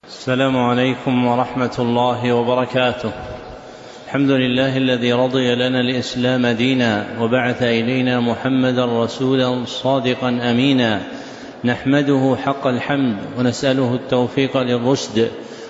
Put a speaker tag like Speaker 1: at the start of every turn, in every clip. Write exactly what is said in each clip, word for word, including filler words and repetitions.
Speaker 1: السلام عليكم ورحمة الله وبركاته. الحمد لله الذي رضي لنا الإسلام دينا وبعث إلينا محمدا رسولا صادقا أمينا، نحمده حق الحمد ونسأله التوفيق للرشد،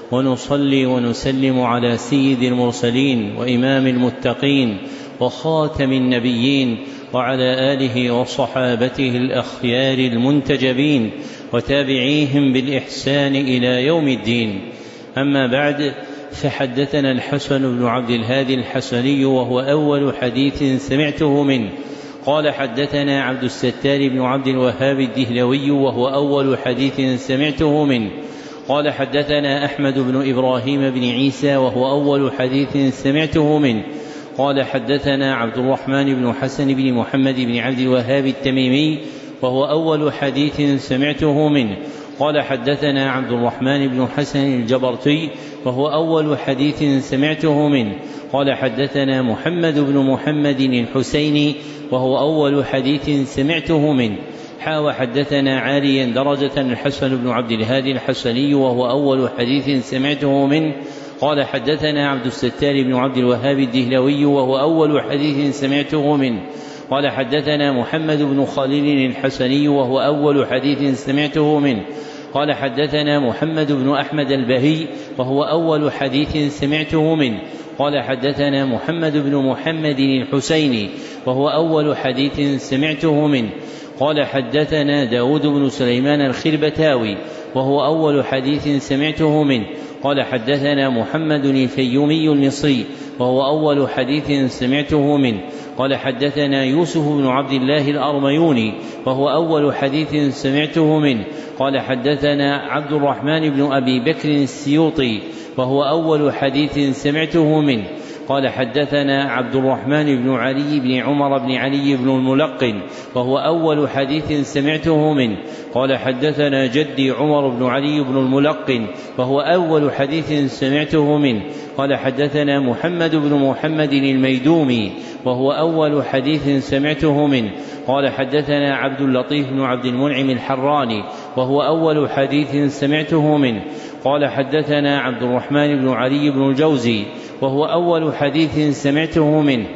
Speaker 1: ونصلي ونسلم على سيد المرسلين وإمام المتقين وخاتم النبيين وعلى آله وصحابته الأخيار المنتجبين وتابعيهم بالإحسان إلى يوم الدين. أما بعد، فحدثنا الحسن بن عبد الهادي الحسني وهو أول حديث سمعته منه. قال حدثنا عبد الستار بن عبد الوهاب الدهلوي وهو أول حديث سمعته منه. قال حدثنا أحمد بن إبراهيم بن عيسى وهو أول حديث سمعته منه. قال حدثنا عبد الرحمن بن حسن بن محمد بن عبد الوهاب التميمي وهو أول حديث سمعته منه. قال حدثنا عبد الرحمن بن حسن الجبرتي وهو أول حديث سمعته منه. قال حدثنا محمد بن محمد الحسيني وهو أول حديث سمعته منه. حا حدثنا عاليا درجة الحسن بن عبد الهادي الحسني وهو أول حديث سمعته منه. قال حدثنا عبد الستار بن عبد الوهاب الدهلوي وهو أول حديث سمعته منه. قال حدثنا محمد بن خليل الحسني وهو أول حديث سمعته منه. قال حدثنا محمد بن أحمد البهي وهو أول حديث سمعته منه. قال حدثنا محمد بن محمد الحسيني وهو أول حديث سمعته منه. قال حدثنا داود بن سليمان الخربتاوي وهو أول حديث سمعته منه. قال حدثنا محمد الفيومي المصري وهو أول حديث سمعته منه. قال حدثنا يوسف بن عبد الله الأرميوني وهو أول حديث سمعته منه. قال حدثنا عبد الرحمن بن أبي بكر السيوطي وهو أول حديث سمعته منه. قال حدثنا عبد الرحمن بن علي بن عمر بن علي بن الملقن وهو أول حديث سمعته منه. قال حدثنا جدي عمر بن علي بن الملقن وهو أول حديث سمعته منه. قال حدثنا محمد بن محمد الميدومي وهو أول حديث سمعته منه. قال حدثنا عبد اللطيف بن عبد المنعم الحراني وهو أول حديث سمعته منه. قال حدثنا عبد الرحمن بن علي بن الجوزي وهو أول حديث سمعته منه.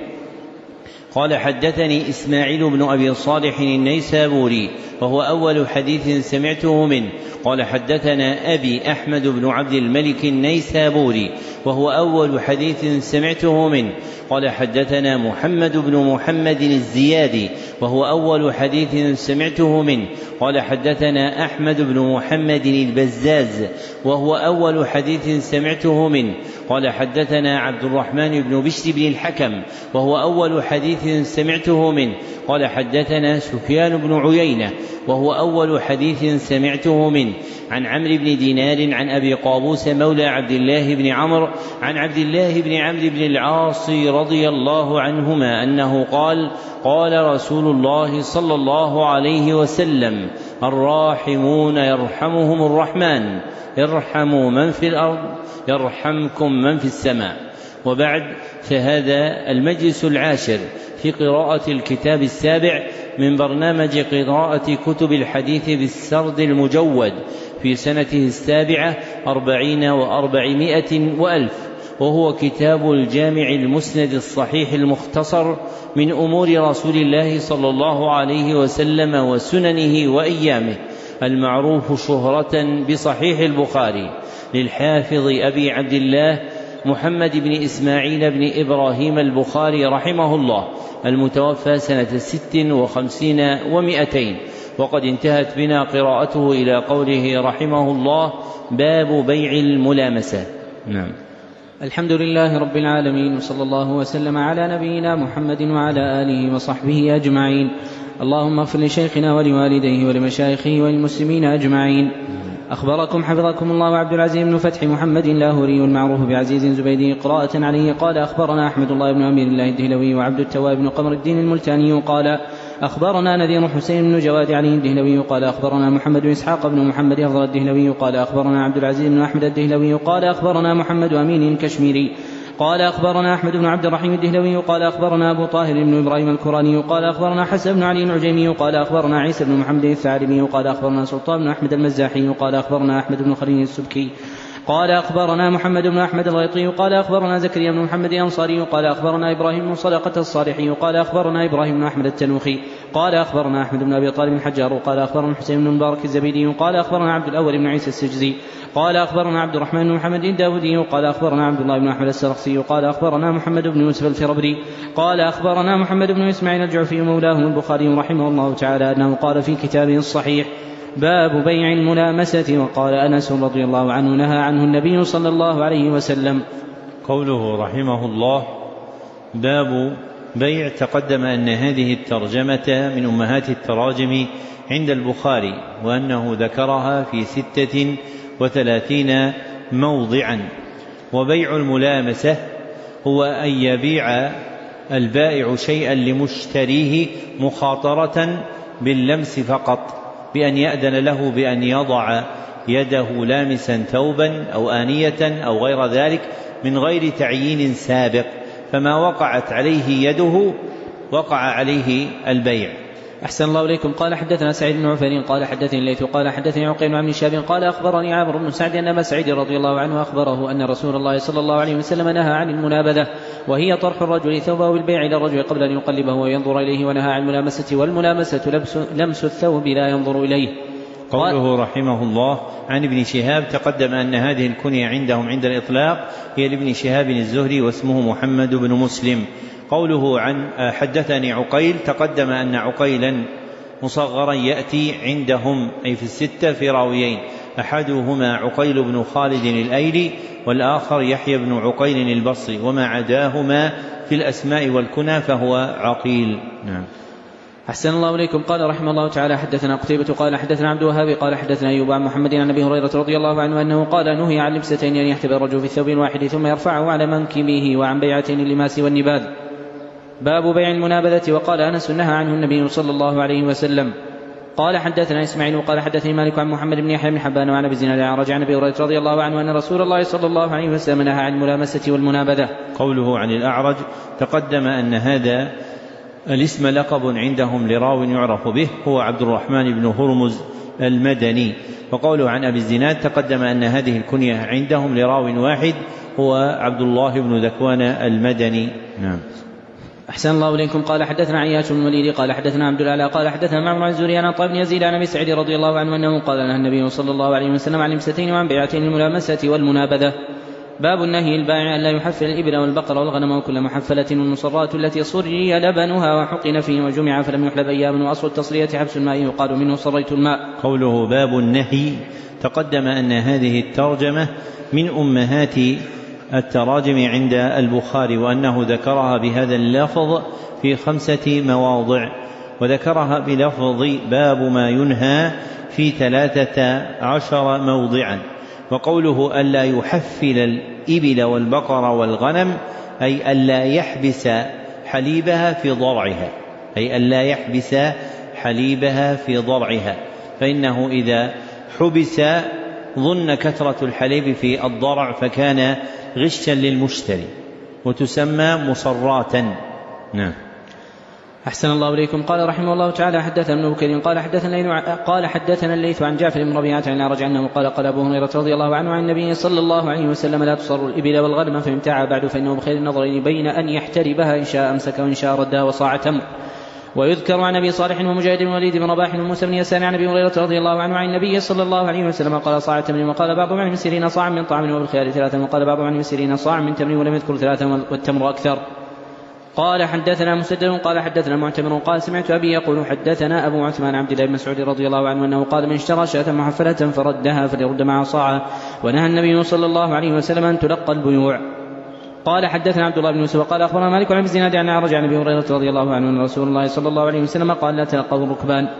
Speaker 1: قال حدثني إسماعيل بن أبي صالح النيسابوري وهو أول حديث سمعته منه. قال حدثنا أبي أحمد بن عبد الملك النيسابوري وهو أول حديث سمعته منه. قال حدثنا محمد بن محمد الزيادي وهو أول حديث سمعته منه. قال حدثنا أحمد بن محمد البزاز وهو أول حديث سمعته منه. قال حدثنا عبد الرحمن بن بشر بن الحكم وهو أول حديث سمعته منه. قال حدثنا سفيان بن عيينة وهو أول حديث سمعته منه. عن عمرو بن دينار عن أبي قابوس مولى عبد الله بن عمرو عن عبد الله بن عمرو بن العاص رضي الله عنهما أنه قال: قال رسول الله صلى الله عليه وسلم: الراحمون يرحمهم الرحمن، ارحموا من في الأرض يرحمكم من في السماء. وبعد، فهذا المجلس العاشر في قراءة الكتاب السابع من برنامج قراءة كتب الحديث بالسرد المجود في سنته السابعة أربعين وأربعمائة وألف، وهو كتاب الجامع المسند الصحيح المختصر من أمور رسول الله صلى الله عليه وسلم وسننه وأيامه، المعروف شهرة بصحيح البخاري، للحافظ أبي عبد الله محمد بن إسماعيل بن إبراهيم البخاري رحمه الله، المتوفى سنة ست وخمسين ومائتين. وقد انتهت بنا قراءته إلى قوله رحمه الله: باب بيع الملامسة. نعم.
Speaker 2: الحمد لله رب العالمين، وصلى الله وسلم على نبينا محمد وعلى آله وصحبه أجمعين. اللهم اغفر لشيخنا ولوالديه ولمشايخه وللمسلمين أجمعين. أخبركم حفظكم الله عبد العزيز بن فتح محمد اللاهوري المعروف بعزيز زبيدي قراءة عليه قال: أخبرنا أحمد الله بن أمير الله الدهلوي وعبد التواب بن قمر الدين الملتاني قال: أخبرنا نذير حسين بن جواد علي الدهلوي قال: أخبرنا محمد بن إسحاق بن محمد أفضل الدهلوي قال: أخبرنا عبد العزيز بن أحمد الدهلوي قال: أخبرنا محمد أمين الكشميري قال: أخبرنا أحمد بن عبد الرحيم الدهلوي قال: أخبرنا أبو طاهر بن إبراهيم الكراني قال: أخبرنا حسن بن علي العجيمي قال: أخبرنا عيسى بن محمد الثعلبي قال: أخبرنا سلطان بن أحمد المزاحي قال: أخبرنا أحمد بن خليل السبكي قال أخبرنا محمد بن أحمد الغيطي قال أخبرنا زكريا بن محمد الأنصاري قال أخبرنا إبراهيم بن صدقة الصالحي قال أخبرنا إبراهيم بن أحمد التنوخي قال أخبرنا أحمد بن أبي طالب الحجار قال أخبرنا حسين بن مبارك الزبيدي قال أخبرنا عبد الأول بن عيسى السجزي قال أخبرنا عبد الرحمن بن محمد الداودي قال أخبرنا عبد الله بن أحمد السرخسي قال أخبرنا محمد بن يوسف الفربري قال أخبرنا محمد بن إسماعيل الجعفي مولاه البخاري رحمه الله تعالى أنه قال في كتابه الصحيح: باب بيع الملامسة. وقال أنس رضي الله عنه: نهى عنه النبي صلى الله عليه وسلم.
Speaker 1: قوله رحمه الله: باب بيع، تقدم أن هذه الترجمة من أمهات التراجم عند البخاري، وأنه ذكرها في ستة وثلاثين موضعا. وبيع الملامسة هو أن يبيع البائع شيئا لمشتريه مخاطرة باللمس فقط، بأن يأذن له بأن يضع يده لامسا ثوبا أو آنية أو غير ذلك من غير تعيين سابق، فما وقعت عليه يده وقع عليه البيع.
Speaker 2: أحسن الله إليكم. قال حدثنا سعيد بن عفير قال حدثني الليث قال حدثني عقيل بن شهاب قال أخبرني عمرو بن سعد أن أبا سعيد رضي الله عنه أخبره أن رسول الله صلى الله عليه وسلم نهى عن المنابذة، وهي طرح الرجل ثوبه بالبيع إلى الرجل قبل أن يقلبه وينظر إليه، ونهى عن الملامسة، والملامسة لمس الثوب لا ينظر إليه.
Speaker 1: قوله رحمه الله: عن ابن شهاب، تقدم أن هذه الكنية عندهم عند الإطلاق هي لابن شهاب الزهري واسمه محمد بن مسلم. قوله عن حدثني عقيل، تقدم أن عقيلا مصغرا يأتي عندهم أي في الستة في راويين، أحدهما عقيل بن خالد الأيلي والآخر يحيى بن عقيل البصري، وما عداهما في الأسماء والكنى فهو عقيل. نعم.
Speaker 2: أحسن الله إليكم. قال رحمه الله تعالى: حدثنا قتيبة قال حدثنا عبد الوهاب قال حدثنا أيوب عن محمد عن أبي هريرة رضي الله عنه أنه قال: نهي عن لبستين، أن يحتبي الرجل في الثوب الواحد ثم يرفعه على منكبه، وعن بيعتين اللماس والنباذ. باب بيع المنابذة. وقال أنس: نهى عنه النبي صلى الله عليه وسلم. قال حدثنا إسماعيل قال حدثني مالك عن محمد بن يحيى بن حبان وعن أبي الزناد عن رجع عن أبي هريرة رضي الله عنه أن رسول الله صلى الله عليه وسلم نهى عن الملامسة والمنابذة.
Speaker 1: قوله عن الأعرج، تقدم أن هذا الاسم لقب عندهم لراو يعرف به، هو عبد الرحمن بن هرمز المدني. وقوله عن أبي الزناد، تقدم أن هذه الكنية عندهم لراو واحد هو عبد الله بن ذكوان المدني. نعم.
Speaker 2: أحسن الله إليكم. قال حدثنا عياش بن الوليد قال حدثنا عبد الأعلى قال حدثنا معمر عن الزهري عن عطاء بن يزيد عن أبي سعيد رضي الله عنه أنه قال: نهى النبي صلى الله عليه وسلم عن لمستين وعن بيعتين الملامسة والمنابذة. باب النهي البائع أن لا يحفل الإبل والبقر والغنم وكل محفلة والمصرات التي صري لبنها وحقن فيه وجمع فلم يحلب أياما، وأصل التصرية حبس الماء يقال منه صريت الماء.
Speaker 1: قوله باب النهي، تقدم أن هذه الترجمة من أمهات التراجم عند البخاري، وأنه ذكرها بهذا اللفظ في خمسة مواضع، وذكرها بلفظ باب ما ينهى في ثلاثة عشر موضعا. وقوله ألا يحفل الإبل والبقر والغنم أي ألا يحبس حليبها في ضرعها، أي ألا يحبس حليبها في ضرعها، فإنه إذا حبس ظن كثرة الحليب في الضرع فكان غشا للمشتري، وتسمى مصراتا. نعم.
Speaker 2: أحسن الله إليكم. قال رحمه الله تعالى: حدثنا ابن بكير قال حدثنا قال حدثنا الليث عن جعفر بن ربيعة عن الأعرج أنه قال: قال أبو هريرة رضي الله عنه عن النبي صلى الله عليه وسلم: لا تصر الإبل والغنم فإن ابتاع بعد فإنه بخير النظرين بين أن يحتربها إن شاء أمسك وإن شاء ردها وصاع تمر. ويذكر عن أبي صالح ومجاهد بن وليد بن رباح وموسى بن يسار عن أبي هريرة رضي الله عنه عن النبي صلى الله عليه وسلم قال: صاع تمر. وقال بعضهم عن مسيرين صاع من طعام وبالخيار ثلاثا، وقال بعضهم عن مسيرين صاع من تمر ولم يذكر ثلاثا والتمر أكثر. قال حدثنا مسدد قال حدثنا معتمر قال: سمعت أبي يقول: حدثنا أبو عثمان عبد الله بن مسعود رضي الله عنه أنه قال: من اشترى شاة محفلة فردها فليرد معها صاعا. ونهى النبي صلى الله عليه وسلم أن تلقى البيوع. قال حدثنا عبد الله بن يوسف قال: أخبرنا مالك عن الزناد عن الأعرج عن أبي هريرة رضي الله عنه أن رسول الله صلى الله عليه وسلم قال: لا تلقوا الركبان،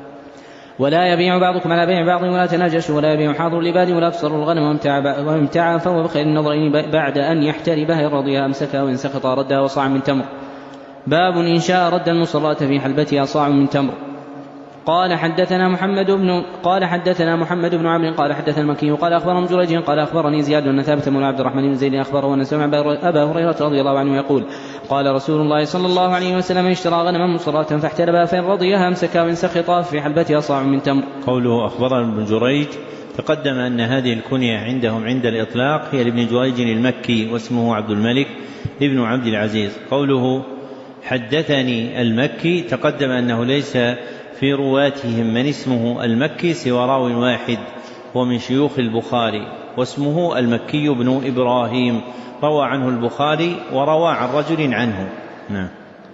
Speaker 2: ولا يبيع بعضكم على بيع بعض، ولا تناجشوا، ولا يبيع حاضر العباد، ولا تصروا الغنم وامتاع فهو بخير النظرين بعد أن يحتربها إن رضيها أمسكها وإن سخط ردها وصاع من تمر. باب إن شاء رد المصرات في حلبتها صاع من تمر. قال حدثنا محمد بن قال حدثنا محمد بن عمرو قال حدثنا المكي قال أخبرهم جريج قال أخبرني زياد بن ثابت مولى عبد الرحمن بن زيد أخبره أن سمع أبا هريرة رضي الله عنه يقول: قال رسول الله صلى الله عليه وسلم: اشترى غنما مصرات فاحتربها فإن رضيها أمسكها وإن سخطها في حلبتها صاع من تمر.
Speaker 1: قوله أخبرنا ابن جريج، تقدم أن هذه الكنية عندهم عند الإطلاق هي لابن جريج المكي واسمه عبد الملك ابن عبد العزيز. قوله حدثني المكي تقدم أنه ليس في رواتهم من اسمه المكي سوى راو واحد ومن شيوخ البخاري واسمه المكي بن إبراهيم، روى عنه البخاري وروى عن رجل عنه. نعم.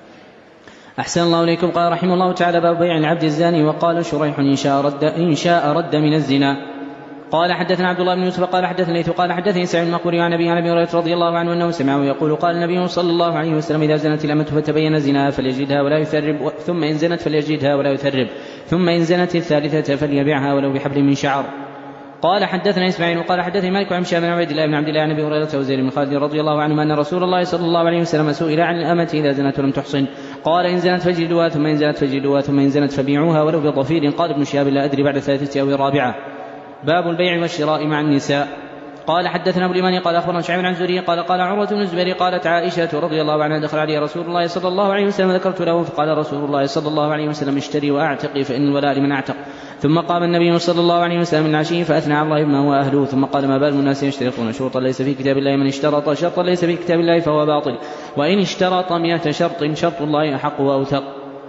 Speaker 2: أحسن الله إليكم. قال رحمه الله تعالى: باب بيع العبد الزاني. وقال شريح: إن شاء رد, إن شاء رد من الزنا. قال حدثنا عبد الله بن يوسف قال حدثنا ليث قال حدثني سعيد المقبري عن أبي عن أبي هريرة رضي الله عنه أنه سمعه يقول: قال النبي صلى الله عليه وسلم: إذا زنت الأمة فتبين زناها فليجلدها ولا يثرب، ثم إن زنت فليجلدها ولا يثرب، ثم إن زنت الثالثة فليبيعها ولو بحبل من شعر. قال حدثنا إسماعيل قال حدثني مالك عن هشام بن عبيد الله بن عبد الله عن أبي هريرة وزيد بن خالد رضي الله عنهما أن رسول الله صلى الله عليه وسلم سئل عن الأمة إذا زنت ولم تحصن، قال: إن زنت فجلدوها، ثم إن زنت فجلدوها، ثم إن زنت فبيعوها ولو بضفير. قال ابن شهاب: لا أدري بعد الثالثة أو الرابعة. باب البيع والشراء مع النساء. قال حدثنا ابو اليماني قال اخبرنا شعيب عن زهري قال قال عروة بن الزبير قالت عائشة رضي الله عنها: دخل علي رسول الله صلى الله عليه وسلم ذكرت له فقال رسول الله صلى الله عليه وسلم: اشتري واعتقي فإن الولاء لمن اعتق. ثم قام النبي صلى الله عليه وسلم من عشيه فأثنى على الله بما هو أهله، ثم قال: ما بال الناس يشترطون شروطا ليس في كتاب الله، من اشترط شرطا ليس في كتاب الله فهو باطل، وإن اشترط مئة شرط شرط الله أحق وأوثق.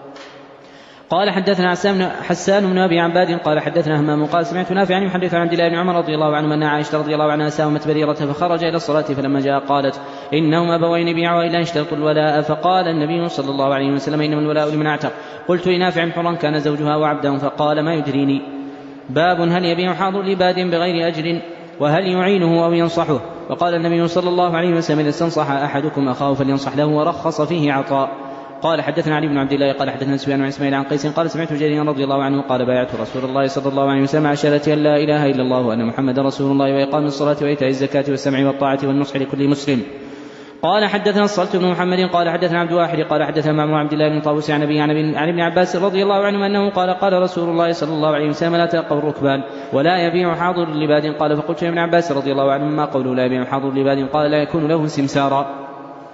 Speaker 2: قال حدثنا حسان بن أبي عباد قال حدثنا همام قال سمعت نافعا يحدث عن عبد الله بن عمر رضي الله عنه أن عائشة رضي الله عنها ساومت بريرة فخرج إلى الصلاة، فلما جاء قالت: إنهم أبوين بيعوا إلا اشترطوا الولاء. فقال النبي صلى الله عليه وسلم: إنما الولاء لمن اعتق. قلت لنافع: حرا كان زوجها وعبدا؟ فقال: ما يدريني. باب هل يبيع حاضر لباد بغير أجر، وهل يعينه أو ينصحه؟ وقال النبي صلى الله عليه وسلم: إذا استنصح أحدكم أخاه فلينصح له، ورخص فيه عطاء. قال حدثنا علي بن عبد الله قال حدثنا سفيان عن اسماعيل عن قيس قال سمعت جريرا رضي الله عنه قال: بايعت رسول الله صلى الله عليه وسلم على شهادة أن لا إله إلا الله وأن محمدا رسول الله وإقام الصلاة وإيتاء الزكاة والسمع والطاعة والنصح لكل مسلم. قال حدثنا الصلت بن محمد قال حدثنا عبد الواحد قال حدثنا معمر عبد الله بن طاووس عن أبي عن ابن عباس رضي الله عنه أنه قال: قال رسول الله صلى الله عليه وسلم: لا تلقوا الركبان ولا يبيع حاضر لباد. قال فقلت يا ابن عباس رضي الله عنه: ما قوله لا يبيع حاضر لباد؟ قال: لا يكون له سمسارا.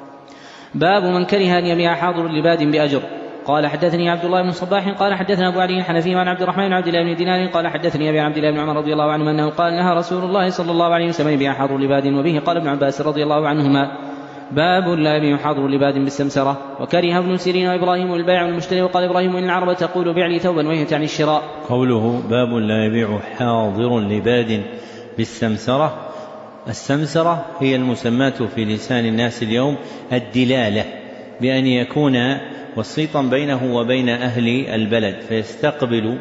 Speaker 2: باب من كره أن يبيع حاضر لباد بأجر. قال حدثني عبد الله بن صباح قال حدثنا أبو علي الحنفي عن عبد الرحمن بن عبد الله بن دينار قال حدثني أبي عبد الله بن عمر رضي الله عنه أنه قال: نهى رسول الله صلى الله عليه وسلم يبيع حاضر لباد. وبه قال ابن عباس رضي الله عنهما: باب لا يبيع حاضر لباد بالسمسرة. وكره ابن سيرين وإبراهيم البيع والمشتري. وقال إبراهيم: إن العرب تقول بيع لي ثوبا وهي تعني الشراء.
Speaker 1: قوله باب لا يبيع حاضر لباد بالسمسرة، السمسرة هي المسماة في لسان الناس اليوم الدلالة، بأن يكون وسيطا بينه وبين أهل البلد، فيستقبل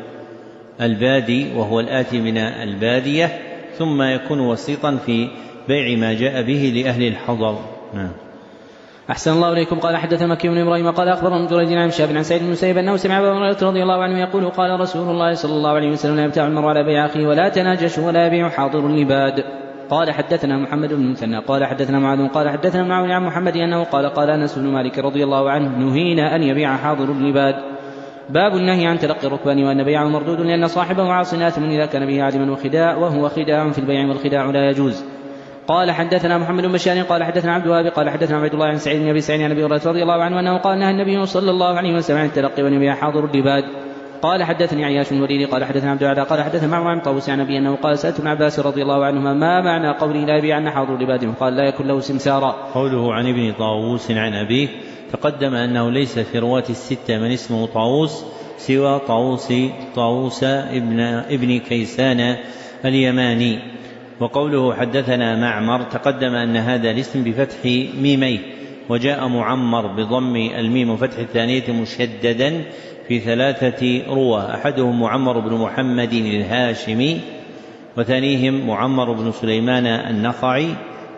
Speaker 1: البادي وهو الآتي من البادية، ثم يكون وسيطا في بيع ما جاء به لأهل الحضر. نعم.
Speaker 2: أحسن الله إليكم. قال حدثنا مكي بن إبراهيم قال أخبرنا جريج عن شاب عن سعيد بن المسيب أنه سمع أبا هريرة رضي الله عنه يقول: قال رسول الله صلى الله عليه وسلم: لا يبتاع المرء على بيع أخيه ولا تناجش ولا يبيع حاضر لباد. قال حدثنا محمد بن المثنى قال حدثنا معاذ قال حدثنا معاذ عن محمد أنه قال: قال أنس بن مالك رضي الله عنه: نهينا أن يبيع حاضر لباد. باب النهي عن تلقي الركبان وأن بيعه مردود، لأن صاحبه عاص آثم إذا كان به عالما وخداع، وهو خداع في البيع والخداع لا يجوز. قال حدثنا محمد بن بشار قال حدثنا عبد الوهاب قال حدثنا عبد الله عن سعيد بن ابي سعيد عن ابي هريره رضي الله عنه انه قال: نهى النبي صلى الله عليه وسلم عن التلقي وان يبيع حاضر اللباد. قال حدثني عياش بن وليد قال حدثنا عبد العلا قال حدثنا معمر عن طاووس عن ابي انه قال: سالت ابن عباس رضي الله عنهما: ما معنى قوله لا يبيع حاضر لباد؟ قال: لا يكن له سمسارا.
Speaker 1: قوله عن ابن طاووس عن ابيه تقدم انه ليس في رواة الستة من اسمه طاووس سوى طاووس طاووس ابن ابن كيسان اليماني. وقوله حدثنا معمر تقدم أن هذا الاسم بفتح ميميه، وجاء معمر بضم الميم وفتح الثانية مشددا في ثلاثة روى، أحدهم معمر بن محمد الهاشمي، وثانيهم معمر بن سليمان النخعي،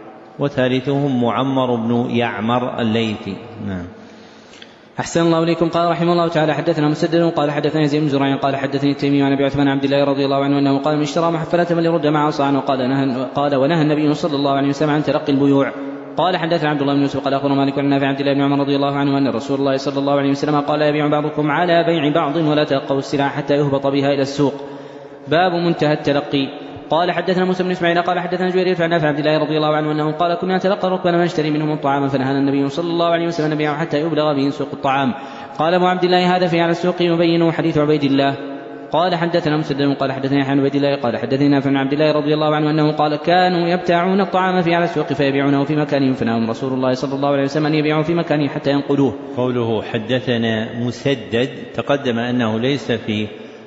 Speaker 1: وثالثهم معمر بن يعمر الليثي. نعم.
Speaker 2: أحسن الله إليكم. قال رحمه الله تعالى حدثنا مسدد قال حدثنا يزيد بن زرع قال حدثني التيمي عن أبي عثمان عبد الله رضي الله عنه أنه قال: من اشترى محفلة فليرد معه صاعا. وقال نهى قال ونهى النبي صلى الله عليه وسلم عن تلقي البيوع. قال حدثنا عبد الله بن يوسف قال أخبرنا مالك عن نافع عبد الله بن عمر رضي الله عنه أن رسول الله صلى الله عليه وسلم قال: يبيع بعضكم على بيع بعض ولا تلقوا السلع حتى يهبط بها إلى السوق. باب منتهى التلقي. قال حدثنا موسى بن اسماعيل قال حدثنا جرير عن نافع عبد الله رضي الله عنه انه قال: كنا نتلقى الركبان ونشتري منهم الطعام، فنهانا النبي صلى الله عليه وسلم نبيعه حتى يبلغ به سوق الطعام. قال ابو عبد الله: هذا في على السوق يبينه حديث عبيد الله. قال حدثنا مسدد قال حدثني يحيى بن عبد الله قال حدثني نافع بن عبد الله رضي الله عنه أنه قال كانوا يبتاعون الطعام في على السوق فيبيعونه في مكانهم فنهاهم رسول الله صلى الله عليه وسلم أن يبيعوا في مكانه حتى ينقلوه.
Speaker 1: قوله حدثنا مسدد تقدم أنه ليس في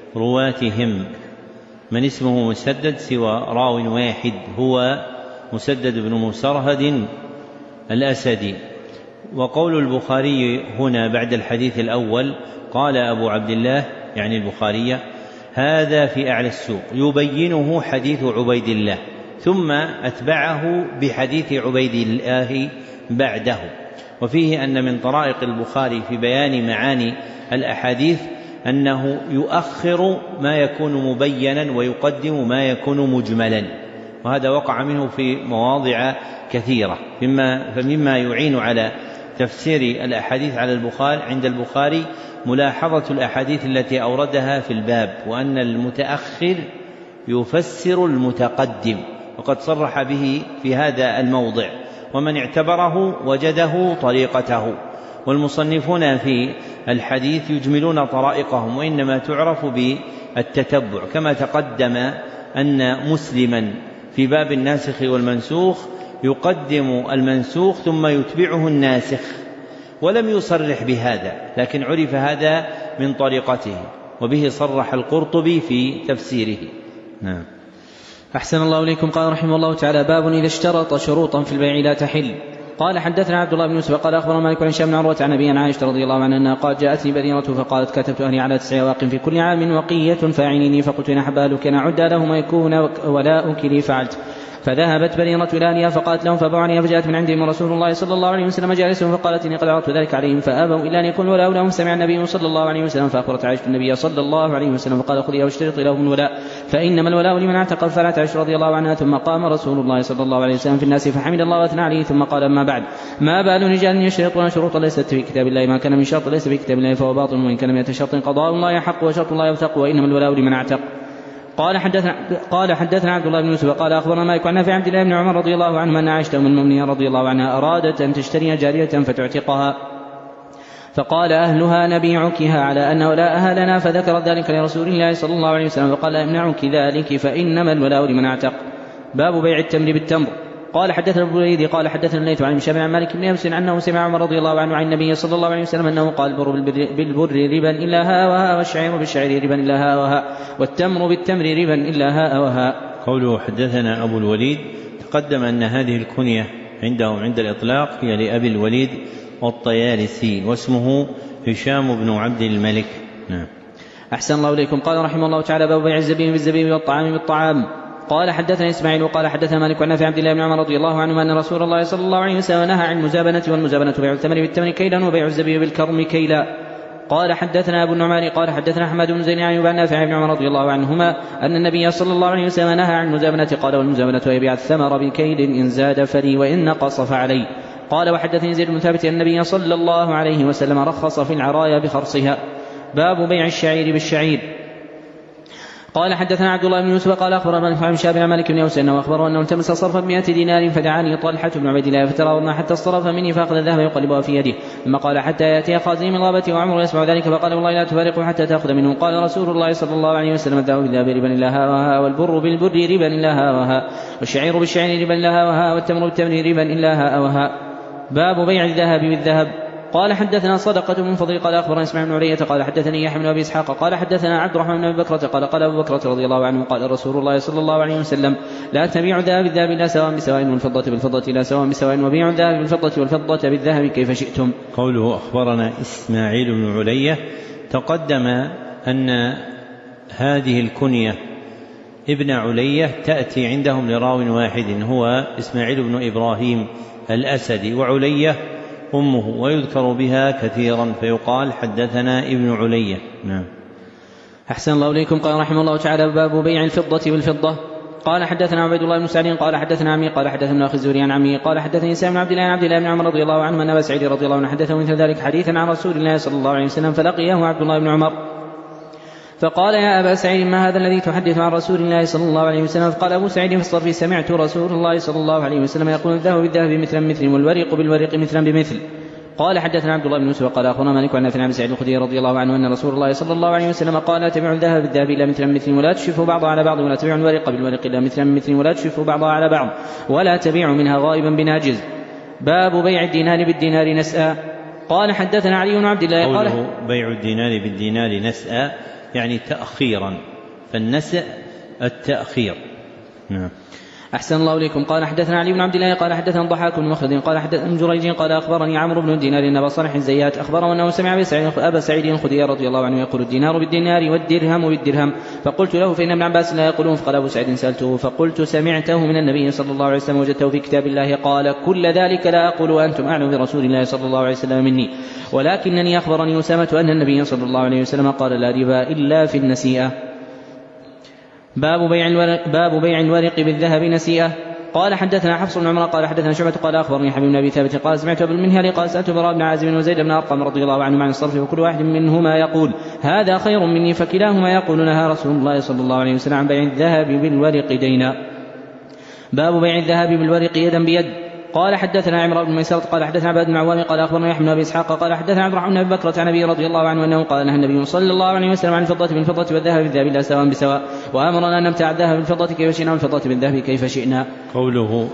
Speaker 1: رواتهم من اسمه مسدد سوى راو واحد هو مسدد بن مسرهد الأسدي. وقول البخاري هنا بعد الحديث الأول قال أبو عبد الله يعني البخاري هذا في أعلى السوق يبينه حديث عبيد الله ثم أتبعه بحديث عبيد الله بعده. وفيه أن من طرائق البخاري في بيان معاني الأحاديث أنه يؤخر ما يكون مبينا ويقدم ما يكون مجملا، وهذا وقع منه في مواضع كثيرة. فمما يعين على تفسير الأحاديث على البخاري عند البخاري ملاحظة الأحاديث التي أوردها في الباب، وأن المتأخر يفسر المتقدم، وقد صرح به في هذا الموضع، ومن اعتبره وجده طريقته. والمصنفون في الحديث يجملون طرائقهم، وإنما تعرف بالتتبع، كما تقدم أن مسلما في باب الناسخ والمنسوخ يقدم المنسوخ ثم يتبعه الناسخ، ولم يصرح بهذا، لكن عرف هذا من طريقته، وبه صرح القرطبي في تفسيره. نعم.
Speaker 2: أحسن الله إليكم. قال رحمه الله تعالى باب إذا اشترط شروطا في البيع لا تحل. قال حدثنا عبد الله بن يوسف قال أخبرنا مالك عن هشام بن عروة عن أبي عائشة رضي الله عنها أنها قالت جاءتني بريرة فقالت كتبت أهلي على تسع أواق في كل عام وقية فاعينيني، فقلت إن أحب أهلك أن أعد لهم يكون ولاؤك لي فعلت. فذهبت بريرة إلى أهلها فقالت لهم فباعني، فجاءت من عندهم رسول الله صلى الله عليه وسلم جالسهم فقالت إني قد عرضت ذلك عليهم فأبوا إلا أن يكون ولاء لهم. سمع النبي صلى الله عليه وسلم فأخبرت عائشة النبي صلى الله عليه وسلم فقال خذيها واشترطي لهم الولاء فإنما الولاء لمن اعتق. فعلت عائشة رضي الله عنها. ثم قام رسول الله صلى الله عليه وسلم في الناس فحمد الله واثنى عليه ثم قال أما بعد ما بال رجال يشترطون شروطا ليست في كتاب الله، ما كان من شرط ليس في كتاب الله فهو باطل، وإن كان من شرط قضاء الله يحق وشرط الله يوثق، وإنما الولاء لمن اعتق. قال حدثنا قال حدثنا عبد الله بن يوسف قال أخبرنا مالك عن نافع عن عبد الله بن عمر رضي الله عنه أن عائشة أم المؤمنين رضي الله عنها أرادت أن تشتري جارية فتعتقها، فقال أهلها نبيعكها على أن ولاءها لنا، فذكر ذلك لرسول الله صلى الله عليه وسلم فقال امنعك ذلك فإنما الولاء لمن اعتق. باب بيع التمر بالتمر. قال حدثنا ابو الوليد قال حدثنا الليث عن هشام عن مالك بن انس انه سمع عمر رضي الله عنه عن النبي صلى الله عليه وسلم انه قال البر بالبر ربا الا ها وها، والشعير بالشعير ربا الا ها وها، والتمر بالتمر ربا الا ها وها.
Speaker 1: قوله حدثنا ابو الوليد تقدم ان هذه الكنيه عندهم عند الاطلاق هي لابي الوليد والطيالسي، واسمه هشام بن عبد الملك. نعم.
Speaker 2: احسن الله اليكم. قال رحمه الله تعالى باب بيع الزبيب بالزبيب والطعام بالطعام. قال حدثنا إسماعيل وقال حدثنا مالك عن نافع عبد الله بن عمر رضي الله عنه أن رسول الله صلى الله عليه وسلم نهى عن المزابنة، والمزابنة بيع التمر بالتمر كيلا وبيع الزبيب بالكرم كيلا. قال حدثنا أبو النعمان قال حدثنا أحمد بن زيد عن نافع بن عمر رضي الله عنهما أن النبي صلى الله عليه وسلم نهى عن المزابنة. قال والمزابنة يبيع الثمر بكيل إن زاد فري وإن نقص فعلي. قال وحدثني زيد بن ثابت أن النبي صلى الله عليه وسلم رخص في العرايا بخرصها. باب بيع الشعير بالشعير. قال حدثنا عبد الله بن يوسف قال أخبرنا عن شاب عن مالك بن أوس أنه أخبره أنه التمس صرفا بمئة دينار فدعاني طلحة بن عبيد الله فتراوضنا حتى الصرف مني فأخذ الذهب يقلبها في يده، ثم قال حتى يأتي خازن من الغابة وعمر يسمع ذلك فقال والله لا تفارقه حتى تأخذ منه. قال رسول الله صلى الله عليه وسلم الذهب بالذهب ربا إلا ها وها، والبر بالبر ربا إلا ها وها، والشعير بالشعير ربا إلا ها وها، والتمر بالتمر ربا إلا ها وها. باب بيع الذهب بالذهب. قال حدثنا صدقة بن فضل قال أخبرنا اسماعيل بن علية قال حدثني يحيى بن أبي إسحاق قال حدثنا عبد الرحمن بن أبي بكرة قال قال أبو بكرة رضي الله عنه قال رسول الله صلى الله عليه وسلم لا تبيع الذهب بالذهب لا سواء بسواء، والفضة بالفضة لا سواء بسواء، وبيع الذهب بالفضة والفضة بالذهب كيف شئتم.
Speaker 1: قوله أخبرنا إسماعيل بن علية تقدم أن هذه الكنية ابن علية تأتي عندهم لراو واحد هو إسماعيل بن إبراهيم الأسدي، وعلية أمه، ويذكر بها كثيرا فيقال حدثنا ابن علية. نعم.
Speaker 2: أحسن الله إليكم. قال رحمه الله تعالى باب بيع الفضة بالفضة. قال حدثنا عبيد الله بن سعد قال حدثنا عمي قال حدثنا أخي الزهري عن عمي قال حدثني سالم بن عبد الله عن عبد الله بن عمر رضي الله عنه أن أبا سعيد رضي الله عنه حدثه مثل ذلك حديثا عن رسول الله صلى الله عليه وسلم، فلقيه عبد الله بن عمر فقال يا أبا سعيد ما هذا الذي تحدث عن رسول الله صلى الله عليه وسلم؟ فقال أبو سعيد في الصرف سمعت رسول الله صلى الله عليه وسلم يقول الذهب بالذهب مثلا مثل، والورق بالورق مثلا بمثل. قال حدثنا عبد الله بن يوسف قال أخبرنا مالك عن نافع عن سعيد الخدري رضي الله عنه أن رسول الله صلى الله عليه وسلم قال لا تبيعوا الذهب بالذهب إلا مثلا مثل ولا تشرفوا بعضها على بعض ولا تبيعوا الورق بالورق إلا مثلا مثل ولا تشرفوا بعضها على بعض ولا تبيعوا منها غائبا بناجز. باب بيع الدينار بالدينار نسأ. قال حدثنا علي بن عبد الله قال
Speaker 1: قوله بيع الدينار بالدينار نسأ يعني تأخيرا، فالنسأ التأخير. نعم.
Speaker 2: أحسن الله إليكم. قال حدثنا علي بن عبد الله قال حدثنا الضحاك بن مخلد قال حدثنا جريج قال أخبرني عمرو بن الدينار أن أبا صالح الزيات أخبره أنه سمع أبا سعيد الخدري رضي الله عنه يقول الدينار بالدينار والدرهم بالدرهم، فقلت له فإن ابن عباس لا يقولون، فقال أبو سعيد سألته فقلت سمعته من النبي صلى الله عليه وسلم وجدته في كتاب الله قال كل ذلك لا أقول وأنتم أعلم برسول الله صلى الله عليه وسلم مني، ولكنني أخبرني أسامة أن النبي صلى الله عليه وسلم قال لا ربا إلا في النسيئة. باب بيع الورق, باب بيع الورق بالذهب نسيئة. قال حدثنا حفص بن عمر قال حدثنا شعبة قال أخبرني حبيب بن أبي ثابت قال سمعت أبو المنهل قال سألت براء بن عازب وزيد بن أرقم رضي الله عنهم عن الصرف وكل واحد منهما يقول هذا خير مني، فكلاهما يقول نهى رسول الله صلى الله عليه وسلم عن بيع الذهب بالورق دينا. باب بيع الذهب بالورق يدا بيد. قال حدثنا عمرو بن ميسرة قال حدثنا عباد بن عوام قال أخبرنا يحيى بن أبي إسحاق قال حدثنا عبد الرحمن بن بكرة عن أبي رضي الله عنه أنه قال نهى النبي صلى الله عليه وسلم عن الفضة بالفضة والذهب بالذهب لا سواء بسواء، وأمرنا أن نمتع الذهب بالفضة كيف شئنا والفضة بالذهب كيف شئنا.
Speaker 1: قوله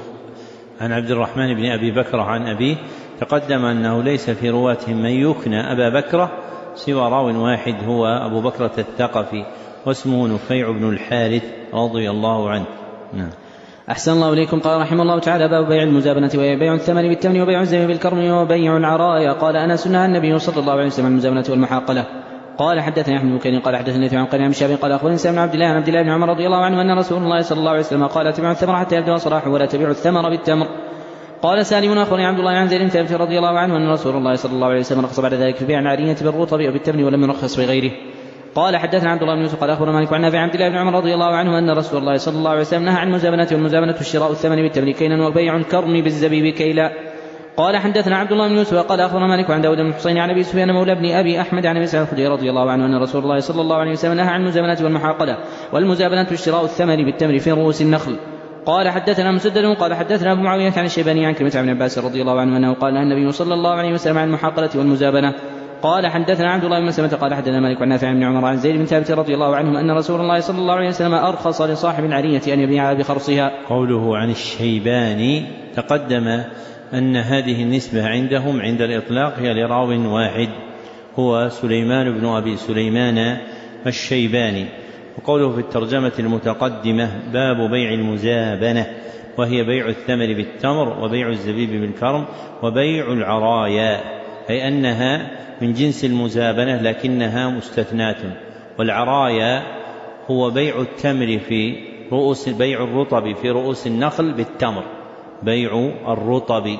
Speaker 1: عن عبد الرحمن بن أبي بكرة عن أبيه تقدم أنه ليس في رواتهم من يكنى أبا بكرة سوى راو واحد هو أبو بكرة الثقفي واسمه نفيع بن الحارث رضي الله عنه. نعم.
Speaker 2: أحسن الله إليكم. قال رحمه الله تعالى باب بيع المزابنة وهي بيع الثمن بالتمن وبيع الزيت بالكرم وبيع العرايا. قال أنس نهى النبي صلى الله عليه وسلم عن المزابنة والمحاقلة. قال حدثني أحمد بن بكير قال حدثني عن قرين بن شهاب قال أخبرني سالم بن عبد الله عن عبد الله بن عمر رضي الله عنه أن رسول الله صلى الله عليه وسلم قال لا تبيعوا الثمر حتى يبدو صلاحه ولا تبيعوا الثمر بالتمر. قال سالم أخبرني عبد الله عن زيد بن ثابت رضي الله عنه أن رسول الله صلى الله عليه وسلم رخص بعد ذلك في بيع العارية بالرطب وبالتمن ولم يرخص بغيره. قال حدثنا عبد الله بن يوسف قال أخبرنا مالك عن نافع عن عبد الله بن عمر رضي الله عنه أن رسول الله صلى الله عليه وسلم نهى عن المزابنة، والمزابنة الشراء الثمن بالتمر كيلا وبيع الكرم بالزبيب كيلا. قال حدثنا عبد الله بن يوسف قال أخبرنا مالك عن داود بن الحصين عن أبي سفيان مولى بن أبي أحمد عن أبي سعيد الخدري رضي الله عنه أن رسول الله صلى الله عليه وسلم نهى عن المزابنة والمحاقلة، والمزابنة الشراء الثمن بالتمر في رؤوس النخل. قال حدثنا مسدد قال حدثنا أبو معاوية عن الشيباني عن كلمة عن عباس رضي الله عنه أنه قال نهى النبي صلى الله عليه وسلم عن المحاقلة والمزابنة. قال حدثنا عبد الله بن مسلمة قال حدثنا مالك عن نافع بن عمر عن زيد بن ثابت رضي الله عنهم أن رسول الله صلى الله عليه وسلم أرخص لصاحب العرية أن يبيعها بخرصها.
Speaker 1: قوله عن الشيباني تقدم أن هذه النسبة عندهم عند الإطلاق هي لراو واحد هو سليمان بن أبي سليمان الشيباني. وقوله في الترجمة المتقدمة باب بيع المزابنة وهي بيع الثمر بالتمر وبيع الزبيب بالكرم وبيع العرايا، أي أنها من جنس المزابنة لكنها مستثناة. والعرايا هو بيع التمر في رؤوس بيع الرطب في رؤوس النخل بالتمر بيع الرطب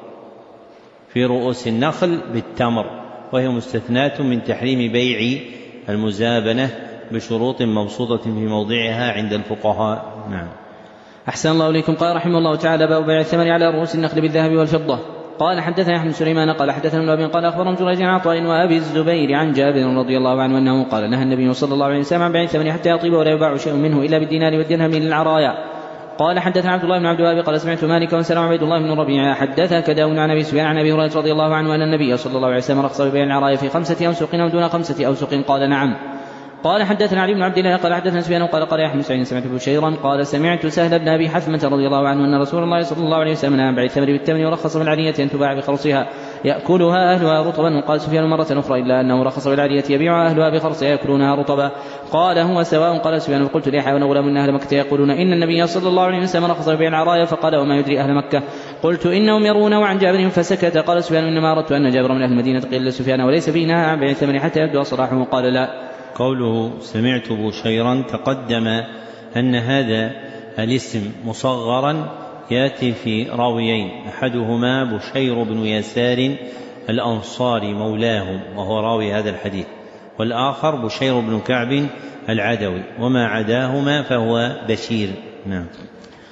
Speaker 1: في رؤوس النخل بالتمر، وهي مستثناة من تحريم بيع المزابنة بشروط مبسوطة في موضعها عند الفقهاء. نعم.
Speaker 2: أحسن الله إليكم. قال رحمه الله تعالى باب بيع الثمن على رؤوس النخل بالذهب والفضة. قال حدثنا أحمد سليمان قال حدثنا ابن أبي قال أخبرهم جريج عن عطاء وأبي الزبير عن جابر رضي الله عنه أنه قال نهى النبي صلى الله عليه وسلم عن بيع الثمن حتى يطيب ولا يباع شيء منه إلا بالدينار والدرهم للعرايا. قال حدثنا عبد الله بن عبد الوهاب قال سمعت مالك وسلم عبيد الله بن ربيعة حدثك داود عن أبي سفيان عن أبي هريرة رضي الله عنه أن النبي صلى الله عليه وسلم رخص ببيع العرايا في خمسة أوسق أو دون خمسة أوسق. قال نعم. قال حدثنا علي بن عبد الله قال حدثنا سفيان قال قال يحيى بن سعيد سمعت بشيرا قال سمعت سهل بن أبي حثمة رضي الله عنه أن رسول الله صلى الله عليه وسلم نهى عن بيع الثمر بالتمر ورخص بالعرية أن تباع بخرصها يأكلها أهلها رطبا. وقال سفيان مرة أخرى إلا أنه رخص بالعرية يبيعها أهلها بخرصها يأكلونها رطبا. قال هو سواء. قال سفيان فقلت ليحيى ونغلام من أهل مكة يقولون إن النبي صلى الله عليه وسلم رخص ببيع العرايا. فقال وما يدري أهل مكة. قلت إنهم يرونه عن جابر فسكت. قال سفيان إنما أردت أن جابر من أهل المدينة قيل لسفيان وليس فيه نهى عن بيع الثمر حتى يبدو صلاحه. قال لا.
Speaker 1: قوله سمعت بشيرا تقدم أن هذا الاسم مصغرا يأتي في راويين، أحدهما بشير بن يسار الأنصاري مولاهم وهو راوي هذا الحديث، والآخر بشير بن كعب العدوي، وما عداهما فهو بشير. نعم.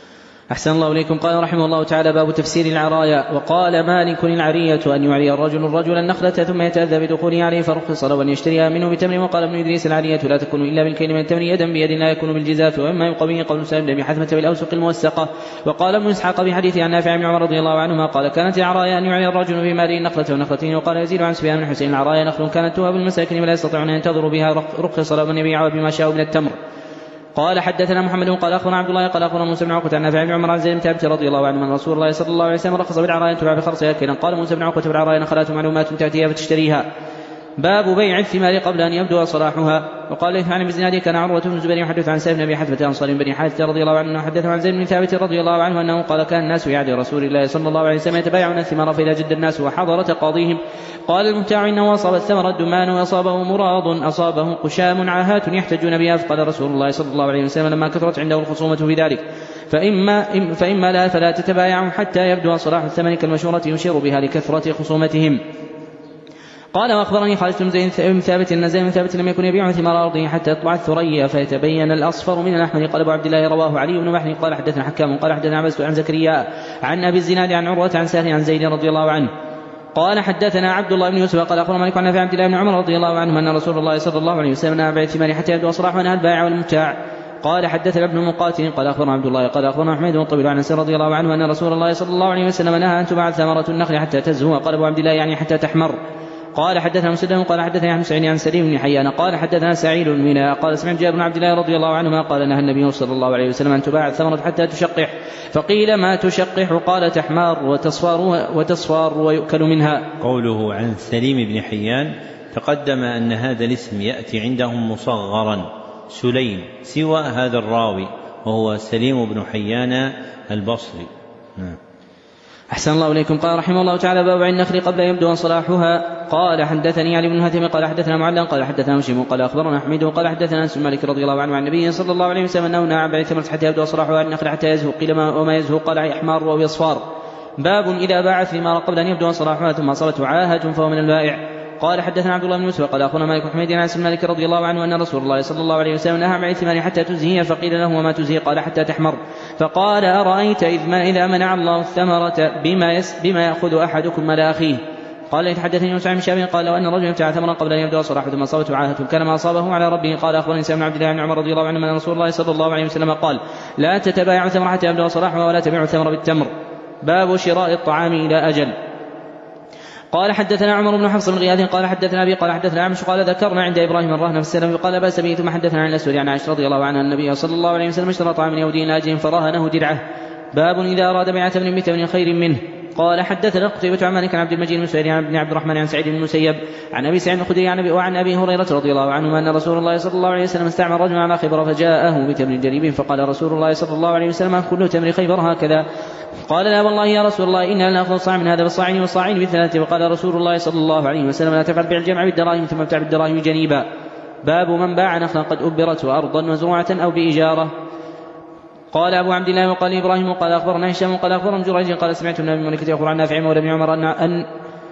Speaker 2: أحسن الله إليكم. قال رحمه الله تعالى: باب تفسير العرايا. وقال مالك: العرية أن يعري الرجل الرجل النخلة ثم يتأذى بدخوله عليه فرخص له أن يشتريها منه بتمر. وقال ابن إدريس: العرية لا تكون إلا بالكيل من التمر يدا بيد لا يكون بالجزاف. وإما يبقى به قول سالم بن حثمة بالأوسق الموسقة. وقال ابن إسحاق بحديث عن نافع بن عمر رضي الله عنهما قال: كانت العرايا أن يعري الرجل في ماله النخلة ونخلتين. وقال يزيد عن سفيان بن حسين: العرايا نخل كانت توهب المساكين ولا يستطيعون أن ينتظروا بها رخص له أن يبيعها بما شاءوا من التمر. قال حدثنا محمد قال أخبرنا عبد الله قال أخبرنا موسى بن عقبة عن نافع بن عمر عن زيد بن ثابت رضي الله عنه من رسول الله صلى الله عليه وسلم رخص بالعرايا تباع بخرصها كيلا. قال موسى بن عقبة: بالعرايا نخلات معلومات تأتيها فتشتريها. باب بيع الثمار قبل أن يبدو صلاحها. وقال ليث عن بن كان عروة بن الزبير يحدث عن سالم بن أبي حثمة أنصاري بن حارثة رضي الله عنه حدث عن زيد بن ثابت رضي الله عنه أنه قال: كان الناس في عهد رسول الله صلى الله عليه وسلم يتبايعون الثمار فإذا جد الناس وحضر تقاضيهم قال المبتاع: إنه أصاب الثمر الدمان وأصابه مراض أصابه قشام عاهات يحتجون بها. فقال رسول الله صلى الله عليه وسلم لما كثرت عنده الخصومة في ذلك: فإما, فإما لا فلا تتبايعوا حتى يبدو صلاح الثمن كالمشورة يشير بها لكثرة خصومتهم. قال: وأخبرني خالد بن ثابت أن زيد بن ثابت لم يكن يبيع ثمار أرضه حتى يطلع الثريا فيتبين الأصفر من الأحمر. قال أبو عبد الله: رواه علي بن محمد قال حدثنا حكام قال حدثنا عباس عن زكريا عن أبي الزناد عن عروة عن سهل عن زيد رضي الله عنه قال حدثنا عبد الله بن يوسف قال أخبرنا مالك عن نافع عن عبد الله بن عمر رضي الله عنه أن رسول الله صلى الله عليه وسلم نهى عن بيع الثمار حتى يبدو صلاح ونهى البائع والمبتاع. قال حدثنا ابن مقاتل قال أخبرنا عبد الله قال أخبرنا محمد بن طويل عن أنس رضي الله عنه أن رسول الله صلى الله عليه وسلم نهى أن تباع ثمرة النخل حتى تزهو. قال أبو عبد الله: يعني حتى تحمر. قال حدثنا مسدد قال حدثنا عن سعيد عن سليم بن حيان قال حدثنا سعيد بن قال سمعت جابر بن عبد الله رضي الله عنهما قال: نهى النبي صلى الله عليه وسلم أن تباع الثمرة حتى تشقح. فقيل: ما تشقح؟ قال: تحمار وتصفار وتصفار ويؤكل منها.
Speaker 1: قوله عن سليم بن حيان تقدم أن هذا الاسم يأتي عندهم مصغرا سليم سوى هذا الراوي وهو سليم بن حيان البصري.
Speaker 2: أحسن الله إليكم. قال رحمه الله تعالى: باب النخل قبل يبدو صلاحها. قال حدثني علي بن هثم قال حدثنا معلّ قال حدثنا هشيم قال أخبرنا حميد قال حدثنا أنس بن مالك رضي الله عنه عن النبي صلى الله عليه وسلم أنه نهى عن بيع الثمرة حتى يبدو صلاحها النخل حتى يزهو. قيل: وما يزهو؟ قال: يحمار أو يصفار. باب إذا باع الثمار قبل أن يبدو صلاحها ثم أصابته عاهة فهو من البائع. قال حدثنا عبد الله بن يوسف قال أخبرنا مالك بن حميد عن أنس بن مالك رضي الله عنه أن رسول الله صلى الله عليه وسلم نهى عن بيع الثمار حتى تزهي. فقيل له: وما تزهي؟ قال: حتى تحمر. فقال: أرأيت إذا منع الله الثمرة بما, يس بما يأخذ أحدكم مال أخيه. قال: يتحدثني يونس عن شاب قال: لو أن رجلا ابتاع ثمرا قبل أن يبدو صلاحه ثم أصابته عاهة كان ما أصابه على ربه. قال: أخبرني سالم بن عبد الله بن عمر رضي الله عنه أن رسول الله صلى الله عليه وسلم قال: لا تتبايعوا الثمر حتى يبدو صلاحه ولا تبيعوا الثمر بالتمر. باب شراء الطعام إلى أجل. قال حدثنا عمر بن حفص بن غياث قال حدثنا أبي قال حدثنا عمش قال: ذكرنا عند إبراهيم الرهن في السلم قال: بأس به. ثم حدثنا عن الأسود عن عائشة رضي الله عنها النبي صلى الله عليه وسلم اشترى طعام يهودي إلى أجل فرهنه درعه. باب إذا أراد بيع ثمن بثمن خير منه. قال حدثنا قتيبة عن مالك عن عبد المجيد بن سعيد عن ابن عبد الرحمن عن سعيد بن المسيب عن أبي سعيد الخدري عن أبي وعن أبي هريرة رضي الله عنه أن رسول الله صلى الله عليه وسلم استعمل رجلا على خيبر فجاءه بتمر جريب فقال رسول الله صلى الله عليه وسلم: كل تمر خيبر هكذا؟ قال: لا والله يا رسول الله إنا لنأخذ الصاع من هذا بالصاعين والصاعين بالثلاثة. وقال رسول الله صلى الله عليه وسلم: لا تفعل بيع الجمع بالدراهم ثم ابتع بالدراهم جنيبا. باب من باع نخلا قد أبرت وأرضا مزروعة أو بإجارة. قال أبو عبد الله وقال إبراهيم وقال أخبرنا هشام قال أخبرنا جريج قال: سمعت النبي ملكة يخبر عن نافع مولى بن عمر أن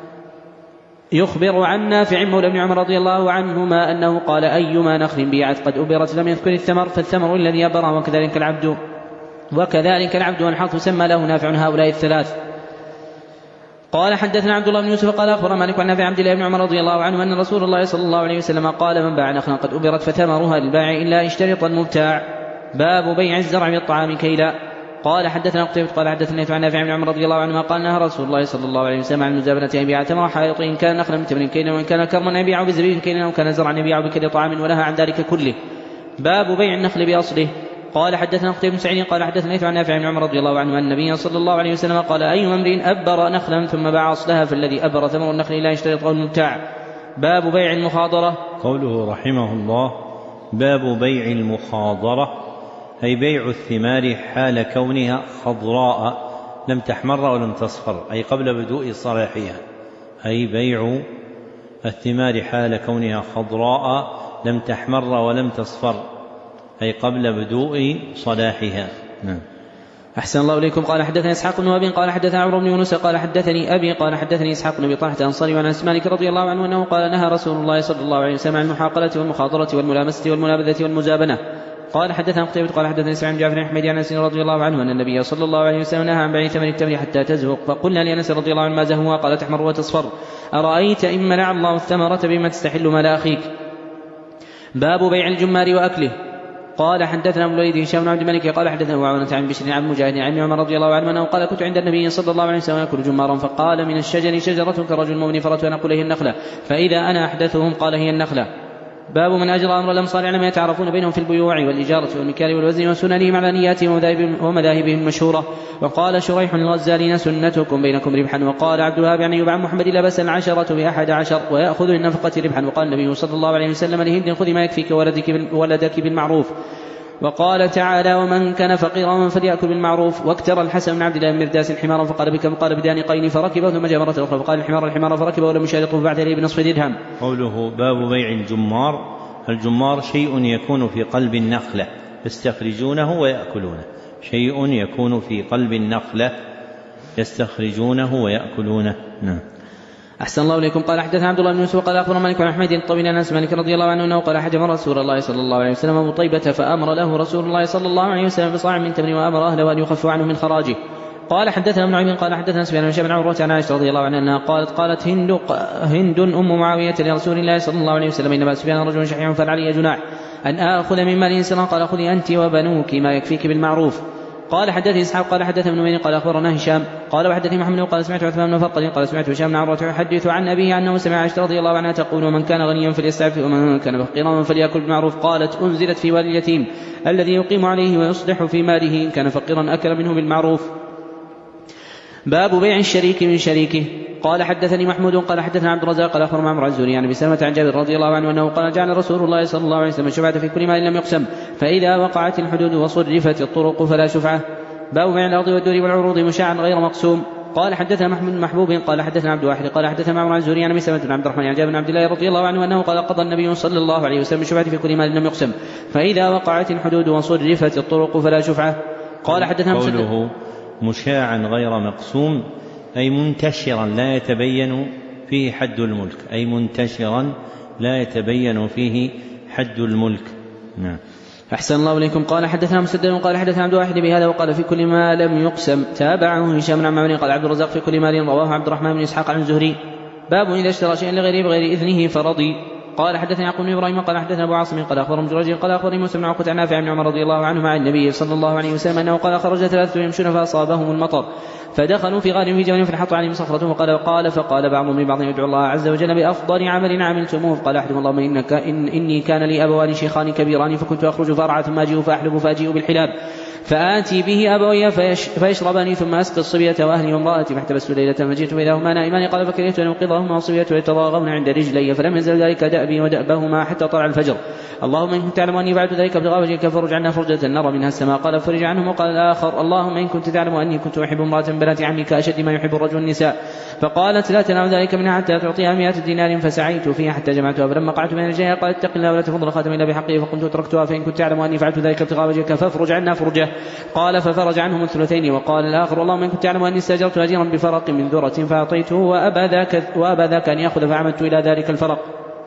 Speaker 2: يخبر عن نافع مولى بن عمر رضي الله عنهما أنه قال: أيما نخل بيعت قد أبرت لم يذكر الثمر فالثمر الذي أبر. وكذلك العبد وكذلك العبد والحرث سمى له نافع هؤلاء الثلاث. قال حدثنا عبد الله بن يوسف قال أخبرنا مالك عن نافع عبد الله بن عمر رضي الله عنه أن رسول الله صلى الله عليه وسلم قال: من باع نخلا قد أبرت فثمرها للبائع إلا اشترط المبتاع. باب بيع الزرع بالطعام كيلا. قال حدثنا قتيبة قال حدثني عن نافع بن عمر رضي الله عنهما قال: نهى رسول الله صلى الله عليه وسلم عن المزابنة أن يبيع تمر حائط إن كان نخلا بتمر كيلا وإن كان كرما أن يبيع بزبيب كيلا وإن كان زرعا يبيع بكيل طعام ونهى عن ذلك كله. باب بيع النخل بأصله. قال حدثنا قتيبة بن سعيد قال حدثني عن نافع بن عمر رضي الله عنه أن النبي صلى الله عليه وسلم قال: أي امرئ أبر نخلا ثم باع أصلها فالذي أبر ثمر النخل لا يشترطه المبتاع. باب بيع المخاضرة.
Speaker 1: قوله رحمه الله: باب بيع المخاضرة، أي بيع الثمار حال كونها خضراء لم تحمر ولم تصفر، أي قبل بدوء صلاحها. أي بيع الثمار حال كونها خضراء لم تحمر ولم تصفر، أي قبل بدوء صلاحها. نعم.
Speaker 2: أحسن الله إليكم. قال حدثني إسحاق بن وهب قال حدثنا عمرو بن يونس قال حدثني أبي قال حدثني إسحاق بن أبي طلحة الأنصاري عن أنس مالك رضي الله عنه أنه قال: نهى رسول الله صلى الله عليه وسلم عن المحاقلة والمخاضرة والملامسة والمنابذة والمزابنة. قال حدثنا قتيبة قال حدثنا سعيد بن جعفر بن حميد عن أنس رضي الله عنه أن النبي صلى الله عليه وسلم نهى عن بيع ثمن التمر حتى تزهق، فقلنا لأنس رضي الله عنه ما زهوها؟ قال تحمر وتصفر، أرأيت إن منع الله الثمرة بما تستحل مال أخيك. باب بيع الجمار وأكله. قال حدثنا ابو الوليد هشام بن عبد الملك قال حدثنا ابو عوانة عن بشر عن مجاهد عن عمر رضي الله عنه انه قال كنت عند النبي صلى الله عليه وسلم ياكل جمارا فقال من الشجر شجرة كرجل مؤمن فرت ان اقول هي النخلة، فاذا انا احدثهم قال هي النخلة. باب من اجرى امر الامصار على ما يتعرفون بينهم في البيوع والاجارة والمكيال والوزن وسننهم على نياتهم ومذاهبهم المشهورة. وقال شريح الغزالين سنتكم بينكم ربحا. وقال عبد الوهاب عن ايوب عن محمد لا بأس العشرة بأحد عشر ويأخذ للنفقة ربحا. وقال النبي صلى الله عليه وسلم لهند خذي ما يكفيك ولدك بالمعروف. وقال تعالى ومن كان فقيرا فليأكل بالمعروف. واكتر الحسن بن عبد الله بن مرداس حمارا فقال بكم؟ قال بدانقين فركبه، ثم جاء مرة أخرى فقال الحمار الحمار فركبه ولم يشاركه بعد لي بنصف درهم.
Speaker 1: قوله باب بيع الجمار. الجمار شيء يكون في قلب النخلة يستخرجونه ويأكلونه، شيء يكون في قلب النخلة يستخرجونه ويأكلونه. نعم.
Speaker 2: أحسن الله إليكم. قال حدثنا عبد الله بن يوسف قال أخبرنا مالك بن أحمد الطويل عن أنس مالك رضي الله عنه أنه قال حجم رسول الله صلى الله عليه وسلم أبو طيبة فأمر له رسول الله صلى الله عليه وسلم بصاع من تمر وأمر أهله أن يخفوا عنه من خراجه. قال حدثنا ابن عمين قال حدثنا سفيان بن شيبة عن عروة عن عائشة رضي الله عنها أنها قالت قالت هند هند أم معاوية لرسول الله صلى الله عليه وسلم إنما سفيان رجل شحيح فلعلي جناح أن آخذ من مال إنسان. قال خذي أنت وبنوك ما يكفيك بالمعروف. قال حدثني إسحاق قال حدثنا ابن عمين قال أخبرنا هشام قال وحدثني محمد قال سمعت عثمان بن فرقد قال سمعت هشام بن عروة يحدث عن أبيه أنه سمع عائشة رضي الله عنها تقول ومن كان غنيا فليستعفف ومن كان فقيرا فليأكل بالمعروف. قالت أنزلت في والي اليتيم الذي يقيم عليه ويصلح في ماله إن كان فقيرا أكل منه بالمعروف. باب بيع الشريك من شريكه. قال حدثني محمود قال حدثنا عبد الرزاق قال أخبرنا عمرو الزهري عن بسلمة عن جابر رضي الله عنه أنه قال جعل رسول الله صلى الله عليه وسلم الشفعة في كل مال لم يقسم فإذا وقعت الحدود وصرفت الطرق فلا شفعة. باب بيع الأرض والدور والعروض مشاعا غير مقسوم. قال حدثنا محمود محبوب قال حدثنا عبد الواحد قال حدثنا عمرو الزهري عن بسلمة بن عبد الرحمن عن جابر بن عبد الله رضي الله عنه أنه قال قضى النبي صلى الله عليه وسلم الشفعة في كل مال لم يقسم فإذا وقعت الحدود وصرفت الطرق فلا شفعة. قال حدثنا
Speaker 1: قوله مشاعا غير مقسوم أي منتشرا لا يتبين فيه حد الملك، أي منتشرا لا يتبين فيه حد الملك. نعم.
Speaker 2: أحسن الله إليكم. قال حدثنا مسدد قال حدثنا عبد الواحد بهذا وقال في كل ما لم يقسم. تابعه هشام بن عمرو قال عبد الرزاق في كل مال رواه عبد الرحمن بن إسحاق عن الزهري. باب إذا اشترى شيئا لغيره بغير إذنه فرضي. قال حدثنا يعقوب بن إبراهيم قال حدثنا أبو عاصم قال أخبرهم جريج قال أخبرني موسى بن عقبة عن نافع بن عمر رضي الله عنه مع النبي صلى الله عليه وسلم أنه قال خرج ثلاثة يمشون فأصابهم المطر فدخلوا في غار في جبل فانحط عليهم صخرة وقال وقال فقال بعضهم لبعض يدعو الله عز وجل بأفضل عمل عملتموه. قال أحدهم اللهم إنك إن إني كان لي أبوان شيخان كبيران فكنت أخرج فأرعى ثم أجيء فأحلب فأجيء بالحلاب فآتي به أبوي فيش فيشربني ثم أسقي الصبية وأهلي وامرأتي فاحتبست ليلة فجئت إليهما نائمان قال فكرهت أن أوقظهما والصبية يتضاغون عند رجلي فلم يزل ذلك دأبي ودأبهما حتى طلع الفجر. اللهم إن كنت تعلم أني فعلت ذلك ابتغاء وجهك فرج عنا فرجة نرى منها السماء. قال فرج عنهم. وقال الآخر اللهم إن كنت تعلم أني كنت أحب امرأة بنات عمي كأشد ما يحب الرجل النساء فقالت لا تنام ذلك منها حتى تعطيها مئة دينار فسعيت فيها حتى جمعتها فلما قعدت من رجلها قالت اتق الله ولا تفضل خاتم إلا بحقه فقلت تركتها فإن كنت تعلم أني فعلت ذلك ابتغاء وجهك فافرج عنا فرجة. قال ففرج عنهم الثلثين. وقال الآخر اللهم إن كنت تعلم أني استأجرت أجيرا بفرق من ذرة فأعطيته وأبى ذاك, وأبى ذاك أن يأخذ فعمدت إلى ذلك الفرق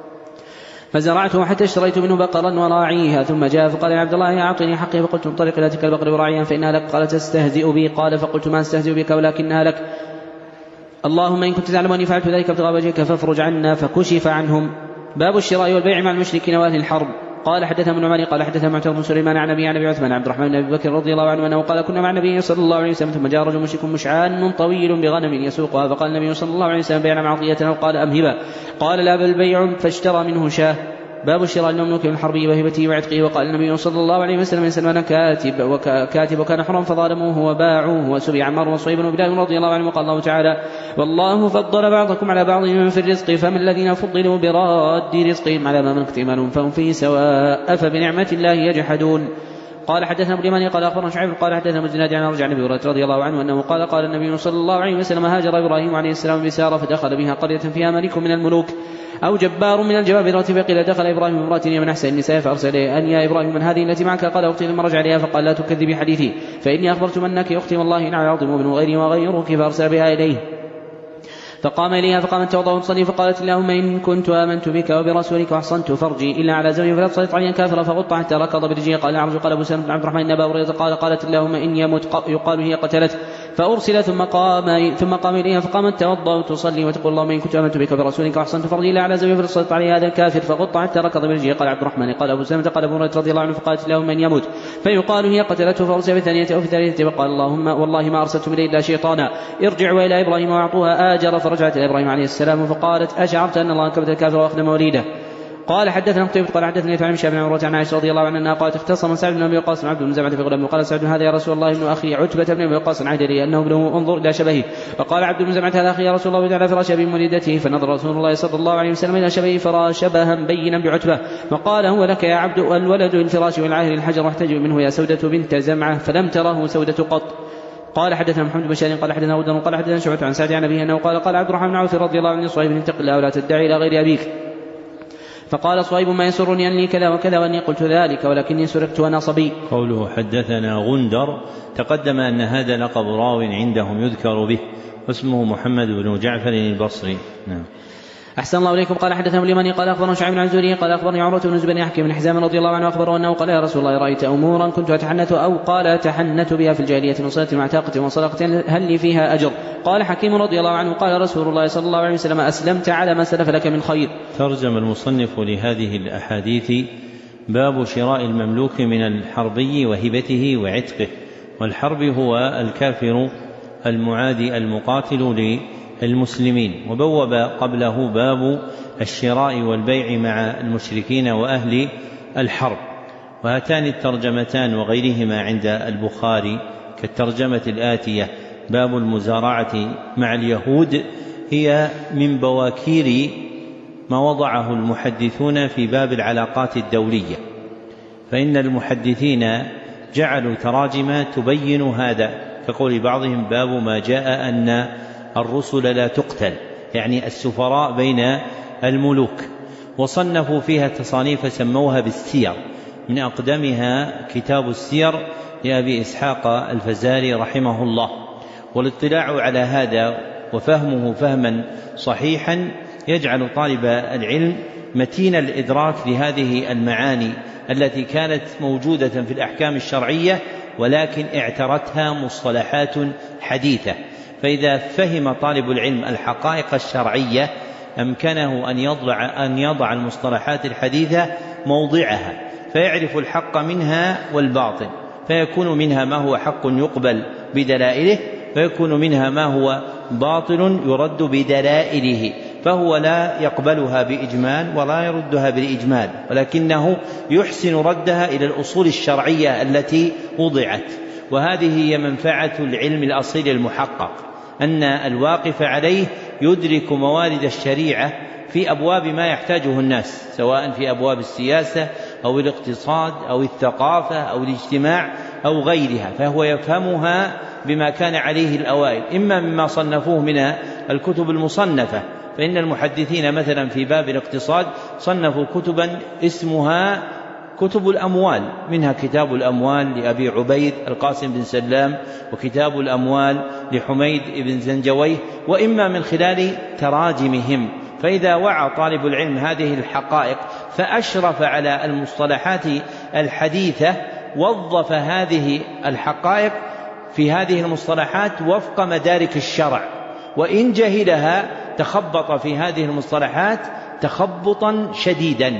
Speaker 2: فزرعته حتى اشتريت منه بقرا وراعيها ثم جاء فقال يا عبد الله أعطني حقي فقلت انطلق إلى تلك البقر وراعيها فإنها لك. قال تستهزئ بي. قال فقلت ما استهزئ بك ولكنها لك. اللهم إن كنت تعلم أني فعلت ذلك ابتغاء وجهك فافرج عنا فكشف عنهم. باب الشراء والبيع مع المشركين وأهل الحرب. قال حدثنا ابن عمر قال حدثنا معتمر بن سليمان عن ابي عن ابي عثمان عبد الرحمن بن ابي بكر رضي الله عنه انه قال كنا مع النبي صلى الله عليه وسلم ثم جاء رجل مشرك مشعان طويل بغنم يسوقها فقال النبي صلى الله عليه وسلم بيعنا معطيتنا وقال امهبا. قال لا بل بيع فاشترى منه شاه. باب الشراء المملوك من حربه وهبته وعتقه. وقال النبي صلى الله عليه وسلم من سلمان كاتب وكاتب وكان حرا فظالموه وباعوه وسبي عمار وصعيب وبلال رضي الله عنه. وقال الله تعالى والله فضل بعضكم على بعض في الرزق فمن الذين فضلوا براد رزقهم على ما ملكت ايمانهم فهم فيه سواء أفبنعمة الله يجحدون. قال حدثنا ابو اليماني قال اخبرنا شعيب قال حدثنا مزناد عن ارجع النبي رضي الله عنه انه قال قال النبي صلى الله عليه وسلم هاجر ابراهيم عليه السلام بساره فدخل بها قرية فيها ملك من الملوك أو جبار من الجبابرة فقيل دخل إبراهيم امرأة من أحسن النساء فأرسل إليه أن يا إبراهيم من هذه التي معك؟ قال أختي ثم رجع إليها فقال لا تكذبي حديثي فإني أخبرت منك أختي والله إن عظم ابن غيري وغيرك فأرسل بها إليه فقام إليها فقامت توضأ وتصلي فقالت اللهم إن كنت آمنت بك وبرسولك وأحصنت فرجي إلا على زوجي فلا تصلت عليا كافرا فغط حتى ركض برجله. قال عرج قال أبو سلمة بن عبد الرحمن إن أبا هريرة قال قالت اللهم إن يمت يقال هي قتلت فأرسل ثم قام ثم قام إليها فقامت توضأ وتصلي وتقول اللهم إن كنت آمنت بك وبرسولك وأحصنت فرجي إلا على زوجي فلا تصلت عليه هذا الكافر فغط حتى ركض برجله. قال عبد الرحمن قال أبو سلمة قال أبو هريرة رضي الله عنه فقالت اللهم إن يمت فيقال هي قتلته فأرسل بالثانية أو في الثالثة وقال اللهم والله ما أرسلتم إليه إلا شيطانا ارجعوا إلى إبراهيم وأعطوها آجر. فرجعت إلى إبراهيم عليه السلام فقالت أشعرت أن الله كبت الكافر وأخذ موليده. قال حدثنا قتيبة قال حدثني عن هشام بن عروة عن عائشة رضي الله عنها أنها قالت اختصم سعد بن أبي وقاص عبد بن زمعة في غلام وقال سعد هذا يا رسول الله ابن أخي عتبة بن أبي وقاص عهد لي أنه ابنه انظر إلى شبهه. فقال عبد بن زمعة هذا أخي يا رسول الله وجعل فراش أبي وليدته. فنظر رسول الله صلى الله عليه وسلم إلى شبهه فرأى شبها بينا بعتبة فقال هو لك يا عبد الولد للفراش والعاهر الحجر واحتجب منه يا سودة بنت زمعة فلم تره سودة قط. قال حدثنا محمد بن بشار قال حدثنا ودر قال حدثنا شعبة عن سعد عن أبيه أنه قال قال عبد الرحمن بن عوف رضي الله عنه صهيب اتق الله ولا تدعي إلى غير أبيك. فقال صهيب ما يسرني أني كذا وكذا وأني قلت ذلك ولكني سرقت وأنا صبي.
Speaker 1: قوله حدثنا غندر تقدم أن هذا لقب راو عندهم يذكر به واسمه محمد بن جعفر البصري. نعم.
Speaker 2: أحسن الله إليكم. قال حدثنا اليماني قال أخبرنا شعيب عن زهري قال أخبرني عروة بن الزبير بن حكيم بن حزام رضي الله عنه أخبره أنه قال يا رسول الله رأيت أمورا كنت أتحنث أو قال أتحنث بها في الجاهلية من صلاة معتاقة وصدقة هل لي فيها أجر؟ قال حكيم رضي الله عنه قال رسول الله صلى الله عليه وسلم أسلمت على ما سلف لك من خير.
Speaker 1: ترجم المصنف لهذه الأحاديث باب شراء المملوك من الحربي وهبته وعتقه. والحرب هو الكافر المعادي المقاتل للمسلمين. وبوب قبله باب الشراء والبيع مع المشركين وأهل الحرب. وهاتان الترجمتان وغيرهما عند البخاري كالترجمة الآتية باب المزارعة مع اليهود هي من بواكير ما وضعه المحدثون في باب العلاقات الدولية. فإن المحدثين جعلوا تراجم تبين هذا كقول بعضهم باب ما جاء أن الرسل لا تقتل يعني السفراء بين الملوك. وصنفوا فيها تصانيف سموها بالسير من أقدمها كتاب السير لأبي إسحاق الفزاري رحمه الله. والاطلاع على هذا وفهمه فهما صحيحا يجعل طالب العلم متين الإدراك لهذه المعاني التي كانت موجودة في الأحكام الشرعية ولكن اعترتها مصطلحات حديثة. فإذا فهم طالب العلم الحقائق الشرعية أمكنه أن يضع, أن يضع المصطلحات الحديثة موضعها فيعرف الحق منها والباطل فيكون منها ما هو حق يقبل بدلائله فيكون منها ما هو باطل يرد بدلائله. فهو لا يقبلها بإجمال ولا يردها بالإجمال ولكنه يحسن ردها إلى الأصول الشرعية التي وضعت. وهذه هي منفعة العلم الأصيل المحقق أن الواقف عليه يدرك موارد الشريعة في أبواب ما يحتاجه الناس سواء في أبواب السياسة أو الاقتصاد أو الثقافة أو الاجتماع أو غيرها فهو يفهمها بما كان عليه الأوائل إما مما صنفوه من الكتب المصنفة. فإن المحدثين مثلا في باب الاقتصاد صنفوا كتبا اسمها كتب الأموال منها كتاب الأموال لأبي عبيد القاسم بن سلام وكتاب الأموال لحميد بن زنجويه وإما من خلال تراجمهم. فإذا وعى طالب العلم هذه الحقائق فأشرف على المصطلحات الحديثة وظف هذه الحقائق في هذه المصطلحات وفق مدارك الشرع وإن جهلها تخبط في هذه المصطلحات تخبطا شديدا.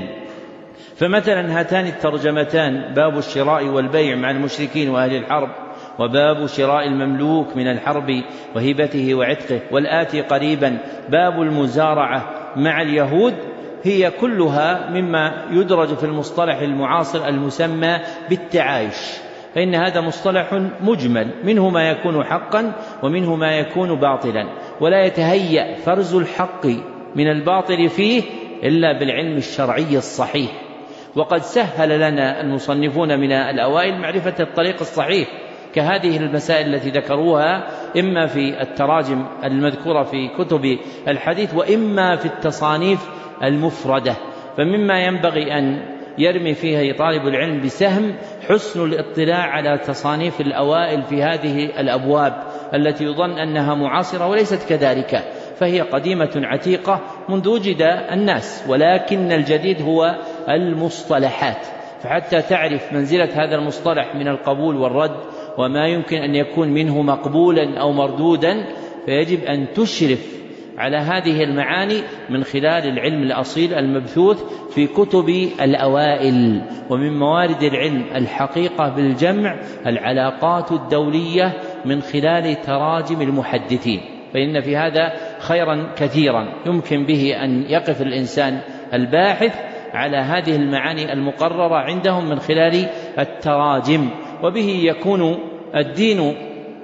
Speaker 1: فمثلا هاتان الترجمتان باب الشراء والبيع مع المشركين وأهل الحرب وباب شراء المملوك من الحرب وهبته وعتقه والآتي قريبا باب المزارعة مع اليهود هي كلها مما يدرج في المصطلح المعاصر المسمى بالتعايش. فإن هذا مصطلح مجمل منه ما يكون حقا ومنه ما يكون باطلا ولا يتهيأ فرز الحق من الباطل فيه إلا بالعلم الشرعي الصحيح. وقد سهل لنا المصنفون من الأوائل معرفة الطريق الصحيح كهذه المسائل التي ذكروها إما في التراجم المذكورة في كتب الحديث وإما في التصانيف المفردة. فمما ينبغي أن يرمي فيها طالب العلم بسهم حسن الاطلاع على تصانيف الأوائل في هذه الأبواب التي يظن أنها معاصرة وليست كذلك.
Speaker 3: فهي قديمة عتيقة منذ وجد الناس، ولكن الجديد هو المصطلحات. فحتى تعرف منزلة هذا المصطلح من القبول والرد وما يمكن أن يكون منه مقبولا أو مردودا، فيجب أن تشرف على هذه المعاني من خلال العلم الأصيل المبثوث في كتب الأوائل. ومن موارد العلم الحقيقة بالجمع العلاقات الدولية من خلال تراجم المحدثين، فإن في هذا خيرا كثيرا يمكن به أن يقف الإنسان الباحث على هذه المعاني المقررة عندهم من خلال التراجم، وبه يكون الدين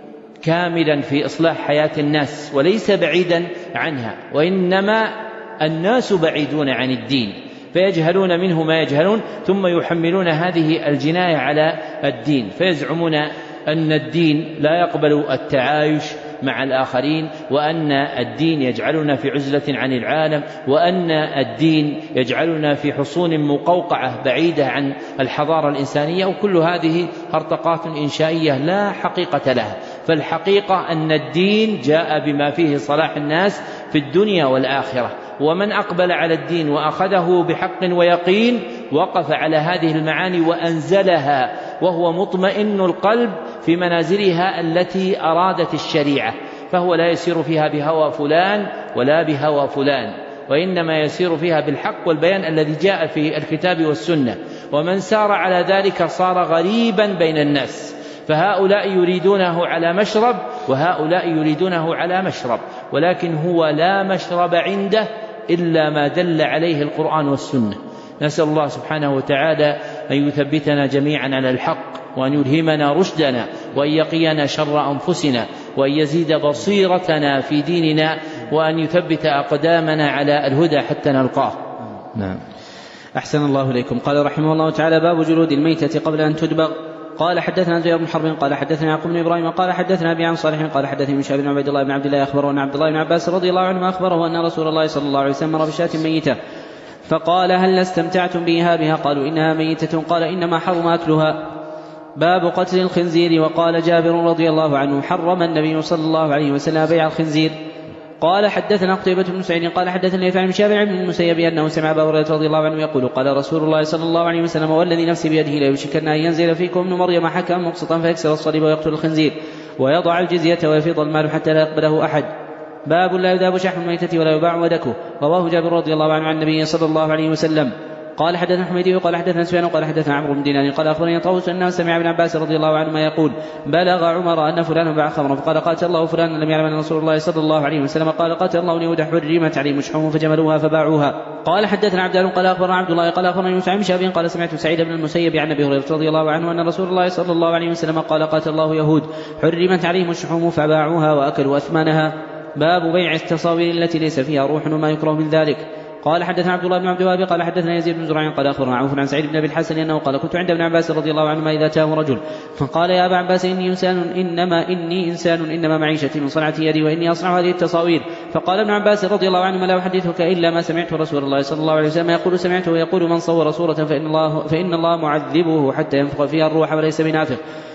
Speaker 3: كاملا في إصلاح حياة الناس وليس بعيدا عنها، وإنما الناس بعيدون عن الدين فيجهلون منه ما يجهلون، ثم يحملون هذه الجناية على الدين، فيزعمون أن الدين لا يقبل التعايش مع الآخرين، وأن الدين يجعلنا في عزلة عن العالم، وأن الدين يجعلنا في حصون مقوقعة بعيدة عن الحضارة الإنسانية، وكل هذه هرطقات إنشائية لا حقيقة لها. فالحقيقة أن الدين جاء بما فيه صلاح الناس في الدنيا والآخرة، ومن أقبل على الدين وأخذه بحق ويقين وقف على هذه المعاني وأنزلها وهو مطمئن القلب في منازلها التي أرادت الشريعة، فهو لا يسير فيها بهوى فلان ولا بهوى فلان، وإنما يسير فيها بالحق والبيان الذي جاء في الكتاب والسنة. ومن سار على ذلك صار غريبا بين الناس، فهؤلاء يريدونه على مشرب وهؤلاء يريدونه على مشرب، ولكن هو لا مشرب عنده إلا ما دل عليه القرآن والسنة. نسأل الله سبحانه وتعالى أن يثبتنا جميعا على الحق، وأن يلهمنا رشدنا، وأن يقينا شر أنفسنا، وأن يزيد بصيرتنا في ديننا، وأن يثبت أقدامنا على الهدى حتى نلقاه.
Speaker 2: نعم. أحسن الله إليكم. قال رحمه الله تعالى: باب جلود الميتة قبل أن تدبغ. قال حدثنا زهير بن حرب قال حدثنا يعقوب بن إبراهيم قال حدثنا أبي عن صالح قال حدثني من شهاب بن عبيد الله بن عبد الله أخبره أن عبد الله بن عباس رضي الله عنه أخبره أن رسول الله صلى الله عليه وسلم مر بشاة ميتة فقال: هل استمتعتم بإيهابها؟ قالوا: إنها ميتة. قال: إنما حرم أكلها. باب قتل الخنزير. وقال جابر رضي الله عنه: حرم النبي صلى الله عليه وسلم بيع الخنزير. قال حدثنا قتيبة بن سعيد قال حدثني يفعل من شابع بن المسيب أنه سمع أبا هريرة رضي الله عنه يقول: قال رسول الله صلى الله عليه وسلم: والذي نفسي بيده ليوشكن أن ينزل فيكم ابن مريم حكما مقسطا فيكسر الصليب ويقتل الخنزير ويضع الجزية ويفيض المال حتى لا يقبله أحد. باب لا يذاب شحم الميتة ولا يباع ودكه. رواه جابر رضي الله عنه عن النبي صلى الله عليه وسلم. قال حدثنا حميدي قال حدثنا سفيان قال حدثنا عمرو بن دينار قال أخبرني طاووس أنه سمع ابن عباس رضي الله عنهما يقول: بلغ عمر أن فلانا باع خمرا فقال: قاتل الله فلانا لم يعلم أن رسول الله صلى الله عليه وسلم قال: قاتل الله اليهود حرمت عليهم الشحوم فجملوها فباعوها. قال حدثنا عبد الله قال أخبرنا عبد الله قال أخبرنا يوسف بن شهاب قال: سمعت سعيد بن المسيب عن أبي هريرة رضي الله عنه أن رسول الله صلى الله عليه وسلم قال: قاتل الله يهود حرمت عليهم الشحوم فباعوها وأكلوا أثمانها. باب بيع التصاوير التي ليس فيها روح وما يكره من ذلك. قال حدثنا عبد الله بن عبد الوهاب قال حدثنا يزيد بن زرع قال أخبرنا عوف عن سعيد بن أبي الحسن أنه قال: كنت عند ابن عباس رضي الله عنهما إذا أتاه رجل فقال: يا أبا عباس إني إنسان إنما إني إنسان إنما معيشتي من صنعة يدي وإني أصنع هذه التصاوير. فقال ابن عباس رضي الله عنهما: لا أحدثك إلا ما سمعت رسول الله صلى الله عليه وسلم يقول: سمعته يقول: من صور صورة فإن الله فإن الله معذبه حتى ينفخ فيها الروح وليس بنافخ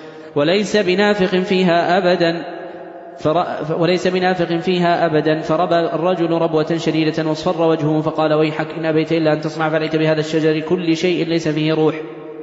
Speaker 2: وليس بنافخ فيها أبدا وليس بنافق فيها أبدا. فربى الرجل ربوة شديدة واصفر وجهه فقال: ويحك إن أبيت إلا أن تصنع فعليك بهذا الشجر كل شيء ليس فيه روح.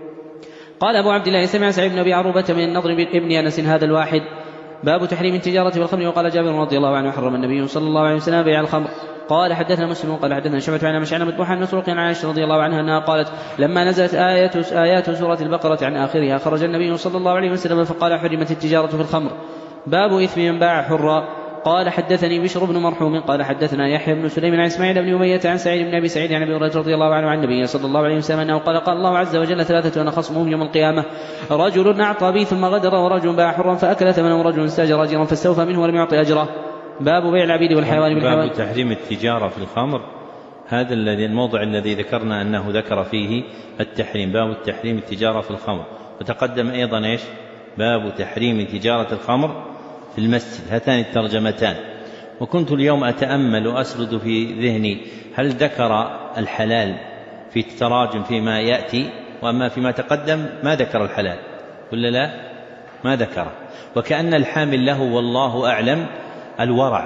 Speaker 2: قال أبو عبد الله: سمع سعيد بن أبي عروبة من النضر بن أنس هذا الواحد. باب تحريم التجارة بالخمر. وقال جابر رضي الله عنه: حرم النبي صلى الله عليه وسلم بيع الخمر. قال حدثنا مسلم قال حدثنا شعبة عن مشعل مذبوحا عن مسروق عن عائشة رضي الله عنها أنها قالت: لما نزلت آيات آيات سورة البقرة عن آخرها خرج النبي صلى الله عليه وسلم فقال: حرمت التجارة في الخمر. باب إثم من باع حرا. قال حدثني بشر بن مرحوم قال حدثنا يحيى بن سليم عن إسماعيل بن أمية عن سعيد بن أبي سعيد عن أبي هريرة رضي الله عنه عن النبي صلى الله عليه وسلم أنه قال: قال الله عز وجل: ثلاثة أنا خصمهم يوم القيامة: رجل أعطى بي ثم غدر، ورجل باع حرا فأكل ثمنه، ورجل استأجر أجرا فاستوفى منه ولم يعطي أجره. باب بيع العبيد والحيوان بالحيوان.
Speaker 1: باب تحريم التجارة في الخمر. هذا الذي الموضع الذي ذكرنا أنه ذكر فيه التحريم، باب التحريم التجارة في الخمر. وتقدم أيضا إيش؟ باب تحريم تجارة الخمر في المسجد. هاتان الترجمتان. وكنت اليوم أتأمل وأسرد في ذهني هل ذكر الحلال في التراجم فيما يأتي، وأما فيما تقدم ما ذكر الحلال ولا لا؟ ما ذكره، وكأن الحامل له والله أعلم الورع،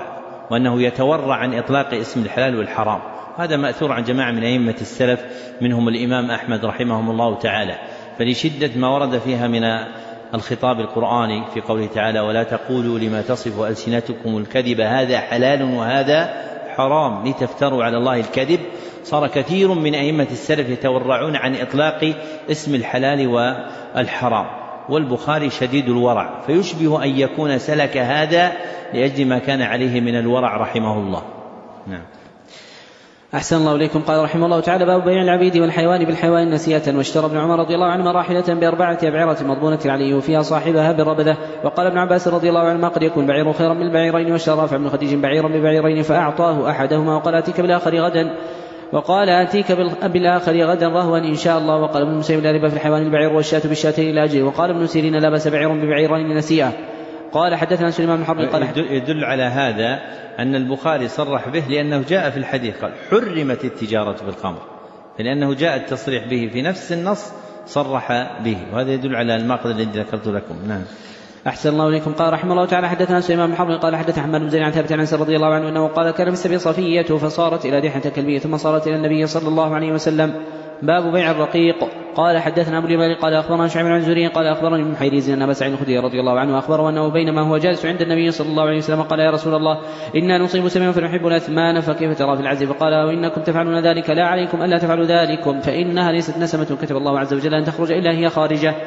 Speaker 3: وأنه يتورع عن إطلاق اسم الحلال والحرام. هذا مأثور عن جماعة من أئمة السلف منهم الإمام أحمد رحمهم الله تعالى. فلشدة ما ورد فيها من الخطاب القرآني في قوله تعالى ولا تقولوا لما تصف ألسنتكم الكذب هذا حلال وهذا حرام لتفتروا على الله الكذب، صار كثير من أئمة السلف يتورعون عن إطلاق اسم الحلال والحرام. والبخاري شديد الورع، فيشبه أن يكون سلك هذا لأجل ما كان عليه من الورع رحمه الله. نعم.
Speaker 2: أحسن الله إليكم. قال رحمه الله تعالى باب بيع العبيد والحيوان بالحيوان نسيئة. واشترى ابن عمر رضي الله عنهما راحلة بأربعة أبعرة مضمونة عليه وفيها صاحبها بالربذة. وقال ابن عباس رضي الله عنهما قد يكون بعير خيرا من البعيرين. واشترى رافع بن خديج بعيرا ببعيرين فأعطاه أحدهما وقال آتيك بالآخر غدا وقال آتيك بالآخر غدا رهوا إن شاء الله. وقال ابن المسيب لا ربا في الحيوان البعير والشاة بالشاتين لا أجل. وقال ابن سيرين لا بأس بعير ببعيرين نسيئة. قال حدثنا سليمان بن حرب قال
Speaker 3: يدل على هذا أن البخاري صرح به لأنه جاء في الحديث قال حرمت التجارة بالخمر، لأنه جاء التصريح به في نفس النص صرح به، وهذا يدل على الماخذ الذي ذكرت لكم. نعم.
Speaker 2: أحسن الله إليكم. قال رحمه الله تعالى حدثنا سليمان بن حرب قال حدث حماد بن زيد عن ثابت عن أنس رضي الله عنه أنه قال كان في السبيل صفية فصارت إلى دحية كلبية ثم صارت إلى النبي صلى الله عليه وسلم. باب بيع الرقيق. قال حدثنا أبو اليماني قال أخبرنا شعيب عن الزهري قال أخبرني ابن حيريز أن أبا سعيد الخدري رضي الله عنه أخبره أنه بينما هو جالس عند النبي صلى الله عليه وسلم قال يا رسول الله إنا نصيب سميا فنحب الأثمان فكيف ترى في العز؟ فقال وإنكم تفعلون ذلك لا عليكم ألا تفعلوا ذلكم فإنها ليست نسمة كتب الله عز وجل أن تخرج إلا هي خارجة.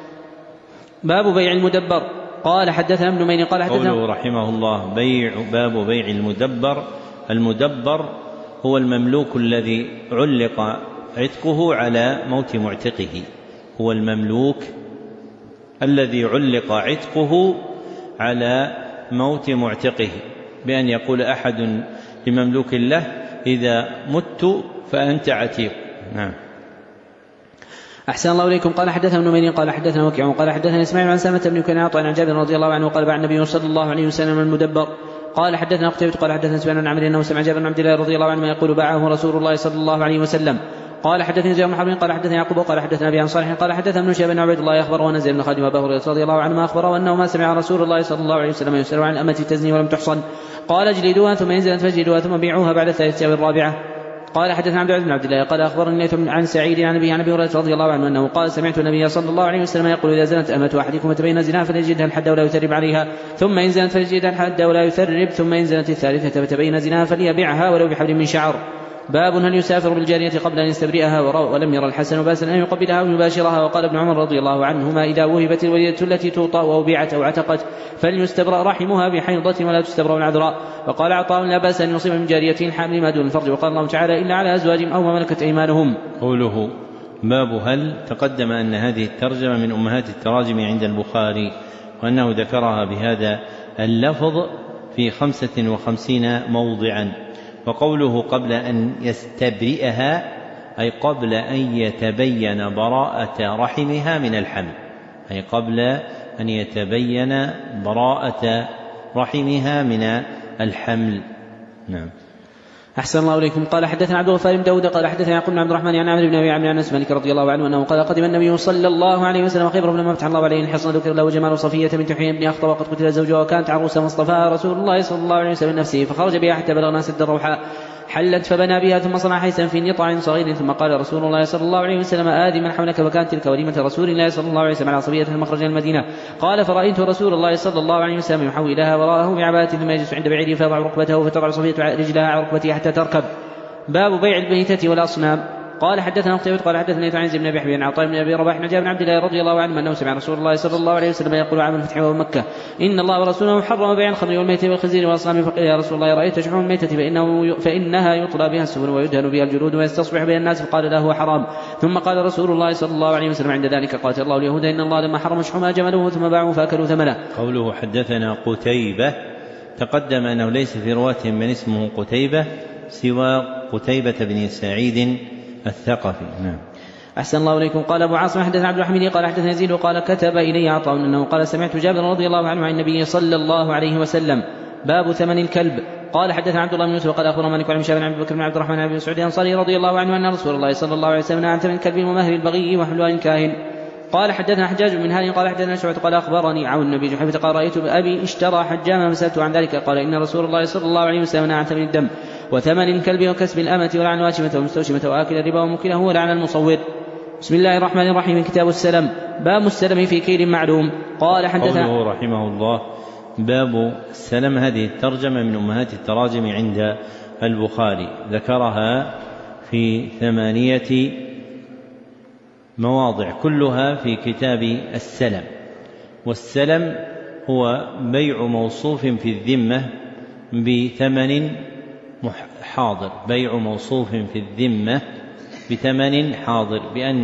Speaker 2: باب بيع المدبر. قال حدثنا ابن مين قال حدثنا
Speaker 3: قوله رحمه الله بيع باب بيع المدبر. المدبر هو المملوك الذي علق عتقه على موت معتقه، هو المملوك الذي علق عتقه على موت معتقه، بأن يقول أحد لمملوك له إذا مت فأنت عتيق. نعم.
Speaker 2: أحسن الله إليكم. قال حدثنا ابن مين قال حدثنا وكيع قال حدثنا إسماعيل عن سامة بن كنعان عن جابر رضي الله عنه قال باع النبي صلى الله عليه وسلم المدبر. قال حدثنا قتيبة قال حدثنا سفيان عن عمرو أنه سمع جابر بن عبد الله رضي الله عنه يقول باعه رسول الله صلى الله عليه وسلم. قال حدثني زيد بن حرب قال حدثني يعقوب قال حدثنا أبي عن صالح قال حدثنا ابن شهاب بن عبيد الله أخبره أن زيد بن خالد وأبا هريرة رضي الله عنهما أخبره أنه ما سمع رسول الله صلى الله عليه وسلم يسأل عن الأمة تزني ولم تحصن قال اجلدوها ثم ينزلت فاجلدوها ثم بيعوها بعد الثالثة أو الرابعة. قال حدثنا عبد العزيز بن عبد الله قال أخبرني عن سعيد عن أبي عن أبي هريرة رضي الله عنه أنه قال سمعت النبي صلى الله عليه وسلم يقول إذا زنت أمة أحدكم وتبين زناها فليجلدها الحد ولا يثرب عليها ثم إن زنت فليجلدها الحد ولا يثرب ثم إن زنت الثالثة فتبين زناها فليبيعها ولو بحبل من شعر. باب هل يسافر بالجارية قبل أن يستبرئها ولم يرى الحسن بأسا أن يقبلها أو يباشرها. وقال ابن عمر رضي الله عنهما إذا وهبت الوليدة التي توطأ أو بيعت أو عتقت فليستبرأ رحمها بحيضة ولا تستبرأ العذراء. وقال عطاء لا بأس أن يصيب من جارية حامل ما دون الفرج. وقال الله تعالى إلا على أزواجهم أو ما ملكت أيمانهم.
Speaker 3: قوله باب هل تقدم أن هذه الترجمة من أمهات التراجم عند البخاري، وأنه ذكرها بهذا اللفظ في خمسة وخمسين موضعا. وقوله قبل أن يستبرئها أي قبل أن يتبين براءة رحمها من الحمل، أي قبل أن يتبين براءة رحمها من الحمل. نعم.
Speaker 2: أحسن الله إليكم. قال حدثنا عبد الغفار بن داود قال حدثنا يعقوب بن عبد الرحمن عن عامر بن أبي عامر عن أنس مالك رضي الله عنه أنه قال قدم النبي صلى الله عليه وسلم خيبر لما فتح الله عليه الحصن ذكر له جمال صفية بنت حيي بن أخطب وقد قتل زوجها وكانت عروسا فاصطفاها رسول الله صلى الله عليه وسلم نفسه فخرج بها حتى بلغنا سد الروحاء حلت فبنى بها ثم صنع حيثا في نطع صغير ثم قال رسول الله صلى الله عليه وسلم آذي من حولك. فكانت تلك وليمة رسول الله صلى الله عليه وسلم على صبية المخرج المدينة. قال فرأيت رسول الله صلى الله عليه وسلم يحوي لها وراءه بعباءته ثم يجلس عند بعيره فيضع ركبته فتضع صفية رجلها على ركبته حتى تركب. باب بيع الميتة والأصنام. قال حدثنا قتيبة قال حدثني عن بن أبي حبيب عن عطاء بن أبي رباح عن جابر بن عبد الله رضي الله عنه أنه سمع رسول الله صلى الله عليه وسلم يقول عام الفتح ومكة إن الله ورسوله حرم بيع الخمر والميت والخنزير والأصنام. فقيل يا رسول الله رأيت شحوم الميتة فإنه فإنها يطلى بها السفن ويدهن بها الجلود ويستصبح بها الناس. فقال له هو حرام. ثم قال رسول الله صلى الله عليه وسلم عند ذلك قاتل الله اليهود إن الله لما حرم شحومها جملوه ثم باعوا فأكلوا ثمنه.
Speaker 3: قوله حدثنا قتيبة تقدم أنه ليس في رواتهم من اسمه قتيبة سوى قتيبة بن سعيد الثقفي. نعم.
Speaker 2: أحسن الله إليكم. قال أبو عاصم حدثنا عبد الحميد قال حدثنا يزيد وقال كتب إلي عطاء أنه قال سمعت جابر رضي الله عنه عن النبي صلى الله عليه وسلم. باب ثمن الكلب. قال حدثنا عبد الله بن يوسف وقال أخبرنا مالك عن هشام بن عبد بكر بن عبد الرحمن بن مسعود الأنصاري رضي الله عنه أن رسول الله صلى الله عليه وسلم نهى عن ثمن الكلب ومهر البغي وحلوان الكاهن. قال حدثنا حجاج بن هاني قال حدثنا شعبة قال أخبرني عن النبي جحيفة قال رأيت أبي اشترى حجاما فسألته عن ذلك قال إن رسول الله صلى الله عليه وسلم نهى عن ثمن الدم وثمن الكلب وكسب الأمة ولعن الواشمة والمستوشمة وآكل الربا وموكله ولعن المصور. بسم الله الرحمن الرحيم. كتاب السلم. باب السلم في كيل معلوم. قال حدثنا
Speaker 1: قوله رحمه الله باب السلم، هذه الترجمة من أمهات التراجم عند البخاري، ذكرها في ثمانية مواضع كلها في كتاب السلم. والسلم هو بيع موصوف في الذمة بثمن حاضر، بيع موصوف في الذمة بثمن حاضر، بأن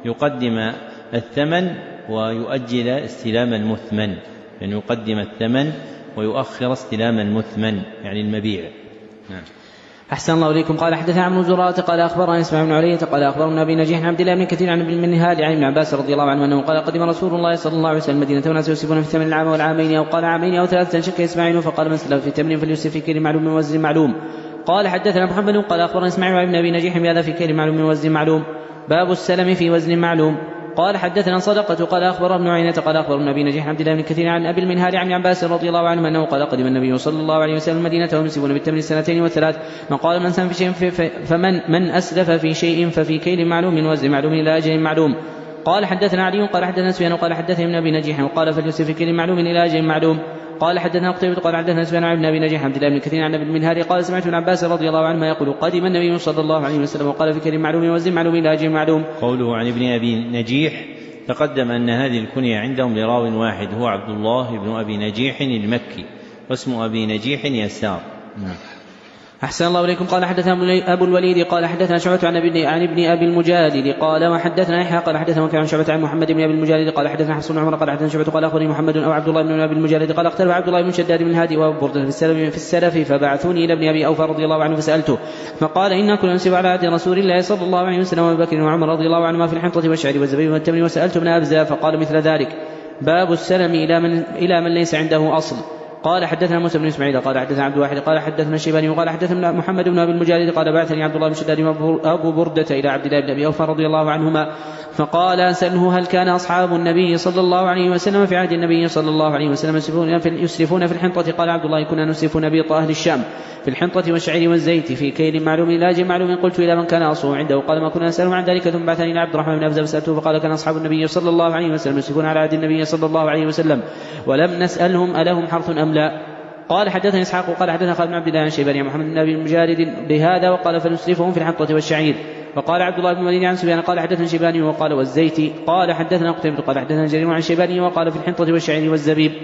Speaker 1: يقدم الثمن ويؤجل استلام المثمن، يعني يقدم الثمن ويؤخر استلام المثمن يعني المبيع. نعم.
Speaker 2: أحسن الله إليكم. قال حدثنا عن زرارة قال أخبرنا اسماعيل بن علية قال أخبرنا أبي نجيح عن عبد الله بن كثير عن ابن منهال عن ابن عباس رضي الله عنه أنه قال قدم رسول الله صلى الله عليه وسلم المدينة وناس يوسفون في ثمن العام والعامين أو قال عامين أو ثلاثة، شك إسماعيل فقال من سلف في تمر فليوسف في كيل معلوم من وزن معلوم. قال حدثنا محمد قال أخبرنا إسماعيل بن أبي نجيح بهذا في كيل معلوم من وزن معلوم. باب السلم في وزن معلوم. قال حدثنا صدقة قال أخبر ابن عيينة قال أخبرنا أبي نجيح عبد الله بن كثير عن أبي المنهال عن عباس رضي الله عنه أنه قال قدم النبي صلى الله عليه وسلم المدينة وهم يمسكون بالتمر السنتين والثلاث، من قال من سلم في شيء فمن من أسلف في شيء ففي كيل معلوم من وزن معلوم إلى أجل معلوم. قال حدثنا علي قال حدثنا سفيان قال حدثني ابن أبي نجيح وقال فليوسف في كيل معلوم إلى أجل معلوم. قال حدثنا قتيبة قال حدثنا سفيان عن ابن أبي نجيح عبد الله بن كثير عن أبي المنهال قال سمعت ابن عباس رضي الله عنه يقول قدم النبي صلى الله عليه وسلم وقال في كيل معلوم وزن معلوم إلى أجل معلوم.
Speaker 1: قوله عن ابن أبي نجيح تقدم أن هذه الكنية عندهم لراو واحد هو عبد الله بن أبي نجيح المكي، واسم أبي نجيح يسار. نعم.
Speaker 2: أحسن الله إليكم. قال حدثنا أبو الوليد قال حدثنا شعبة عن ابن عن ابن أبي المجالد قال وحدثنا يحيى قال حدثنا وكيع عن شعبة عن محمد بن أبي المجالد قال حدثنا حفص بن عمر قال حدثنا شعبة قال أخبرني محمد أو عبد الله بن أبي المجالد قال اختلف عبد الله بن شداد بن هادي وأبو بردة في السلف في السلف فبعثوني إلى ابن أبي أوفى رضي الله عنه فسألته فقال إنا كنا نسب على عهد رسول الله صلى الله عليه وسلم وأبي بكر وعمر رضي الله عنهما في الحنطة والشعر والزبيب والتمر وسألت ابن أبزة فقال مثل ذلك. باب السلم إلى من إلى من ليس عنده أصل. قال حدثنا موسى بن اسماعيل قال حدثنا عبد الواحد قال حدثنا الشيباني وقال حدثنا محمد بن ابي المجالد قال بعثني عبد الله بن شداد ابو برده الى عبد الله بن ابي اوفى رضي الله عنهما فقال اساله هل كان اصحاب النبي صلى الله عليه وسلم في عهد النبي صلى الله عليه وسلم يسرفون في, يسرفون في الحنطه؟ قال عبد الله كنا نسرف نبيط اهل الشام في الحنطه والشعير والزيت في كيل معلوم الى اجل معلوم. قلت الى من كان اصله عنده قال ما كنا نساله عن ذلك ثم بعثني الى عبد الرحمن بن ابزه فسالته فقال كان اصحاب النبي صلى الله عليه وسلم يسرفون على عهد النبي صلى الله عليه وسلم ولم نسالهم الهم حرث ام لا. قال حدثني اسحاق وقال حدثنا خالد بن عبد الله عن شيباني عن محمد بن ابي المجالد بهذا وقال فنسرفهم في الحنطه والشعير. وقال عبد الله بن الوليد عن سفيان قال حدثنا شيباني وقال والزيت. قال حدثنا قتيبة قال حدثنا جرير عن شيباني وقال في الحنطه والشعير والزبيب.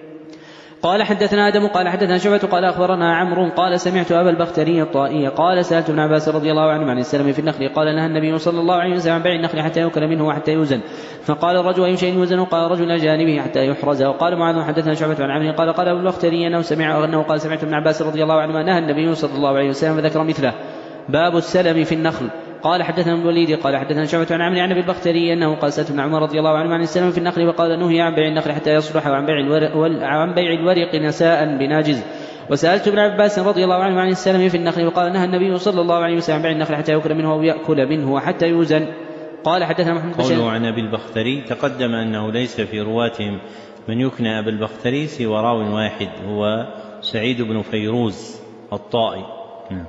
Speaker 2: قال حدثنا آدم قال حدثنا شعبة قال أخبرنا عمرو قال سمعت أبا البختري الطائي قال سألت ابن عباس رضي الله عنه عن السلم في النخل قال نهى النبي صلى الله عليه وسلم عن بيع النخل حتى يؤكل منه وحتى يوزن. فقال الرجل أي شيء يوزن؟ قال رجل أجانبه حتى يحرز. وقال معاذ حدثنا شعبة عن عمرو قال قال أبو البختري أنه سمع أنه قال سمعت ابن عباس رضي الله عنه نهى النبي صلى الله عليه وسلم فذكر مثله. باب السلم في النخل. قال حدثنا ابن الوليد قال حدثنا شعبة عن عمرو عن ابي البختري انه قال سألت ابن عمر رضي الله عنه عن السلم في النخل وقال نهي عن بيع النخل حتى يصلح وعن بيع الورق, وعن بيع الورق نساء بناجز. وسألت ابن عباس رضي الله عنه عن السلم في النخل وقال نهى النبي صلى الله عليه وسلم عن بيع النخل حتى يأكل منه أو يأكل منه وحتى يوزن. قال حدثنا محمد بن
Speaker 1: قوله عن ابي البختري تقدم انه ليس في رواتهم من يكنى ابي البختري سوى راو واحد هو سعيد بن فيروز الطائي. نعم.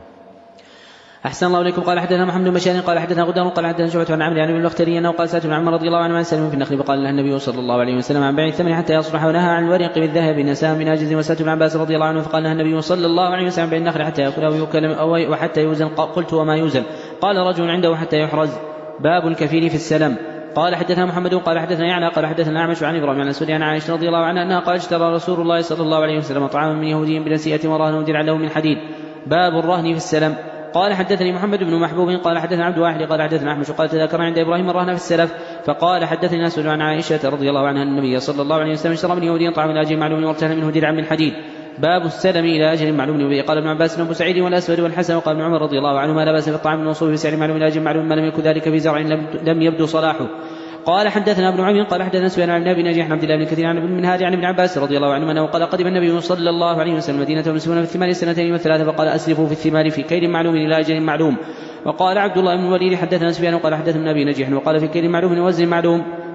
Speaker 2: أحسن الله إليكم. قال حدثنا محمد بن بشار قال حدثنا غدار قال حدثنا شعبة عن عمرو عن ابي البختري انه قال سألت ابن عمر رضي الله عنه عن السلم في النخل فقال له النبي صلى الله عليه وسلم عن بيع الثمن حتى يصلح ونهى عن الورق بالذهب نساء بناجز. وسألت ابن عباس رضي الله عنه فقال له النبي صلى الله عليه وسلم عن بيع النخل حتى يأكل أو يؤكل أو وحتى يوزن. قلت وما يوزن؟ قال رجل عنده حتى يحرز. باب الكفيل في السلم. قال حدثنا محمد قال حدثنا يعنى قال حدثنا أعمش عن إبراهيم عن الأسود عن عائشة رضي الله عنها أنها قال اشترى رسول الله صلى الله عليه وسلم طعاما من يهودي بنسيئة ورهن درعا له من حديد. باب الرهن في السلم. قال حدثني محمد بن محبوب قال حدثنا عبد واحد قال حدثنا أحمد قال تذكر عند إبراهيم الرهن في السلف. فقال حدثني أسود عن عائشة رضي الله عنها النبي صلى الله عليه وسلم اشترى من يهودي طعاما إلى أجل معلوم وارتهن منه درعا من حديد. باب السلم إلى أجل معلوم. وبه قال ابن عباس وابو سعيد والأسود والحسن وقال ابن عمر رضي الله عنهما لا بأس في الطعام الموصوف بسعر معلوم إلى أجل معلوم ما لم يكن ذلك في زرع لم يبدو صلاحه. قال حدثنا ابن عمرو قال حدثنا سفيان عن ابي نجيح عن عبد الله بن كثير عن ابن منهاج عن ابن عباس رضي الله عنه انه قال قدم النبي صلى الله عليه وسلم المدينه ويمسكون في الثمار سنتين وثلاثه فقال اسرفوا في الثمار في كيل معلوم الى اجل معلوم. وقال عبد الله بن الوليد حدثنا سفيان قال حدثنا ابن ابي نجيح وقال في كيل معلوم ووزن معلوم.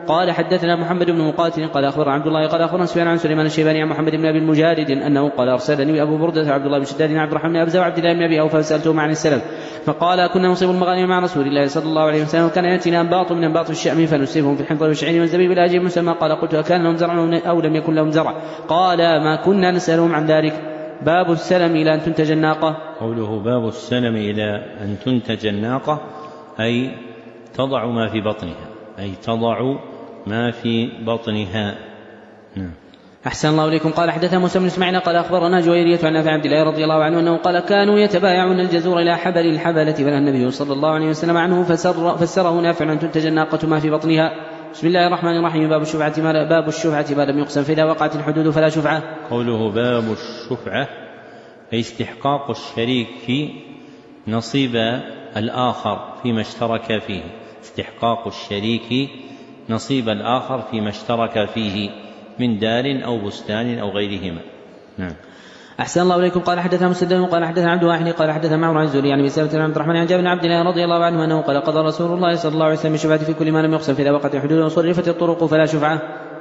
Speaker 2: قال حدثنا محمد بن مقاتل قال أخبر عبد الله قال أخبرنا سفيان عن سليمان الشيباني عن محمد بن أبي المجارد أنه قال أرسلني أبو بردة عبد الله بن شداد عن عبد الرحمن بن أبزة وعبد الله بن أبي أوفى فسألتهم عن السلف فقال كنا نصيب المغانم مع رسول الله صلى الله عليه وسلم وكان يأتينا أنباط من أنباط الشأم فنسيبهم في الحنطة والشعير والزبيب الأجيب مسمى. قال قلت أكان لهم زرع أو لم يكن لهم زرع؟ قال ما كنا نسألهم عن ذلك. باب السلم إلى أن تنتج الناقة.
Speaker 1: قوله باب السلم إلى أن تنتج الناقة أي تضع ما في بطنها أي تضع ما في بطنها. نعم.
Speaker 2: أحسن الله إليكم. قال حدثنا موسى بن إسماعيل قال أخبرنا جويرية عن نافع عبد الله رضي الله عنه أنه قال كانوا يتبايعون الجزور إلى حبل الحبلة فنهى النبي صلى الله عليه وسلم عنه فسر فسره نافع أن تنتج الناقة ما في بطنها. بسم الله الرحمن الرحيم. باب الشفعة ما باب الشفعة ما لم يقسم فإذا وقعت الحدود فلا شفعة.
Speaker 1: قوله باب الشفعة أي استحقاق الشريك في نصيب الآخر فيما اشترك فيه استحقاق الشريك نصيب الآخر فيما اشترك فيه من دار أو بستان أو غيرهما. نعم.
Speaker 2: أحسن الله إليكم. قال حدثنا مسدد قال حدثنا عبد واحد قال حدثنا معمر عن الزهري عن سلمة بن عبد الرحمن عن جابر بن عبد الله رضي الله عنه أنه قال قضى رسول الله صلى الله عليه وسلم الشفعة في كل ما لم يقسم فإذا وقعت الحدود وصرفت الطرق فلا شفعة.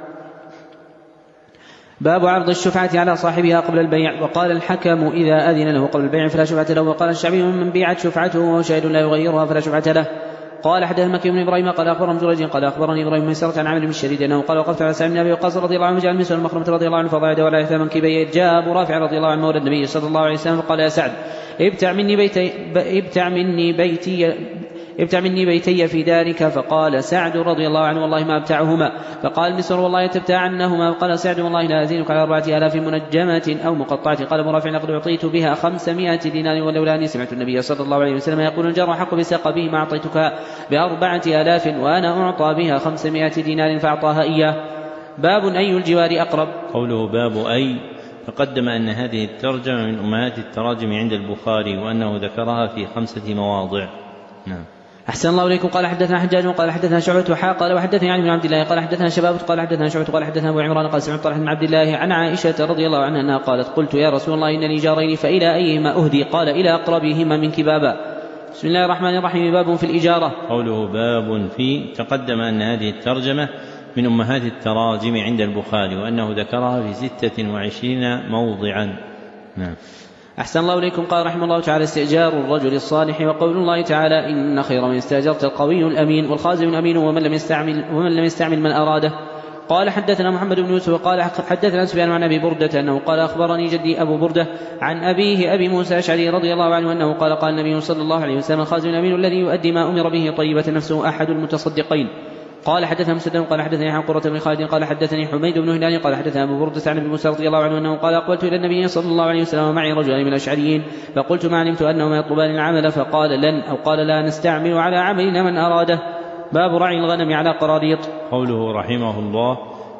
Speaker 2: باب عرض الشفعة على صاحبها قبل البيع. وقال الحكم إذا أذن له قبل البيع فلا شفعة له. وقال الشعبي من بيعت شفعته وهو شاهد لا يغيرها فلا شفعة له. قال حدثنا مكي بن ابراهيم قال اخبرنا جريج قال اخبرني ابراهيم ميسرة عن عامر بن الشريد انه قال وقفت على سعد بن ابي وقاص رضي الله عنه وجعل المسور المخرمة رضي الله عنه فضع يده على اثنى منكبيه. جاء ابو رافع رضي الله عنه مولى النبي صلى الله عليه وسلم فقال يا سعد ابتع مني بيتي ابتع مني بيتي ابتع مني بيتي في دارك. فقال سعد رضي الله عنه والله ما ابتعهما. فقال المسور والله تبتع عنهما. وقال سعد والله لا أزينك على أربعة آلاف منجمة أو مقطعة. قال ابو رافع لقد أعطيت بها خمسمائة دينار ولولا أني سمعت النبي صلى الله عليه وسلم يقول الجار حق بساق به ما أعطيتك بأربعة آلاف وأنا أعطى بها خمسمائة دينار فأعطاها إياه. باب أي الجوار أقرب.
Speaker 1: قوله باب أي تقدم أن هذه الترجمة من أمهات التراجم عند البخاري وأنه ذكرها في خمسة مواضع. نعم.
Speaker 2: أحسن الله إليكم. قال حدثنا حجاج قال حدثنا شعبة حا قال وحدثني عن ابن عبد الله قال حدثنا شباب قال حدثنا شعبة قال حدثنا أبو عمران قال سمعت طلحة بن عبد الله عن عائشة رضي الله عنها أنها قالت قلت يا رسول الله إن لي جارين فإلى أيهما أهدي؟ قال إلى أقربهما منك بابا. بسم الله الرحمن الرحيم. باب في الإجارة.
Speaker 1: قوله باب في تقدم أن هذه الترجمة من أمهات التراجم عند البخاري وأنه ذكرها في ستة وعشرين موضعا. نعم.
Speaker 2: أحسن الله إليكم. قال رحمه الله تعالى استئجار الرجل الصالح. وقول الله تعالى إن خير من استأجرت القوي الأمين والخازن الأمين ومن لم يستعمل ومن لم يستعمل من أراده. قال حدثنا محمد بن يوسف قال حدثنا سفيان عن أبي بردة أنه قال أخبرني جدي أبو بردة عن أبيه أبي موسى الأشعري رضي الله عنه أنه قال قال النبي صلى الله عليه وسلم الخازن الأمين الذي يؤدي ما أمر به طيبة نفسه أحد المتصدقين. قال حدثنا مسدد قال حدثني عن قرة بن خالد قال حدثني حميد بن هلال قال حدثنا أبو بردة عن أبي موسى رضي الله عنه أنه قال أقبلت إلى النبي صلى الله عليه وسلم ومعي رجلان من الأشعريين فقلت ما علمت أنهما يطلبان العمل فقال لن أو قال لا نستعمل على عملنا من أراده. باب رعي الغنم على قراريط.
Speaker 1: قوله رحمه الله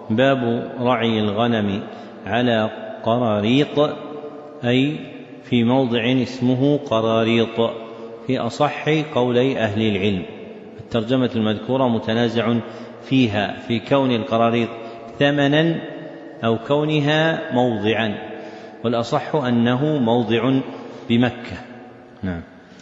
Speaker 1: باب رعي الغنم على قراريط أي في موضع اسمه قراريط في أصح قولي أهل العلم. الترجمة المذكورة متنازع فيها في كون القراريط ثمنا أو كونها موضعا والأصح أنه موضع بمكة. نعم.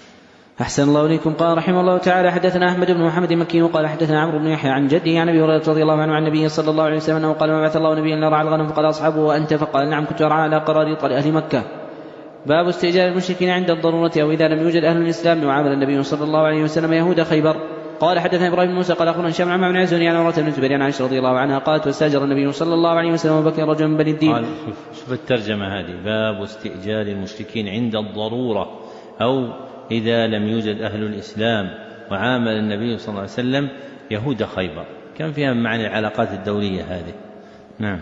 Speaker 2: أحسن الله إليكم. قال رحمه الله تعالى حدثنا أحمد بن محمد مكي قال حدثنا عمرو بن يحيى عن جده عن أبي هريرة رضي الله عنه عن النبي صلى الله عليه وسلم أنه قال ما بعث الله نبيا إلا رعى الغنم فقال أصحابه وأنت؟ فقال نعم كنت أرعى على قراريط لأهل مكة. باب استئجار المشركين عند الضرورة أو إذا لم يوجد أهل الإسلام وعامل النبي صلى الله عليه وسلم يهود خيبر. قال حدثنا إبراهيم بن موسى قال أخبرنا هشام عن عمرو بن عزوني عن عروة بن الزبير عن عائشة رضي الله عنها قالت واستأجر النبي صلى الله عليه وسلم وبكر رجل من بني الدين.
Speaker 1: قال شوف الترجمة هذه باب استئجار المشركين عند الضرورة أو إذا لم يوجد أهل الإسلام وعامل النبي صلى الله عليه وسلم يهود خيبر. كم فيها من معنى العلاقات الدولية هذه. نعم.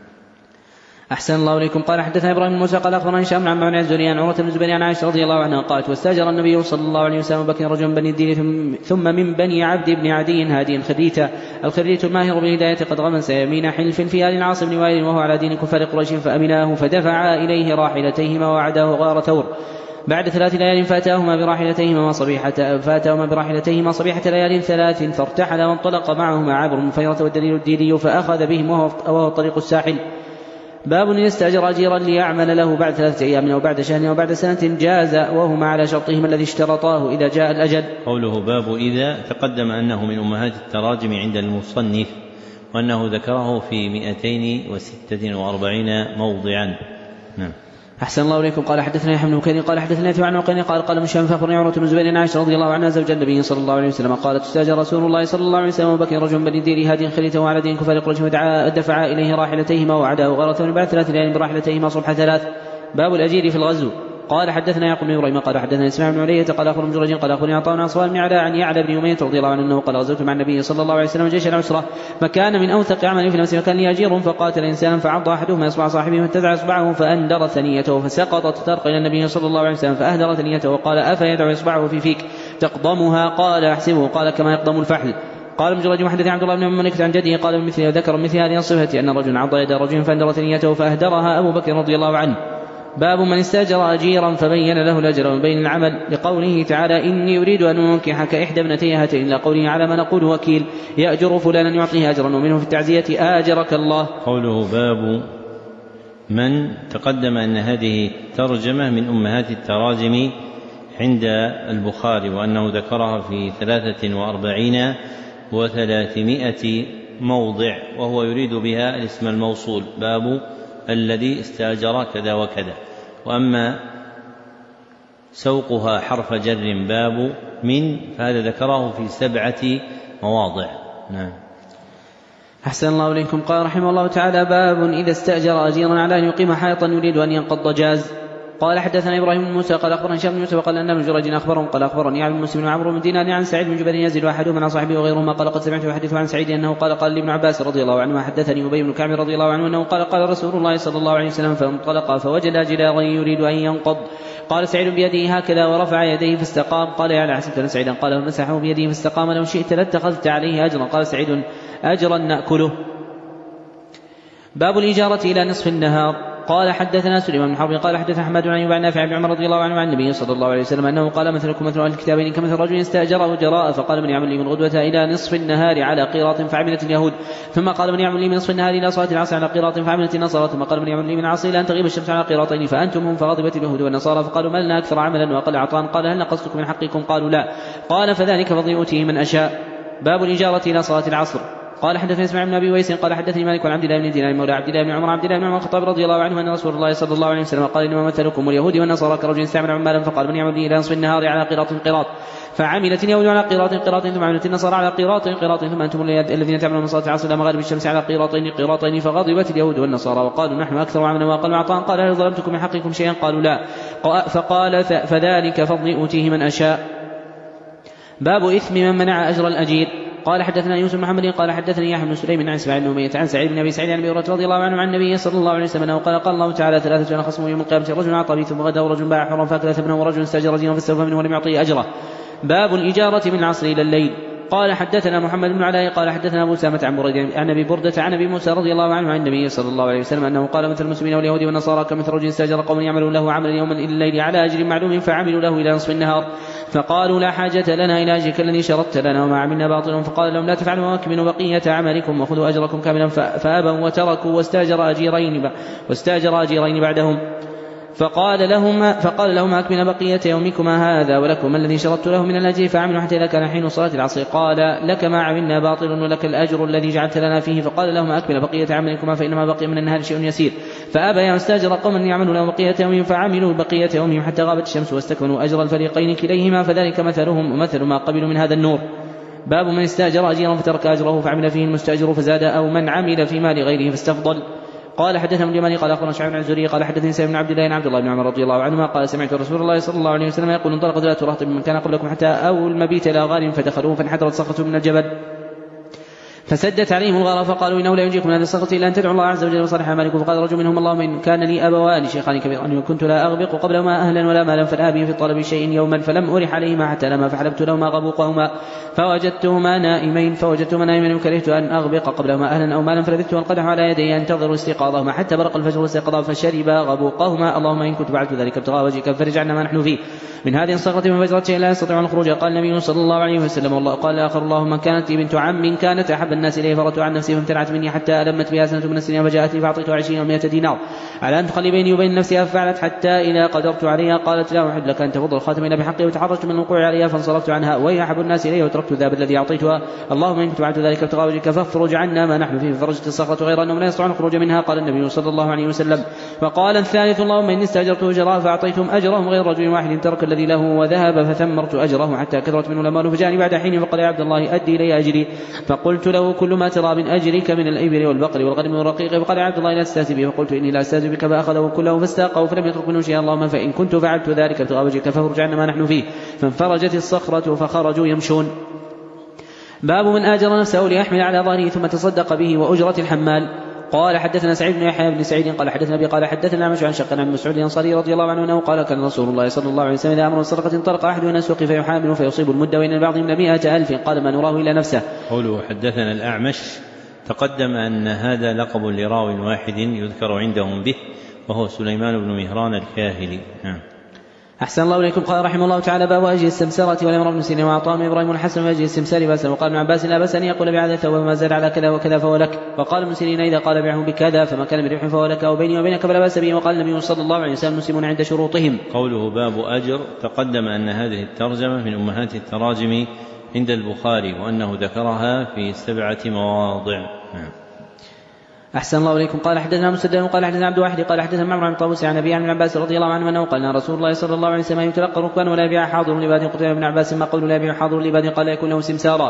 Speaker 2: أحسن الله إليكم. قال حدثنا إبراهيم بن موسى قال أخبرنا هشام عن عمرو بن عزوني عن عروة بن الزبير عن عائشة رضي الله عنها قالت واستأجر النبي صلى الله عليه وسلم وبكر رجل من بني الدين ثم من بني عبد بن عدي هادي خريتا. الخريت الماهر بالهداية قد غمس يمين حلف في آل العاص بن وائل وهو على دين كفار قريش فأمناه فدفعا إليه راحلتيهما وعداه غار ثور. بعد ثلاث ليال فاتاهما براحلتيهما صبيحة فاتاهما براحلتيهما صبيحة ليال ثلاث فارتحل وانطلق معهما عابر بن فيرة والدليل الديلي فأخذ بهم وهو طريق الساحل. باب يستأجر أجيرا ليعمل له بعد ثلاثة أيام أو بعد شهر أو بعد سنة جاز وهما على شرطهما الذي اشترطاه إذا جاء الأجل.
Speaker 1: قوله باب إذا تقدم أنه من أمهات التراجم عند المصنف وأنه ذكره في مئتين وستة وأربعين موضعا. نعم.
Speaker 2: أحسن الله إليكم. قال حدثنا يحيى بن بكير قال حدثنا يثوع عن عقيل قال قال مشام فأخبرني عروة بن زبير عن عائشة رضي الله عنها زوج النبي صلى الله عليه وسلم قالت استأجر رسول الله صلى الله عليه وسلم أبو بكر رجل بني دير هاد خليته على دين كفار قريش ودفع إليه راحلتيهما وعداه وغرته بعد ثلاث ليال براحلتيهما صبح ثلاث. باب الأجير في الغزو. قال حدثنا يعقوب بن إبراهيم قال حدثنا اسماعيل بن علية قال أخبرنا جريج قال أخبرني عطاء بن عصام بن علاء عن يعلى بن أمية رضي الله عنه أنه قال غزوت مع النبي صلى الله عليه وسلم جيش العسرة فكان من أوثق عمل في نفسه فكان لي أجير فقاتل إنسانا فعض أحدهما إصبع صاحبه فانتزع إصبعه فأندر ثنيته فسقطت ترق إلى النبي صلى الله عليه وسلم فأهدر ثنيته وقال أفيدع إصبعه في فيك تقضمها؟ قال أحسبه. قال كما يقضم الفحل. قال ابن جريج وحدثني عبد الله بن مملكة عن جده قال بمثله وذكر مثل هذه الصفة أن رجلا عض يد رجل فأندر ثنيته فأهدرها أبو بكر رضي الله عنه. باب من استأجر أجيرا فبين له الأجر من بين العمل لقوله تعالى إني أريد أن أنكحك إحدى ابنتي هاتين إلى قوله على ما نقول وكيل يأجر فلانا يعطيه أجرا ومنه في التعزية آجرك الله.
Speaker 1: قوله باب من تقدم أن هذه ترجمة من أمهات التراجم عند البخاري وأنه ذكرها في ثلاثة وأربعين وثلاثمائة موضع وهو يريد بها الاسم الموصول باب الذي استأجر كذا وكذا. وأما سوقها حرف جر باب من فهذا ذكره في سبعة مواضع. نعم.
Speaker 2: أحسن الله إليكم. قال رحمه الله تعالى باب إذا استأجر أجيرا على أن يقيم حائطا يريد أن ينقض جاز. قال حدثنا إبراهيم بن موسى قال أخبرنا هشام بن يوسف قال أن ابن جريج أخبرهم قال أخبرني عبد المسلم بن عمرو بن دينار عن سعيد بن جبير يزيد أحدهم عن صاحبه وغيرهما قال قد سمعت يحدث عن سعيد أنه قال قال لابن عباس رضي الله عنه حدثني أبي بن كعب رضي الله عنه أنه قال قال رسول الله صلى الله عليه وسلم فانطلق فوجد جدارا يريد أن ينقض قال سعيد بيده هكذا ورفع يديه فاستقام قال يا لحسبت أن سعيدا قال فمسحه بيده فاستقام لو شئت لاتخذت عليه أجرا قال سعيد أجرا نأكله. باب الإجارة إلى نصف النهار. قال حدثنا سليمان بن حرب قال حدث أحمد عن عن نافع بن عمر رضي الله عنه عن النبي صلى الله عليه وسلم أنه قال مثلكم مثل أهل الكتابين كمثل رجل استأجر أجراء فقال من يعمل لي من غدوة إلى نصف النهار على قيراط فعملت اليهود ثم قال من يعمل لي من نصف النهار إلى صلاة العصر على قيراط فعملت النصارى ثم قال من يعمل لي من العصر إلى أن تغيب الشمس على قيراطين فأنتم هم فغضبت اليهود والنصارى فقالوا ما لنا أكثر عملا وأقل عطاء قال هل نقصتكم من حقكم قالوا لا قال فذلك فضل أوتيه من أشاء. باب الإجارة إلى صلاة العصر. قال حدثني اسماعيل بن ابي ويس قال حدثني مالك عن عبد الله بن دينار مولى عبد الله بن عمر عبد الله بن عمر الخطاب رضي الله عنه ان رسول الله صلى الله عليه وسلم قال انما مثلكم واليهود والنصارى كرجل استعمل عمالا فقال من يعمل لي الى نصف النهار على قيراط قيراط فعملت اليهود على قيراط قيراط ثم عملت النصارى على قيراط قيراط ثم انتم الذين تعملون من صلاه العصر الى مغارب الشمس على قيراطين قيراطين فغضبت اليهود والنصارى وقالوا نحن اكثر عملا واقل عطاء قال هل ظلمتكم من حقكم شيئا قالوا لا فقال فذلك فضل اوتيه من اشاء. باب اثم من منع اجر الاجير. قال حدثنا يوسف بن محمد قال حدثني يحيى بن سليم عن اسماعيل بن أمية عن سعيد بن ابي سعيد عن ابي هريرة رضي الله عنه عن النبي صلى الله عليه وسلم انه قال قال الله تعالى ثلاثة خصموا يوم القيامة رجل اعطى ثم غدا ورجل باع حرا فاكل ثمنه ورجل استاجر زينه فاستوفى منه ولم يعطيه اجره. باب الاجارة من العصر الى الليل. قال حدثنا محمد بن علاء قال حدثنا ابو سامة عن بريد عن ابي بردة عن ابي موسى رضي الله عنه عن النبي صلى الله عليه وسلم انه قال مثل المسلمين واليهود والنصارى كمثل رجل استاجر قوم يعملون له عملا يوما الى الليل على اجر معلوم فعملوا له الى نصف النهار فقالوا لا حاجة لنا إلى أجرك الذي شرطت لنا وما عملنا باطل فقال لهم لا تفعلوا واكملوا بقية عملكم وخذوا أجركم كاملا فأبوا وتركوا واستأجر أجيرين واستأجر أجيرين بعدهم فقال لهم فقال لهم أكمل بقية يومكما هذا ولكم الذي شرطت له من الأجر فعملوا حتى إذا كان حين صلاة العصر قال لك ما عملنا باطل ولك الأجر الذي جعلت لنا فيه فقال لهم أكمل بقية عملكما فإنما بقي من النهار شيء يسير فأبى واستأجر قوما يعملوا له بقية يومهم فعملوا بقية يومهم حتى غابت الشمس واستكملوا أجر الفريقين كليهما فذلك مثلهم ومثل ما قبلوا من هذا النور. باب من استأجر أجيرا فترك أجره فعمل فيه المستأجر فزاد أو من عمل في مال غيره فاستفضل. قال حدثنا اليماني قال اخبرنا شعيب بن الزهري قال حدثني سالم بن عبد الله بن عبد الله بن عمر رضي الله عنهما قال سمعت رسول الله صلى الله عليه وسلم يقول انطلق ثلاثة رهط من كان قبلكم حتى أو المبيت إلى غار فدخلوه فانحدرت صخرة من الجبل فسدت عليهم الغار فقالوا إنه لا ينجيكم من هذه الصخرة إلا أن تدعوا الله عز وجل وصالح أعمالكم فقال رجل منهم اللهم إن كان لي أبوان شيخان كبيران وكنت لا أغبق قبلهما أهلا ولا مالا فالآبي في طلب شيء يوما فلم أرح عليهما حتى لما فحلبت لهما غبوقهما فوجدتهما نائمين فوجدتهما نائمين وكرهت أن أغبق قبلهما أهلا أو مالا فلبثت القدح على يدي أنتظر استيقاظهما حتى برق الفجر واستيقظا فشربا غبوقهما اللهم إن كنت فعلت ذلك ابتغاء وجهك فرج عنا ما نحن فيه من هذه الصخرة من فجرة لا يستطيع الخروج. قال النبي صلى الله عليه وسلم والله قال آخر اللهم من كانت بنت عم كانت أحب الناس إليه فردت عن نفسي فامتنعت مني حتى ألمت بها سنة من السنين فجاءتني فأعطيتها عشرين ومائة دينار على أن تخلي بيني وبين نفسها ففعلت حتى إذا قدرت عليها قالت لا أحب لك أن تفض الخاتم إلا بحقه وتحرجت من الوقوع عليها فانصرفت عنها وهي أحب الناس إليه وتركت الذهب الذي أعطيتها اللهم إن كنت فعلت ذلك ابتغاء وجهك فافرج عنا ما نحن فيه فرجت الصخرة غير أنهم لا يستطيعون الخروج منها قال النبي صلى الله عليه وسلم. وقال الثالث اللهم إني استأجرت أجراء فأعطيتهم أجرهم غير رجل واحد ترك الذي له وذهب فثمرت أجره حتى كثرت منه الأموال فجاءني بعد حين فقال يا عبد الله أدي إلي أجري فقلت له كل ما ترى من أجرك من الإبل والبقر والغنم والرقيق فقال يا عبد الله لا تستهزئ به فقلت إني لا أستهزئ بك فأخذه كله فاستاقه فلم يترك منه شيئا اللهم فإن كنت فعلت ذلك ابتغاء وجهك فافرج عنا ما نحن فيه فانفرجت الصخرة فخرجوا يمشون. باب من آجر نفسه ليحمل على ظهره ثم تصدق به وأجرة الحمال. قال حدثنا سعيد بن يحيى بن سعيد قال حدثنا أبي قال حدثنا أعمش عن شق عن مسعود الأنصاري رضي الله عنه أنه قال كان رسول الله صلى الله عليه وسلم إذا أمر بسرقة انطلق أحد من السوق فيحامل فيصيب المد وإن البعض من مئة ألف قال ما نراه إلا نفسه.
Speaker 1: قوله حدثنا الأعمش تقدم أن هذا لقب لراو واحد يذكر عندهم به وهو سليمان بن مهران الكاهلي. نعم.
Speaker 2: أحسن الله إليكم. قال رحمه الله تعالى باب أجل السمسرة والأمر بن سيرين وعطاء إبراهيم الحسن وأجل السمسار بأسا وقال ابن عباس لا بأس أن يقول بهذا الثوب وما زاد على كذا وكذا فهو لك. وقال ابن سيرين إذا قال بيعه بكذا فما كان بربح فهو لك أو بيني وبينك فلا بأس به. وقال النبي صلى الله عليه وسلم المسلمون عند شروطهم.
Speaker 1: قوله باب أجر تقدم أن هذه الترجمة من أمهات التراجم عند البخاري وأنه ذكرها في سبعة مواضع. نعم.
Speaker 2: أحسن الله إليكم. قال حدثنا مسدد قال حدثنا عبد الواحد قال حدثنا معمر عن طاووس عن أبي عن ابن عباس رضي الله عنه أنه قال رسول الله صلى الله عليه وسلم يتلقى الركبان ولا يبيع حاضر لباد. قلت ابن عباس ما قول لا يبيع حاضر لباد قال يكون له سمسارا.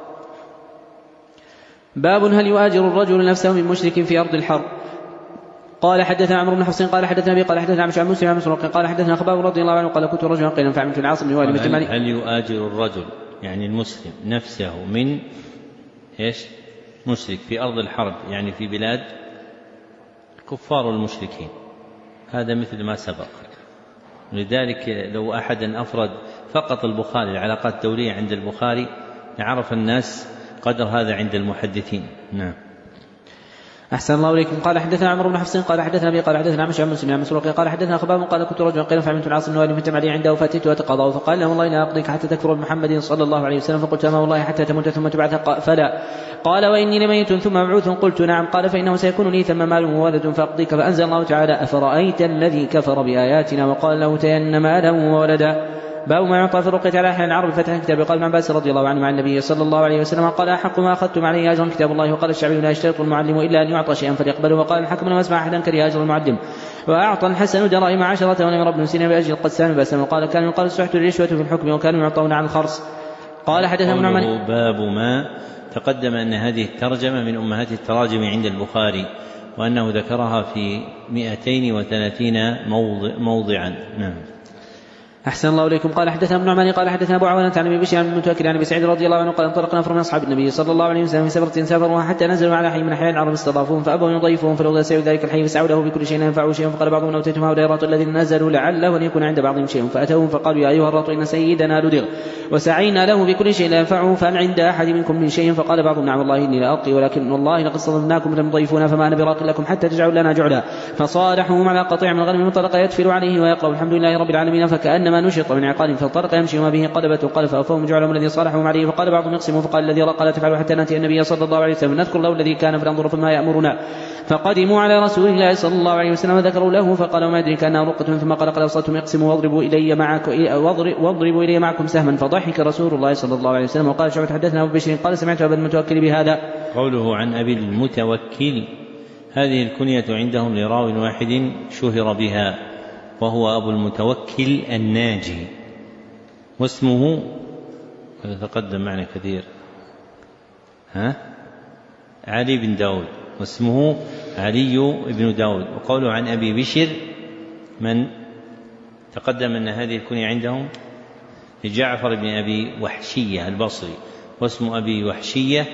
Speaker 2: باب هل يؤاجر الرجل نفسه من مشرك في أرض الحرب. قال حدثنا عمرو بن حفص قال حدثنا أبي قال حدثنا عمش عن مسلم عن مسروق قال حدثنا خباب رضي الله عنه قال كنت رجلا قيلا فعملت العاصم بن والد
Speaker 1: هل, هل يؤاجر الرجل يعني المسلم نفسه من إيش مشرك في أرض الحرب يعني في بلاد كفار المشركين. هذا مثل ما سبق. لذلك لو أحدا أفرد فقط البخاري العلاقات الدولية عند البخاري لعرف الناس قدر هذا عند المحدثين. نعم.
Speaker 2: أحسن الله إليكم. قال حدثنا عمرو بن حفص قال حدثنا أبي قال حدثنا عمش عن مسلم عن مسروق قال حدثنا خباب قال كنت رجلا قيلا فعملت العاص بن والد فتم علي عنده فأتيت وتقاضاه فقال له والله لا أقضيك حتى تكفر بمحمد صلى الله عليه وسلم فقلت ما والله حتى تموت ثم تبعث فلا. قال وإني لميت ثم مبعوث قلت نعم. قال فإنه سيكون لي ثم مال وولد فأقضيك. فأنزل الله تعالى أفرأيت الذي كفر بآياتنا وقال له تين مالا وولدا. باب ما يعطى في الرقية على أهل العرب فتح كتاب. قال ابن عباس رضي الله عنه مع النبي صلى الله عليه وسلم قال أحق ما أخذتم عليه أجرا كتاب الله. وقال الشعبي لا يشترط المعلم إلا أن يعطى شيئا فليقبله. وقال الحكم لما أسمع أحدا كره أجر المعلم. وأعطى الحسن دراهم عشرة ونمر ابن سينا بأجر القسام بأسا. وقال كان يقال السحت الرشوة في الحكم وكانوا يعطون عن الخرص. قال حدثنا ابن عمان.
Speaker 1: باب ما تقدم أن هذه الترجمة من أمهات التراجم عند البخاري وأنه ذكرها في مئتين وثلاثين موضع موضعا. نعم.
Speaker 2: أحسن الله إليكم. قال حدثنا ابن عمان قال حدثنا أبو عوانة عن أبي بشير عن المتوكل عن أبي سعيد رضي الله عنه قال انطلق نفر من أصحاب النبي صلى الله عليه وسلم في سفرة سافروها حتى نزلوا على حي من أحياء العرب استضافوهم فأبوا يضيفوهم فلو سعوا ذلك الحي فسعوا له بكل شيء ينفعوا شيئا. فقال بعضهم أوتيتم هؤلاء الرهط الذين نزلوا لعله أن يكون عند بعضهم شيء فأتوهم فقالوا يا أيها الرهط إن سيدنا لدغ وسعينا له بكل شيء لا ينفعه فهل عند أحد منكم من شيء. فقال بعضهم نعم والله إني لأقي ولكن والله لقد صدمناكم لم تضيفونا فما أنا براق لكم حتى تجعلوا لنا جعلا. فصالحهم على قطيع من الغنم منطلق يتفل عليه ويقرأ الحمد لله رب العالمين فكأنما نشط من عقال فانطلق يمشي وما به قلبة قال فأوفوهم جعلهم الذي صالحهم عليه. فقال بعضهم يقسموا فقال الذي رق لا تفعلوا حتى نأتي النبي صلى الله عليه وسلم نذكر له الذي كان فننظر فيما يأمرنا. فقدموا على رسول الله صلى الله عليه وسلم وذكروا له فقال وما أدري كأنها رقة. ثم قال قد أوصلتم يقسموا واضربوا إلي معكم واضربوا إلي معكم سهما. فضحك رسول الله صلى الله عليه وسلم. وقال شعبة حدثنا أبو بشير قال سمعت أبا المتوكل بهذا.
Speaker 1: قوله عن أبي المتوكل هذه الكنية عندهم لراو واحد شهر بها وهو أبو المتوكل الناجي واسمه يتقدم معنا كثير ها علي بن داود واسمه علي بن داود. وقوله عن أبي بشر من تقدم أن هذه الكنية عندهم لجعفر بن أبي وحشية البصري واسم أبي وحشية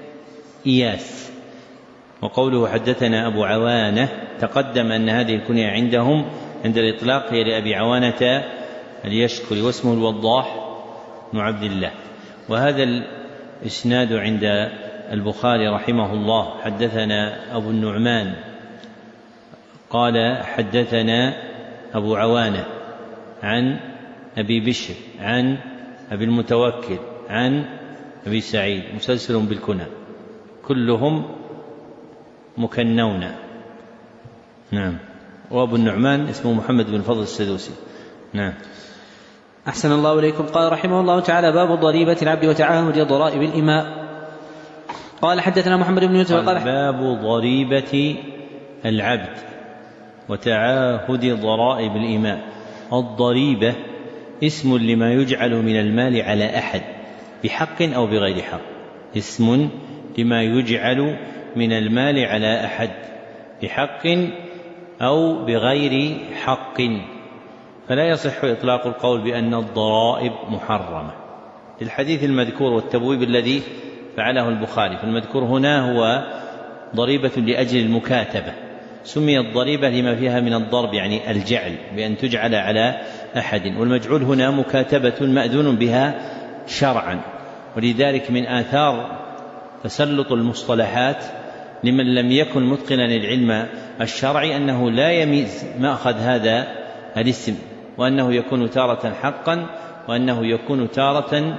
Speaker 1: إياس. وقوله حدثنا أبو عوانة تقدم أن هذه الكنية عندهم عند الإطلاق هي لأبي عوانة اليشكري واسمه الوضاح بن عبد الله. وهذا الإسناد عند البخاري رحمه الله حدثنا أبو النعمان قال حدثنا أبو عوانة عن أبي بشر عن أبي المتوكل عن أبي سعيد مسلسل بالكنى كلهم مكنون. نعم. وأبو النعمان اسمه محمد بن فضل السدوسي. نعم.
Speaker 2: أحسن الله إليكم. قال رحمه الله تعالى: باب ضريبة العبد وتعاهد ضرائب الإماء. قال حدثنا محمد بن يوسف قال
Speaker 1: باب ضريبة العبد وتعاهد ضرائب الإماء. الضريبة اسم لما يجعل من المال على أحد بحق أو بغير حق. اسم لما يجعل من المال على أحد بحق أو بغير حق، فلا يصح إطلاق القول بأن الضرائب محرمة. الحديث المذكور والتبويب الذي فعله البخاري، فالمذكور هنا هو ضريبة لأجل المكاتبة، سميت ضريبة لما فيها من الضرب يعني الجعل بأن تجعل على أحد، والمجعول هنا مكاتبة مأذون بها شرعا. ولذلك من آثار تسلط المصطلحات لمن لم يكن متقنا للعلم الشرعي أنه لا يميز مأخذ هذا الاسم، وأنه يكون تارة حقا وأنه يكون تارة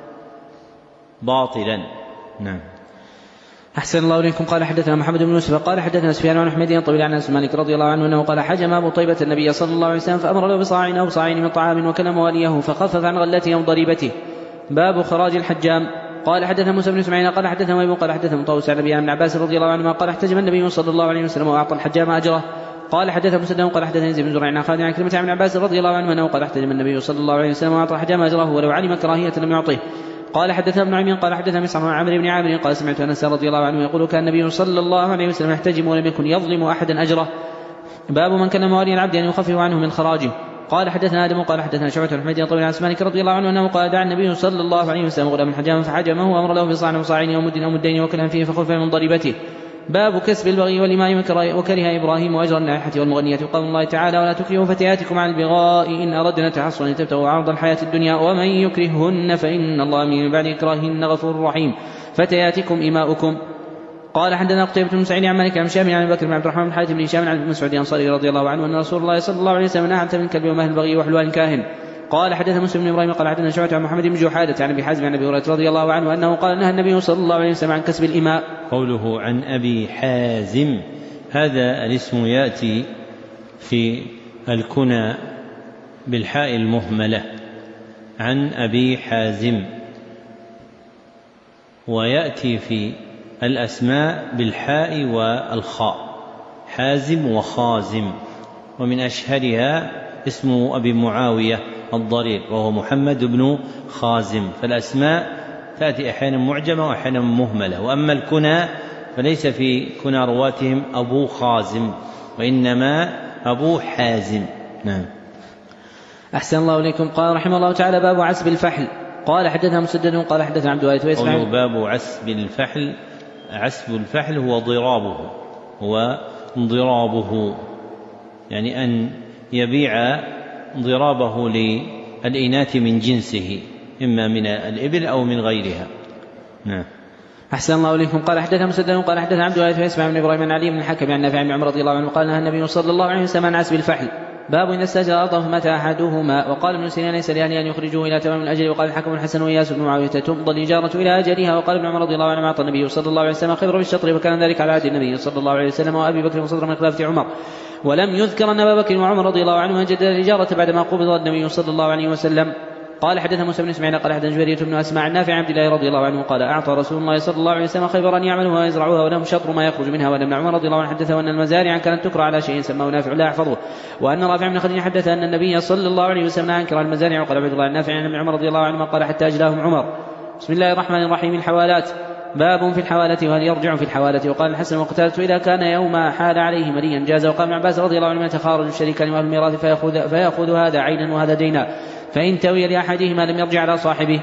Speaker 1: باطلا. نعم.
Speaker 2: أحسن الله إليكم. قال حدثنا محمد بن يوسف قال حدثنا سفيان عن حميد طويل عن أنس مالك رضي الله عنه أنه قال: حجم أبو طيبة النبي صلى الله عليه وسلم فأمر له بصاع أو صاعين من طعام وكلم واليه فخفف عن غلته أو ضريبته. باب خراج الحجام. قال حدثنا موسى بن اسماعيل قال حدثنا وهيب قال حدثنا طاووس عن ابي بن عباس رضي الله عنهما قال: احتجم النبي صلى الله عليه وسلم واعطى الحجام اجره. قال حدثنا مسدد قال حدثني زيد بن زريع عن خالد عن كلمة عن عباس رضي الله عنه انه قال: احتجم النبي صلى الله عليه وسلم واعطى الحجام اجره ولو علم كراهية لم يعطيه. قال حدثنا ابن عمين قال حدثنا مسعر عن عمرو بن عامر قال: سمعت انس رضي الله عنه يقول: كان النبي صلى الله عليه وسلم يحتجم ولم يكن يظلم احدا اجره. باب من كان موالي العبد ان يخفف عنه من خراجه. قال حدثنا آدم قال حدثنا شعبة بن حميد طويل عن مالك رضي الله عنه أنه قال: دعا النبي صلى الله عليه وسلم غلاما حجاما فحجمه وأمر له بصاع وصاعين ومد أو مدين وكلها فيه فخلف من ضريبته. باب كسب البغي والإماء وكره إبراهيم وأجر النائحة والمغنية. قال الله تعالى: ولا تكرهوا فتياتكم على البغاء إن أردنا تحصنا تبتغوا عرض الحياة الدنيا ومن يكرههن فإن الله من بعد إكراههن غفور رحيم. فتياتكم إماؤكم. قال حدثنا قتيبة بن سعيد عن مالك عن شام عن ابي بكر بن عبد الرحمن بن حاتم بن هشام عن ابن مسعود الانصاري رضي الله عنه ان رسول الله صلى الله عليه وسلم نهى عن ثمن الكلب ومهل البغي وحلوان الكاهن. قال حدثنا مسلم بن ابراهيم قال حدثنا شعبة عن محمد بن جحادة عن ابي حازم عن ابي هريرة رضي الله عنه انه قال: نهى النبي صلى الله عليه وسلم عن كسب الإماء.
Speaker 1: قوله عن ابي حازم هذا الاسم ياتي في الكنى بالحاء المهملة عن ابي حازم، وياتي في الأسماء بالحاء والخاء حازم وخازم، ومن أشهرها اسم أبي معاوية الضرير وهو محمد بن خازم. فالأسماء تأتي أحيانا معجمة وأحيانا مهملة، وأما الكنى فليس في كنى رواتهم أبو خازم وإنما أبو حازم. نعم.
Speaker 2: أحسن الله إليكم. قال رحمه الله تعالى: باب عسب الفحل. قال حدثنا مسدد قال حدثنا عبد الوارث ويسمع.
Speaker 1: باب عسب الفحل. عسب الفحل هو ضرابه، هو ضرابه يعني أن يبيع ضرابه للإناث من جنسه إما من الإبل أو من غيرها. نعم.
Speaker 2: أحسن الله إليكم. قال حدثنا مسدد قال حدثنا عبد الوارث ويسمع من إبراهيم عن علي بن الحكم عن نافع بن عمر رضي الله عنه قال: نهى النبي صلى الله عليه وسلم عن عسب الفحل. باب إن استأجر أرضه فمات أحدهما. وقال ابن سيرين: ليس لأهل أن يخرجوه إلى تمام الأجل. وقال الحكم الحسن وإياس بن معاوية: تمضى الإجارة إلى أجلها. وقال ابن عمر رضي الله عنه: أعطى النبي صلى الله عليه وسلم خبر بالشطر، وكان ذلك على عهد النبي صلى الله عليه وسلم وأبي بكر وصدر من خلافة عمر. ولم يذكر أن أبا بكر وعمر رضي الله عنهما جدد الإجارة بعدما قبض النبي صلى الله عليه وسلم. قال حدثنا موسى بن اسماعيل قال حدثنا جرير بن اسماء عن نافع عبد الله رضي الله عنه قال: اعطى رسول الله صلى الله عليه وسلم خيبر ان يعملوها ويزرعوها ولهم شطر ما يخرج منها. وان ابن عمر رضي الله عنه حدثه ان المزارع كانت تكرى على شيء سماه نافع لا يحفظه. وان رافع بن خديج حدث ان النبي صلى الله عليه وسلم انكر المزارع. وقال عبد الله النافع عن ابن عمر رضي الله عنهما قال: حتى اجلاهم عمر. بسم الله الرحمن الرحيم. الحوالات. باب في الحوالة وهل يرجع في الحوالة. وقال الحسن: وقتالة إذا كان يوم حال عليه مريا جاز. وقال ابن عباس رضي الله عنه: يتخارج الشريكان وأهل الميراث فيأخذ, فيأخذ هذا عينا وهذا دينا، فإن توي لأحدهما لم يرجع على صاحبه.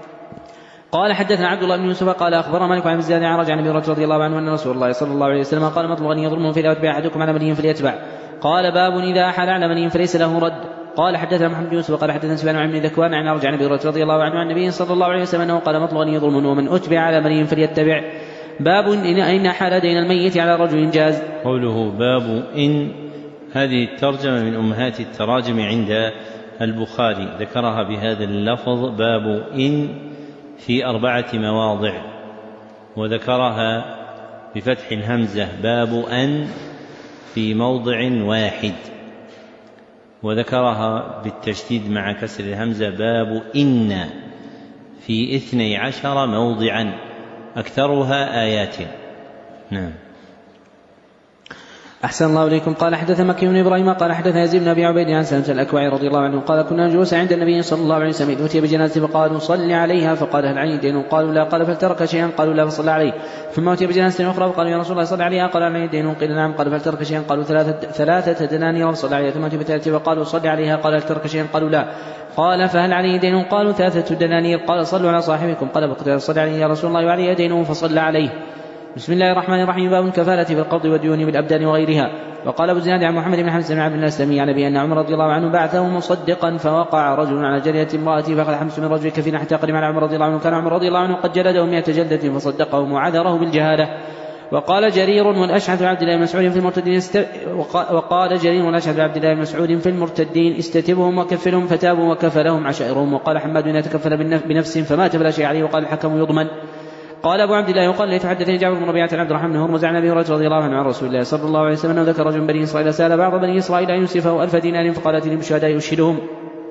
Speaker 2: قال حدثنا عبد الله بن يوسف قال أخبرنا مالك عن زياد عرج عن أبي هريرة رضي الله عنه أن رسول الله صلى الله عليه وسلم قال: مطلب غني يظلم فإذا أتبع أحدكم على مني فليتبع. قال: باب إذا أحال على مني فليس له رد. قال حدثنا محمد بن يوسف قال حدثنا سفيان عن ابن ذكوان عن عرج عن أبي هريرة رضي الله عنه عن النبي صلى الله عليه وسلم أنه قال: مطلب غني ظلم ومن أتبع على مني فليتبع. باب إن أين حال دين الميت على رجل جاز.
Speaker 1: قوله باب إن هذه الترجمة من أمهات التراجم عند البخاري، ذكرها بهذا اللفظ باب إن في أربعة مواضع، وذكرها بفتح الهمزة باب أن في موضع واحد، وذكرها بالتشديد مع كسر الهمزة باب إن في اثني عشر موضعا أكثرها آيات. نعم.
Speaker 2: أحسن الله إليكم. قال حدث مكي بن إبراهيم قال حدث يزيد بن أبي عبيد عن سلمة الأكوعي رضي الله عنه قال كنا جلوسا عند النبي صلى الله عليه وسلم إذ أتي بجنازة فقالوا صل عليها فقال هل علي دين؟ قالوا لا. قال فلترك شيئا؟ قالوا لا فصلى عليه. ثم أتي بجنازة أخرى فقالوا يا رسول الله صل عليها قال هل علي دين؟ قيل نعم. قال فلترك شيئا؟ قالوا ثلاثة, ثلاثة دنانير فصلى عليها. ثم أتي بثالثة فقالوا صل عليها قال هل ترك شيئا؟ قالوا لا. قال فهل علي دين؟ قالوا ثلاثة دنانير. قال صلوا على صاحبكم. قال فقال صل عليه يا رسول الله وعلي دين فصلى عليه. بسم الله الرحمن الرحيم. باب الكفالة في القبض والديون بالأبدان وغيرها. وقال أبو زناد عن محمد بن حمزة بن عبد الله السلمي عن أبي أن عمر رضي الله عنه بعثه مصدقا فوقع رجل على جرية امرأته فأخذ حمس من رجل كفينا حتى قدم على عمر رضي الله عنه. كان عمر رضي الله عنه قد جلده مئة جلدة فصدقه وعذره بالجهالة. وقال جرير والأشعث عبد الله بن مسعود في المرتدين است... وقال جرير والأشعث عبد الله بن مسعود في المرتدين استتبهم وكفلهم فتابوا وكفلهم عشائرهم. وقال حماد إن يتكفل بنفس فمات فلا شيء عليه. وقال الحكم يضمن. قال أبو عبد الله يقال ليتحدثني جابر بن ربيعة عن عبد الرحمن بن هرمز عن أبي هريرة رضي الله عنه عن رسول الله صلى الله عليه وسلم أنه ذكر رجل بني إسرائيل سأل بعض بني إسرائيل أن يوسفه ألف دينار فقال ائتني بالشهداء يشهدهم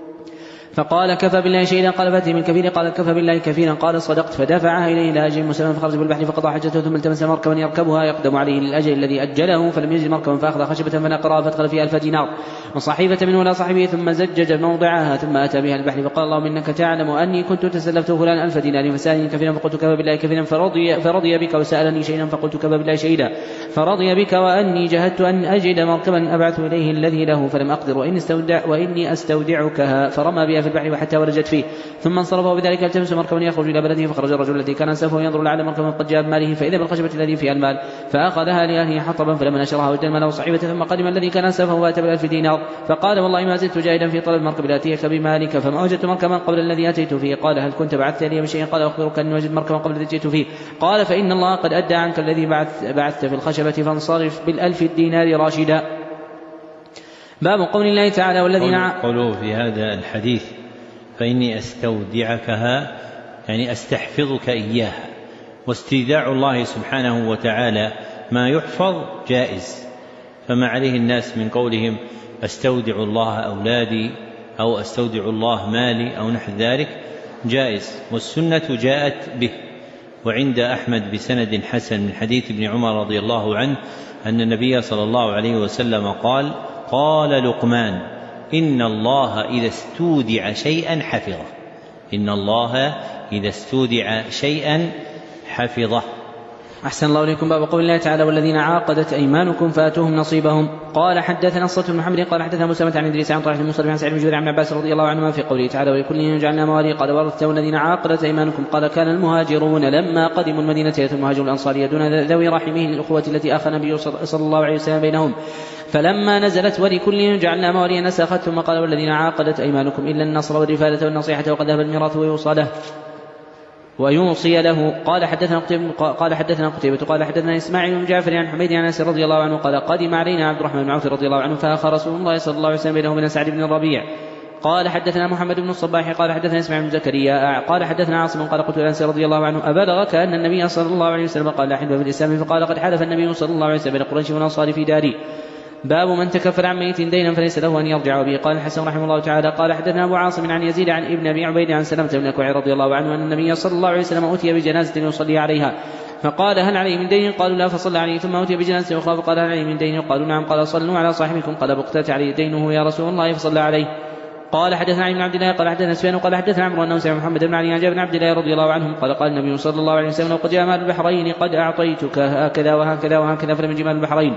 Speaker 2: فقال كفى بالله شهيدا. قال فأتي من كفيل قال كفى بالله كفيلا. قال صدقت. فدفعها إليه إلى أجل مسلم فخرج بالبحر فقضى حجته ثم التمس مركبا يركبها يقدم عليه للأجل الذي أجله فلم يجد مركبا فأخذ خشبة فنقرها فادخل فيها ألف دينار وصحيفة من ولا صاحبه ثم زجج موضعها ثم أتى بها البحر فقال اللهم إنك تعلم أني كنت تسلفت فلان ألف دينار فسألني كفيلا فقلت كفى بالله كفيلا فرضي, فرضي بك وسألني شيئا فقلت كفى بالله شهيدا فرضي بك وأني جهدت أن أجد مركبا أبعث إليه الذي له فلم أقدر وإني, استودع وإني أستودعكها فرمى بها في البحر وحتى ولجت فيه ثم انصرفه بذلك التمس مركبا يخرج إلى بلده فخرج الرجل الذي كان سوف ينظر لعل مركبا قد جاء بماله فإذا بالخشبة الذي فيها المال فأخذها لأهله حطبا فلما نشرها وجد المال وصحيفة ثم قدم الذي كان سوفه وأتى بالألف دينار فقال والله ما زلت جاهدا في طلب المركب لأتيك بمالك فما وجدت مركبا قبل الذي أتيت فيه. قال هل كنت بعثت لي بشيء؟ قال أخبرك أني وجدت مركبا قبل الذي جئت فيه. قال فإن الله قد أدى عنك الذي بعث بعثت في الخشبة فانصرف بالألف الدينار راشدا. باب قول الله تعالى والذين
Speaker 1: قولوا في هذا الحديث فإني أستودعكها يعني أستحفظك إياها. واستوداع الله سبحانه وتعالى ما يحفظ جائز، فما عليه الناس من قولهم أستودع الله أولادي أو أستودع الله مالي أو نحو ذلك جائز، والسنة جاءت به. وعند أحمد بسند حسن من حديث ابن عمر رضي الله عنه أن النبي صلى الله عليه وسلم قال قال لقمان إن الله إذا استودع شيئا حفظه إن الله إذا استودع شيئا حفظه.
Speaker 2: أحسن الله إليكم. باب قول الله تعالى والذين عاقدت أيمانكم فآتوهم نصيبهم. قال حدثنا الصوت بن محمد قال حدثنا مسلمة عن إدريس عن طلحة بن مصرف عن سعيد بن جبير عن عباس رضي الله عنهما في قوله تعالى ولكل جعلنا موالي قال ورثته الذين عاقدت أيمانكم. قال كان المهاجرون لما قدموا المدينة يأتوا المهاجر الأنصار يدون ذوي رحمه الأخوة التي أخى النبي صلى الله عليه وسلم بينهم فلما نزلت ولكل جعلنا موالي نسخت ثم قال والذين عاقدت أيمانكم إلا النصر والرفادة والنصيحة وقد ذهب الميراث ويوصى له ويوصي له. قال حدثنا قتيبة قال حدثنا قتيبة قال حدثنا إسماعيل بن جعفر عن حميد عن أنس رضي الله عنه قال قدم علينا عبد الرحمن بن عوف رضي الله عنه فأخى رسول الله صلى الله عليه وسلم بينه وبين سعد بن الربيع. قال حدثنا محمد بن الصباح قال حدثنا إسماعيل بن زكريا قال حدثنا عاصم قال قلت لأنس رضي الله عنه أبلغك أن النبي صلى الله عليه وسلم قال لا حلف في الإسلام فقال قد حلف النبي صلى الله عليه وسلم بين قريش والأنصار في داري. باب من تكفل عن ميت دينا فليس له أن يرجع به. قال الحسن رحمه الله تعالى قال حدثنا أبو عاصم عن يزيد عن ابن أبي عبيد عن سلمة بن الأكوع رضي الله عنه أن النبي صلى الله عليه وسلم أتي بجنازة يصلي عليها فقال هل عليه من دين؟ قالوا لا فصلى عليه. ثم أتي بجنازة أخرى فقال هل عليه من دين؟ قالوا نعم. قال صلوا على صاحبكم. قال بقتات عليه دينه يا رسول الله فصلى عليه. قال حدثنا علي بن عبد الله قال حدثنا سفيان قال حدثنا عمرو أنه سمع محمد بن علي عن جابر بن عبد الله رضي الله عنهم قال قال النبي صلى الله عليه وسلم وقد جاء مال البحرين قد أعطيتك هكذا وهكذا وهكذا فلم يجي مال البحرين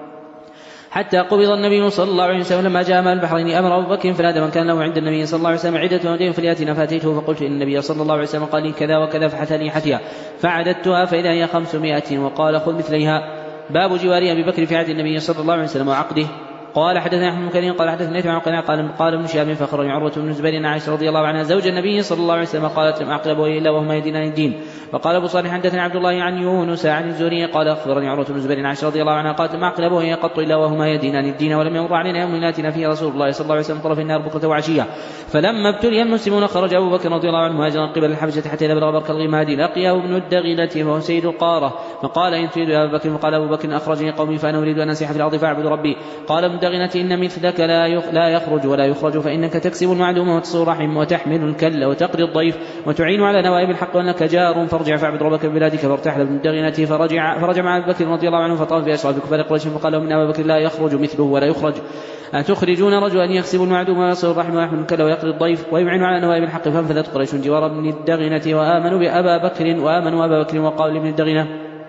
Speaker 2: حتى قبض النبي صلى الله عليه وسلم. لما جاء مال البحرين أمر أبو بكر فنادى من كان له عند النبي صلى الله عليه وسلم عدة ودين فليأتنا فأتيته فقلت إن النبي صلى الله عليه وسلم قال لي كذا وكذا فحثني حثيا فعددتها فإذا هي خمسمائة وقال خذ مثليها. باب جوار أبي بكر في عهد النبي صلى الله عليه وسلم وعقده. قال حدثنا أحمد بن كريم قال حدثنا عن قال قال قال ابن شهاب فأخبرني عروة بن الزبير أن عائشة رضي الله عنها زوج النبي صلى الله عليه وسلم قالت لم أعقل أبويه إلا وهما يدينان الدين. وقال أبو صالح حدثنا عبد الله عن يونس عن الزهري قال أخبرني عروة بن الزبير أن عائشة رضي الله عنها قالت لم أعقل أبويه قط إلا وهما يدينان الدين ولم يمر علينا يوم يأتينا فيه رسول الله صلى الله عليه وسلم طرف النار بكرة وعشية. فلما ابتلي المسلمون خرج أبو بكر رضي الله عنه مهاجرا قبل الحبشة حتى إذا بلغ برك الغماد لقيه ابن الدغيلة وهو سيد القارة فقال إن تريد يا أبو بكر فقال أبو بكر أخرجني قومي فأنا أريد أن أسيح في الأرض فأعبد ربي. قال ابن الدغيلة إن مثلك لا يخرج ولا يخرج فإنك تكسب المعدوم وتصل رحم وتحمل الكل وتقري الضيف وتعين على نوائب الحق وأنك جار فارجع فاعبد ربك ببلادك. فارتحل ابن الدغيلة فرجع, فرجع مع أبي بكر رضي الله عنه فطاف بأشراف كفار قريش فقال من أبي بكر لا يخرج مثله ولا يخرج أتخرجون رجلا يكسب المعدوم ويصل الرحم ويحمل الكل ويقري الضيف ويعين على نوائب الحق. فانفذت قريش جوار ابن الدغينة وآمنوا بأبا بكر وآمنوا أبا بكر وقالوا لابن الدغينة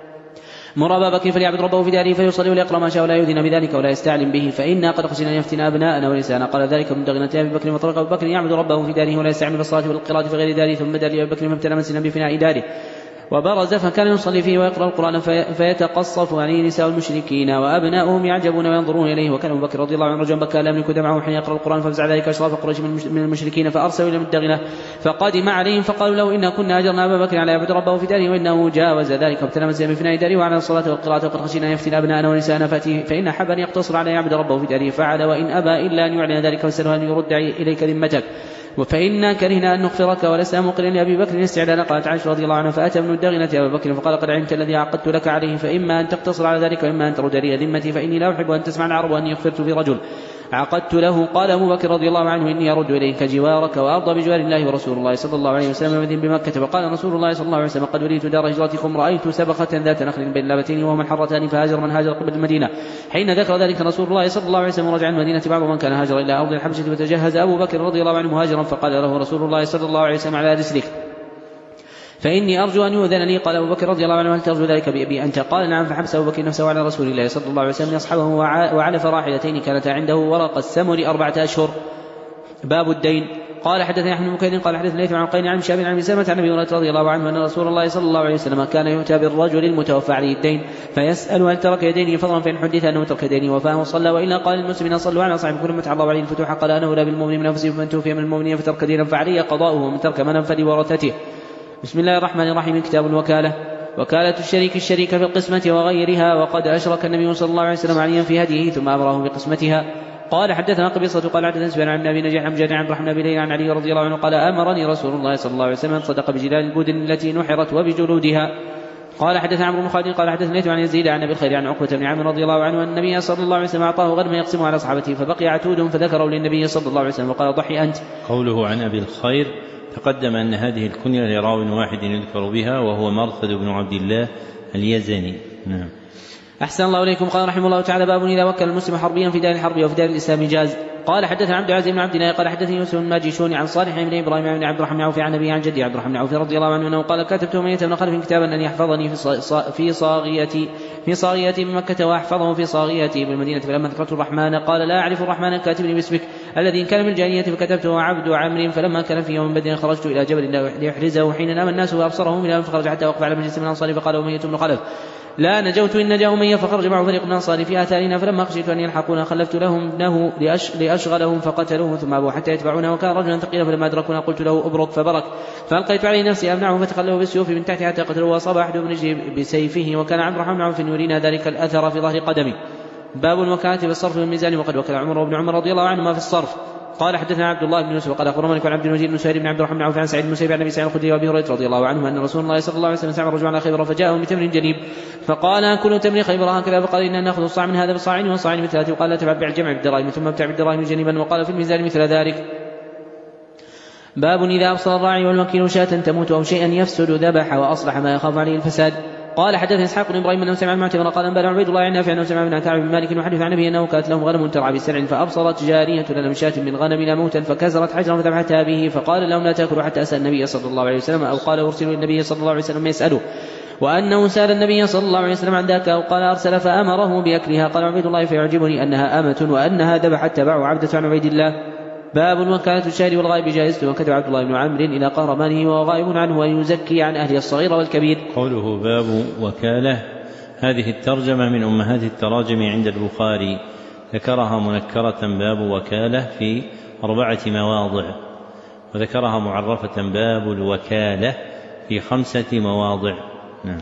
Speaker 2: مر أبا بكر فليعبد ربه في داره فيصلي وليقرأ ما شاء ولا يؤذن بذلك ولا يستعلم به فإنا قد خشينا أن يفتن أبناءنا ونساءنا. قال ذلك من دغينة أبي بكر وطرق أبو بكر يعبد ربه في داره ولا يستعمل بالصلاة والقراءة في غير داره. ثم بدأ لأبي بكر فابتلى منسلا بفناء داره وبرز فكان يصلي فيه ويقرأ القرآن فيتقصف عليه نساء المشركين وأبناؤهم يعجبون وينظرون إليه. وكان أبو بكر رضي الله عنه رجلا بكى لا يملك دمعه حين يقرأ القرآن ففزع ذلك أشراف قريش من المشركين فأرسلوا إلى الدغنة فقدم عليهم فقالوا له إنا كنا أجرنا أبا بكر على يعبد ربه في داره وإنه جاوز ذلك وابتلى منسلا بفناء داره وعلى الصلاة والقراءة وقد خشينا أن يفتن أبناءنا ونساءنا فإن حب أن يقتصر على يعبد ربه في داره فعل وإن أبى إلا أن يعلن ذلك وسأله أن يرد إليك ذمتك فإنا كرهنا أن نغفرك ولسنا مقرين لأبي بكر استعدادا. قالت عائشة رضي الله عنها فأتى ابن الدغينة أبا بكر فقال قد علمت الذي عقدت لك عليه فإما أن تقتصر على ذلك وإما أن ترد لي ذمتي فإني لا أحب أن تسمع العرب أني اغفرت في رجل عقدت له. قال أبو بكر رضي الله عنه إني أرد إليك جوارك وأرضى بجوار الله ورسول الله صلى الله عليه وسلم مدين بمكة. وقال رسول الله صلى الله عليه وسلم قد وليت دار هجرتكم رأيت سبخة ذات نخل بين لابتين وهما الحرتان فهاجر من هاجر قبل المدينة. حين ذكر ذلك رسول الله صلى الله عليه وسلم رجع المدينة بعض من كان هاجر إلى أرض الحبشة وتجهز أبو بكر رضي الله عنه مهاجرا فقال له رسول الله صلى الله عليه وسلم على رسلك فإني أرجو أن يؤذن لي. قال أبو بكر رضي الله عنه هل ترجو ذلك بأبي أنت؟ قال نعم. فحبس أبو بكر نفسه على رسول الله صلى الله عليه وسلم يصحبه وعلى فراحلتين كانتا عنده ورق السمر أربعة أشهر. باب الدين. قال حدثنا أحمد بن كثير قال حدثنا ليث عن قين عن شاب عن سلمة عن أبي هريرة رضي الله عنه أن رسول الله صلى الله عليه وسلم كان يؤتى بالرجل المتوفى عليه الدين فيسأل هل ترك يدينه فضلا فإن حدث أنه ترك يدينه وفاه وصلى وإلا قال المسلمين صلوا على صاحب كل متع الله عليه الفتوح. قال أنا أولى بالمؤمن من أنفسه فمن توفي من المؤمنين فترك دينا فعليه قضاؤه ومن ترك مالا فلورثته. بسم الله الرحمن الرحيم. كتاب الوكالة. وكالة الشريك الشريك في القسمة وغيرها وقد أشرك النبي صلى الله عليه وسلم عليا في هديه ثم أمره بقسمتها. قال حدثنا قبيصة قال حدثنا سفيان عن أبي نجيح عن جابر عن الرحمن بن ليلى عن علي رضي الله عنه قال أمرني رسول الله صلى الله عليه وسلم صدق بجلال البدن التي نحرت وبجلودها. قال حدثنا عمرو بن خالد قال حدثنا ليث عن يزيد عن أبي الخير عن عقبة بن عامر رضي الله عنه أن النبي صلى الله عليه وسلم أعطاه غنما يقسمه على صحابته فبقي عتود فذكروا للنبي صلى الله عليه وسلم وقال ضحي أنت.
Speaker 1: قوله عن أبي الخير تقدم أن هذه الكنية لراو واحد يذكر بها وهو مرثد بن عبد الله اليزني. نعم.
Speaker 2: أحسن الله إليكم. قال رحمه الله تعالى باب إذا وكل المسلم حربيا في دار الحرب وفي دار الإسلام جاز. قال حدثنا عبد العزيز بن عبد الله قال حدثني يوسف بن ماجشوني عن صالح بن إبراهيم بن عبد الرحمن عوف عن أبي عن جدي عبد الرحمن عوف رضي الله عنه أنه قال كتبت أمية بن خلف كتابا أن يحفظني في صاغيتي في صاغيتي بمكة وأحفظه في صاغيتي بالمدينة. فلما ذكرت الرحمن قال لا أعرف الرحمن كاتبني باسمك الذي كان من الجاهلية فكتبته عبد عمرو. فلما كان في يوم بدر خرجت إلى جبل ليحرزه حين نام الناس وأبصره من فخرج حتى وقف على مجلس من الأنصار فقال أمية بن خلف لا نجوت إن نجا أمية فخرج معه فريق من الأنصار في آثارنا فلما خشيت أن يلحقونا خلفت لهم ابنه لأشغلهم فقتلوه ثم أبوا حتى يتبعونا وكان رجلا ثقيلا فلما أدركونا قلت له أبرك فبرك فألقيت عليه نفسي أمنعه فتخلوا بالسيوف من تحت حتى قتلوه وأصاب أحدهم رجلي بسيفه وكان عبد الرحمن عوف يرينا ذلك الأثر في ظهر قدمي. باب الوكالة بالصرف والميزان وقد وكل عمر وابن عمر رضي الله عنهما في الصرف. قال حدثنا عبد الله بن يوسف قال أخبرنا مالك عن عبد المجيد بن سهيل بن عبد الرحمن عوف عن سعيد بن مسيب عن أبي سعيد الخدري وأبي هريرة رضي الله عنه أن رسول الله صلى الله عليه وسلم سمع رجلا على خيبر فجاءه بتمر جليب فقال كل تمر خيبر هكذا فقال إننا نأخذ الصاع من هذا بصاعين وصاعين مثلاته وقال لا تبع بالجمع بالدراهم ثم ابتع بالدراهم جنبا وقال في الميزان مثل ذلك. باب إذا أبصر الراعي والوكيل شاة تموت أو شيئا يفسد ذبح وأصلح ما يخاف عليه الفساد. قال حدثنا إسحاق بن إبراهيم أنه سمع المعتمر قال أنبأنا عبيد الله عن نافع أنه سمع من كعب بن مالك وحدث عن أبيه أنه كانت لهم غنم ترعى بسرع فأبصرت جارية لنا شاة من غنمنا موتا فكسرت حجرا فذبحتها به فقال لهم لا تأكلوا حتى أسأل النبي صلى الله عليه وسلم أو قال أرسلوا النبي صلى الله عليه وسلم يسأله وأنه سأل النبي صلى الله عليه وسلم عن ذاك أو قال أرسل فأمره بأكلها. قال عبيد الله فيعجبني أنها أمة وأنها ذبحت تبع عبدة عن عبيد الله. باب وكالة الشاهد والغائب جائزة. وكتب عبد الله بن عمرو إلى قهرمانه وهو غائب عنه ويزكي عن أهل الصغير والكبير.
Speaker 1: قوله باب وكالة هذه الترجمة من أمهات التراجم عند البخاري ذكرها منكرة باب وكالة في أربعة مواضع، وذكرها معرفة باب الوكالة في خمسة مواضع. نعم.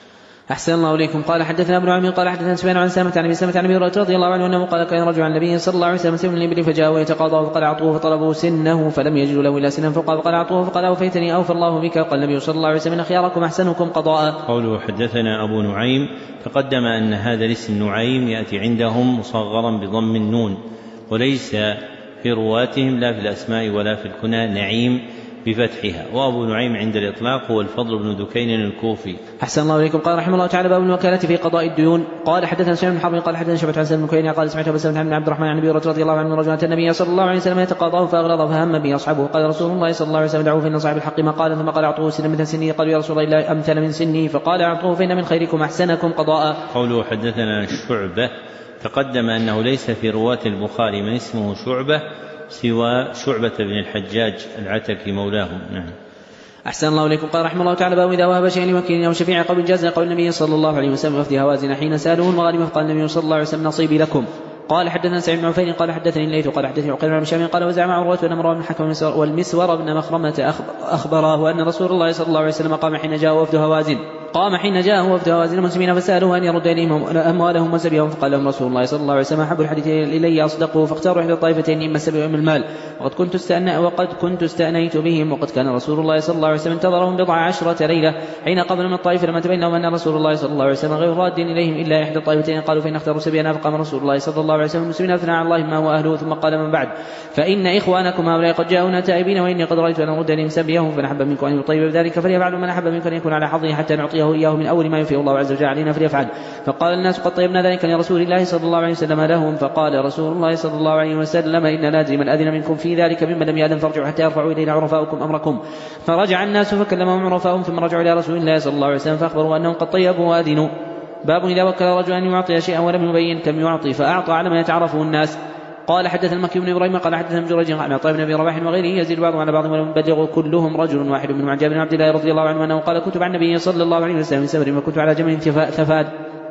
Speaker 2: أحسن الله إليكم. قال حدثنا ابن عمي قال حدثنا سفيان عن سامة عن أبي سلمة عن أبي هريرة رضي الله عنه أنه قال كان رجل عن النبي صلى الله عليه وسلم سن الإبل فجاء ويتقاضاه فقال أعطوه فطلبوا سنه فلم يجدوا له إلا سنا فقال فقال أعطوه فقال أوفيتني أوفى الله بك. قال النبي صلى الله عليه وسلم خياركم أحسنكم قضاء.
Speaker 1: قوله حدثنا أبو نعيم تقدم أن هذا الاسم نعيم يأتي عندهم مصغرا بضم النون، وليس في رواتهم لا في الأسماء ولا في الكنى نعيم بفتحها، وأبو نعيم عند الإطلاق هو الفضل بن دكين الكوفي.
Speaker 2: أحسن الله إليكم. قال رحمه الله تعالى باب الوكالة في قضاء الديون. قال حدثنا سفيان بن حرب قال حدثنا شعبة عن سلم الكويني قال سمعت أبا سلمة بن عبد الرحمن عن أبي هريرة رضي الله عنه رجلا أتى النبي صلى الله عليه وسلم يتقاضاه فأغلظ فهم به أصحابه. قال رسول الله صلى الله عليه وسلم دعوه فإن صاحب الحق ما قال، ثم قال أعطوه سنا مثل سني. قالوا يا رسول الله أمثل من سني، فقال أعطوه فإن من خيركم أحسنكم قضاء.
Speaker 1: قوله حدثنا شعبة تقدم أنه ليس في رواة البخاري من اسمه شعبة سوى شعبة بن الحجاج العتكي مولاهم. نعم.
Speaker 2: أحسن الله إليكم. قال رحمه الله تعالى باب إذا وهب شيئا لوكيل أو شفيع قول جاز قول النبي صلى الله عليه وسلم وفد هوازن حين سألوه المغانم فقال النبي صلى الله عليه وسلم نصيبي لكم. قال حدثنا سعيد بن عفير قال حدثني الليث قال حدثني عقيل بن هشام قال وزعم عروة بن مروان بن الحكم والمسور بن مخرمة أخبراه أن رسول الله صلى الله عليه وسلم قام حين جاء وفد هوازن قام حين جاءه وفد هوازن المسلمين فسألوه أن يرد إليهم أموالهم وسبيهم، فقال لهم رسول الله صلى الله عليه وسلم أحب الحديث إلي أصدقه، فاختاروا إحدى الطائفتين إما السبي وإما المال، وقد كنت استأنى وقد كنت استأنيت بهم، وقد كان رسول الله صلى الله عليه وسلم انتظرهم بضع عشرة ليلة حين قبل من الطائفة لما تبين لهم أن رسول الله صلى الله عليه وسلم غير راد إليهم إلا إحدى الطائفتين. قالوا فإن اختاروا سبينا، فقام رسول الله صلى الله عليه وسلم المسلمين أثنى على الله ما هو أهله، ثم قال من بعد فإن إخوانكم هؤلاء قد جاءونا تائبين، وإني قد رأيت أن أرد إليهم سبيهم، فمن أحب منكم أن يطيب بذلك فليفعل، ومن أحب منكم أن يكون على حظه حتى نعطيه إياه من أول ما ينفع الله عز وجل علينا فليفعل. فقال الناس قد طيبنا ذلك لرسول الله صلى الله عليه وسلم لهم، فقال رسول الله صلى الله عليه وسلم إن نادري من أذن منكم في ذلك ممن لم يأذن فارجعوا حتى يرفعوا إلينا عرفاؤكم أمركم. فرجع الناس فكلمهم عرفاؤهم ثم رجعوا إلى رسول الله صلى الله عليه وسلم فأخبروا أنهم قد طيبوا وأذنوا. باب إذا وكل رجل أن يعطي شيئا ولم يبين كم يعطي فأعطى على ما يتعرفه الناس. قال حدثنا المكي بن إبراهيم قال حدثنا ابن جريج عن عطاء بن أبي رباح وغيره يزيد بعضهم على بعض ولم يبلغ كلهم رجل واحد من عن عبد الله رضي الله عنه أنه قال كنت مع النبي صلى الله عليه وسلم سفر وكنت على جمل ثفاد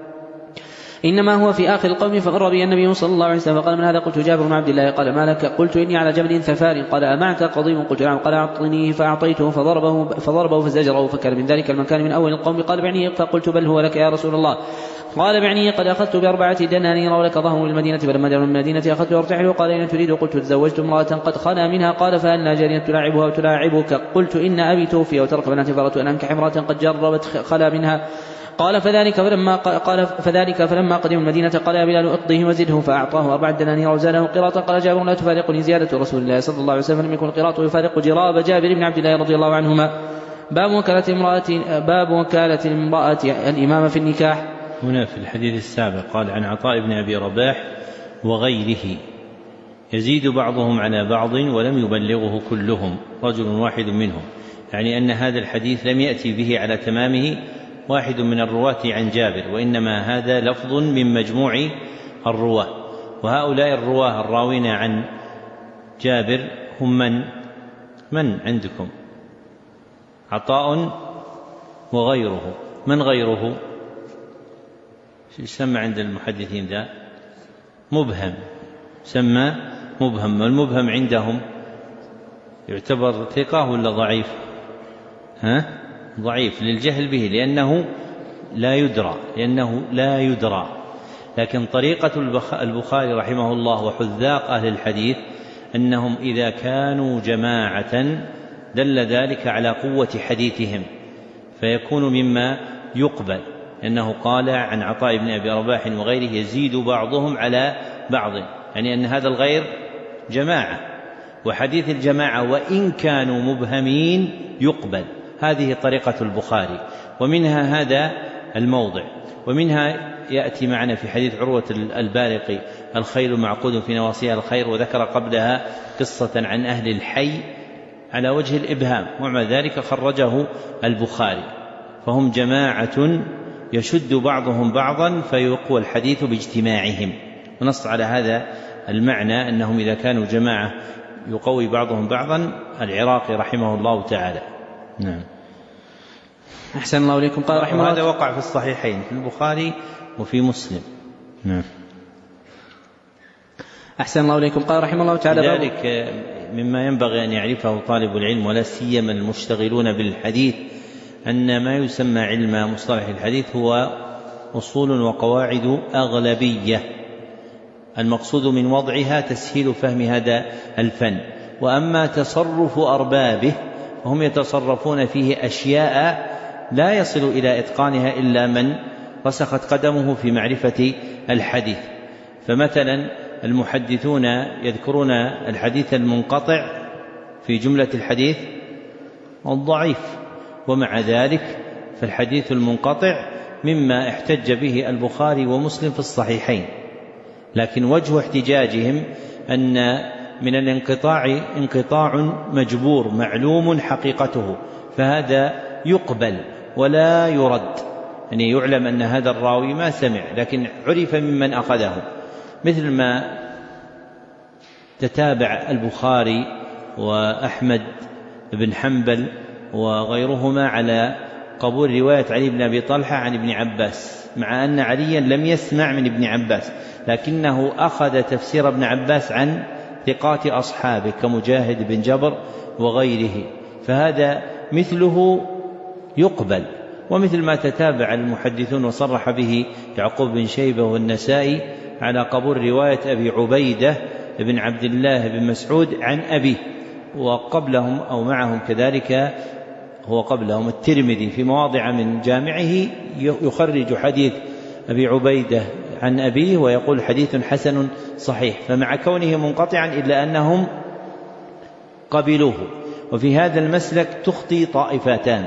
Speaker 2: إنما هو في آخر القوم، فمر بي النبي صلى الله عليه وسلم فقال من هذا؟ قلت جابر بن عبد الله. قال ما لك؟ قلت إني على جبل ثفار. قال أمعك قضيب؟ قلت نعم. قال أعطنيه فأعطيته فضربه, فضربه فزجره، فكان من ذلك المكان من أول القوم. قال بعني، فقلت بل هو لك يا رسول الله. قال بعني قد أخذت بأربعة دنانير ولك ظهر المدينة، فلما دعوا من المدينة أخذت وارتحل. قال إن تريد؟ قلت تزوجت امرأة قد خلا منها. قال فأنا جارية تلاعبها وتلاعبك؟ قلت إن أبي توفي وترك بناتي فرأت أن أنكح امرأة قد جربت خلا منها. قال فذلك فلما قال فذلك فلما قدم المدينة قال يا بلال اقضيه وزده، فأعطاه أربع دنانير وزاده قراطا. قال جابر لا تفارقني زيادة رسول الله صلى الله عليه وسلم، لم يكن القراط يفارق جراب جابر بن عبد الله رضي الله عنهما. باب وكالة امرأة باب وكالة المرأة الإمام في النكاح.
Speaker 1: هنا في الحديث السابق قال عن عطاء بن أبي رباح وغيره يزيد بعضهم على بعض ولم يبلغه كلهم رجل واحد منهم، يعني أن هذا الحديث لم يأتي به على تمامه واحد من الرواة عن جابر، وإنما هذا لفظ من مجموع الرواة، وهؤلاء الرواة الراوين عن جابر هم من من عندكم؟ عطاء وغيره. من غيره؟ يسمى عند المحدثين ذا مبهم، سمى مبهم، والمبهم عندهم يعتبر ثقة ولا ضعيف؟ ها؟ ضعيف للجهل به، لأنه لا يدرى لأنه لا يدرى لكن طريقة البخاري رحمه الله وحذاق أهل الحديث أنهم إذا كانوا جماعة دل ذلك على قوة حديثهم فيكون مما يقبل، لأنه قال عن عطاء بن أبي رباح وغيره يزيد بعضهم على بعض، يعني أن هذا الغير جماعة، وحديث الجماعة وإن كانوا مبهمين يقبل. هذه طريقة البخاري، ومنها هذا الموضع، ومنها يأتي معنا في حديث عروة البارقي الخيل معقود في نواصيها الخير، وذكر قبلها قصة عن أهل الحي على وجه الإبهام، ومع ذلك خرجه البخاري، فهم جماعة يشد بعضهم بعضا فيقوى الحديث باجتماعهم، ونص على هذا المعنى أنهم إذا كانوا جماعة يقوي بعضهم بعضا العراقي رحمه الله تعالى. نعم.
Speaker 2: أحسن الله إليكم. قال رحمه الله
Speaker 1: هذا وقع في الصحيحين في البخاري وفي مسلم. نعم.
Speaker 2: أحسن الله إليكم. قال رحمه الله تعالى
Speaker 1: ذلك مما ينبغي أن يعرفه طالب العلم ولا سيما المشتغلون بالحديث أن ما يسمى علم مصطلح الحديث هو أصول وقواعد أغلبية، المقصود من وضعها تسهيل فهم هذا الفن، وأما تصرف أربابه فهم يتصرفون فيه أشياء لا يصل إلى إتقانها إلا من رسخت قدمه في معرفة الحديث. فمثلا المحدثون يذكرون الحديث المنقطع في جملة الحديث الضعيف، ومع ذلك فالحديث المنقطع مما احتج به البخاري ومسلم في الصحيحين، لكن وجه احتجاجهم أن من الانقطاع انقطاع مجبور معلوم حقيقته، فهذا يقبل ولا يرد، يعني يعلم أن هذا الراوي ما سمع لكن عرف ممن أخذه، مثل ما تتابع البخاري وأحمد بن حنبل وغيرهما على قبول رواية علي بن أبي طلحة عن ابن عباس، مع أن عليا لم يسمع من ابن عباس لكنه أخذ تفسير ابن عباس عن ثقات أصحابه كمجاهد بن جبر وغيره، فهذا مثله يقبل. ومثل ما تتابع المحدثون وصرح به يعقوب بن شيبة والنسائي على قبول رواية أبي عبيدة بن عبد الله بن مسعود عن أبيه، وقبلهم أو معهم كذلك هو قبلهم الترمذي في مواضع من جامعه يخرج حديث أبي عبيدة عن أبيه ويقول حديث حسن صحيح، فمع كونه منقطعا إلا أنهم قبلوه. وفي هذا المسلك تخطي طائفتان،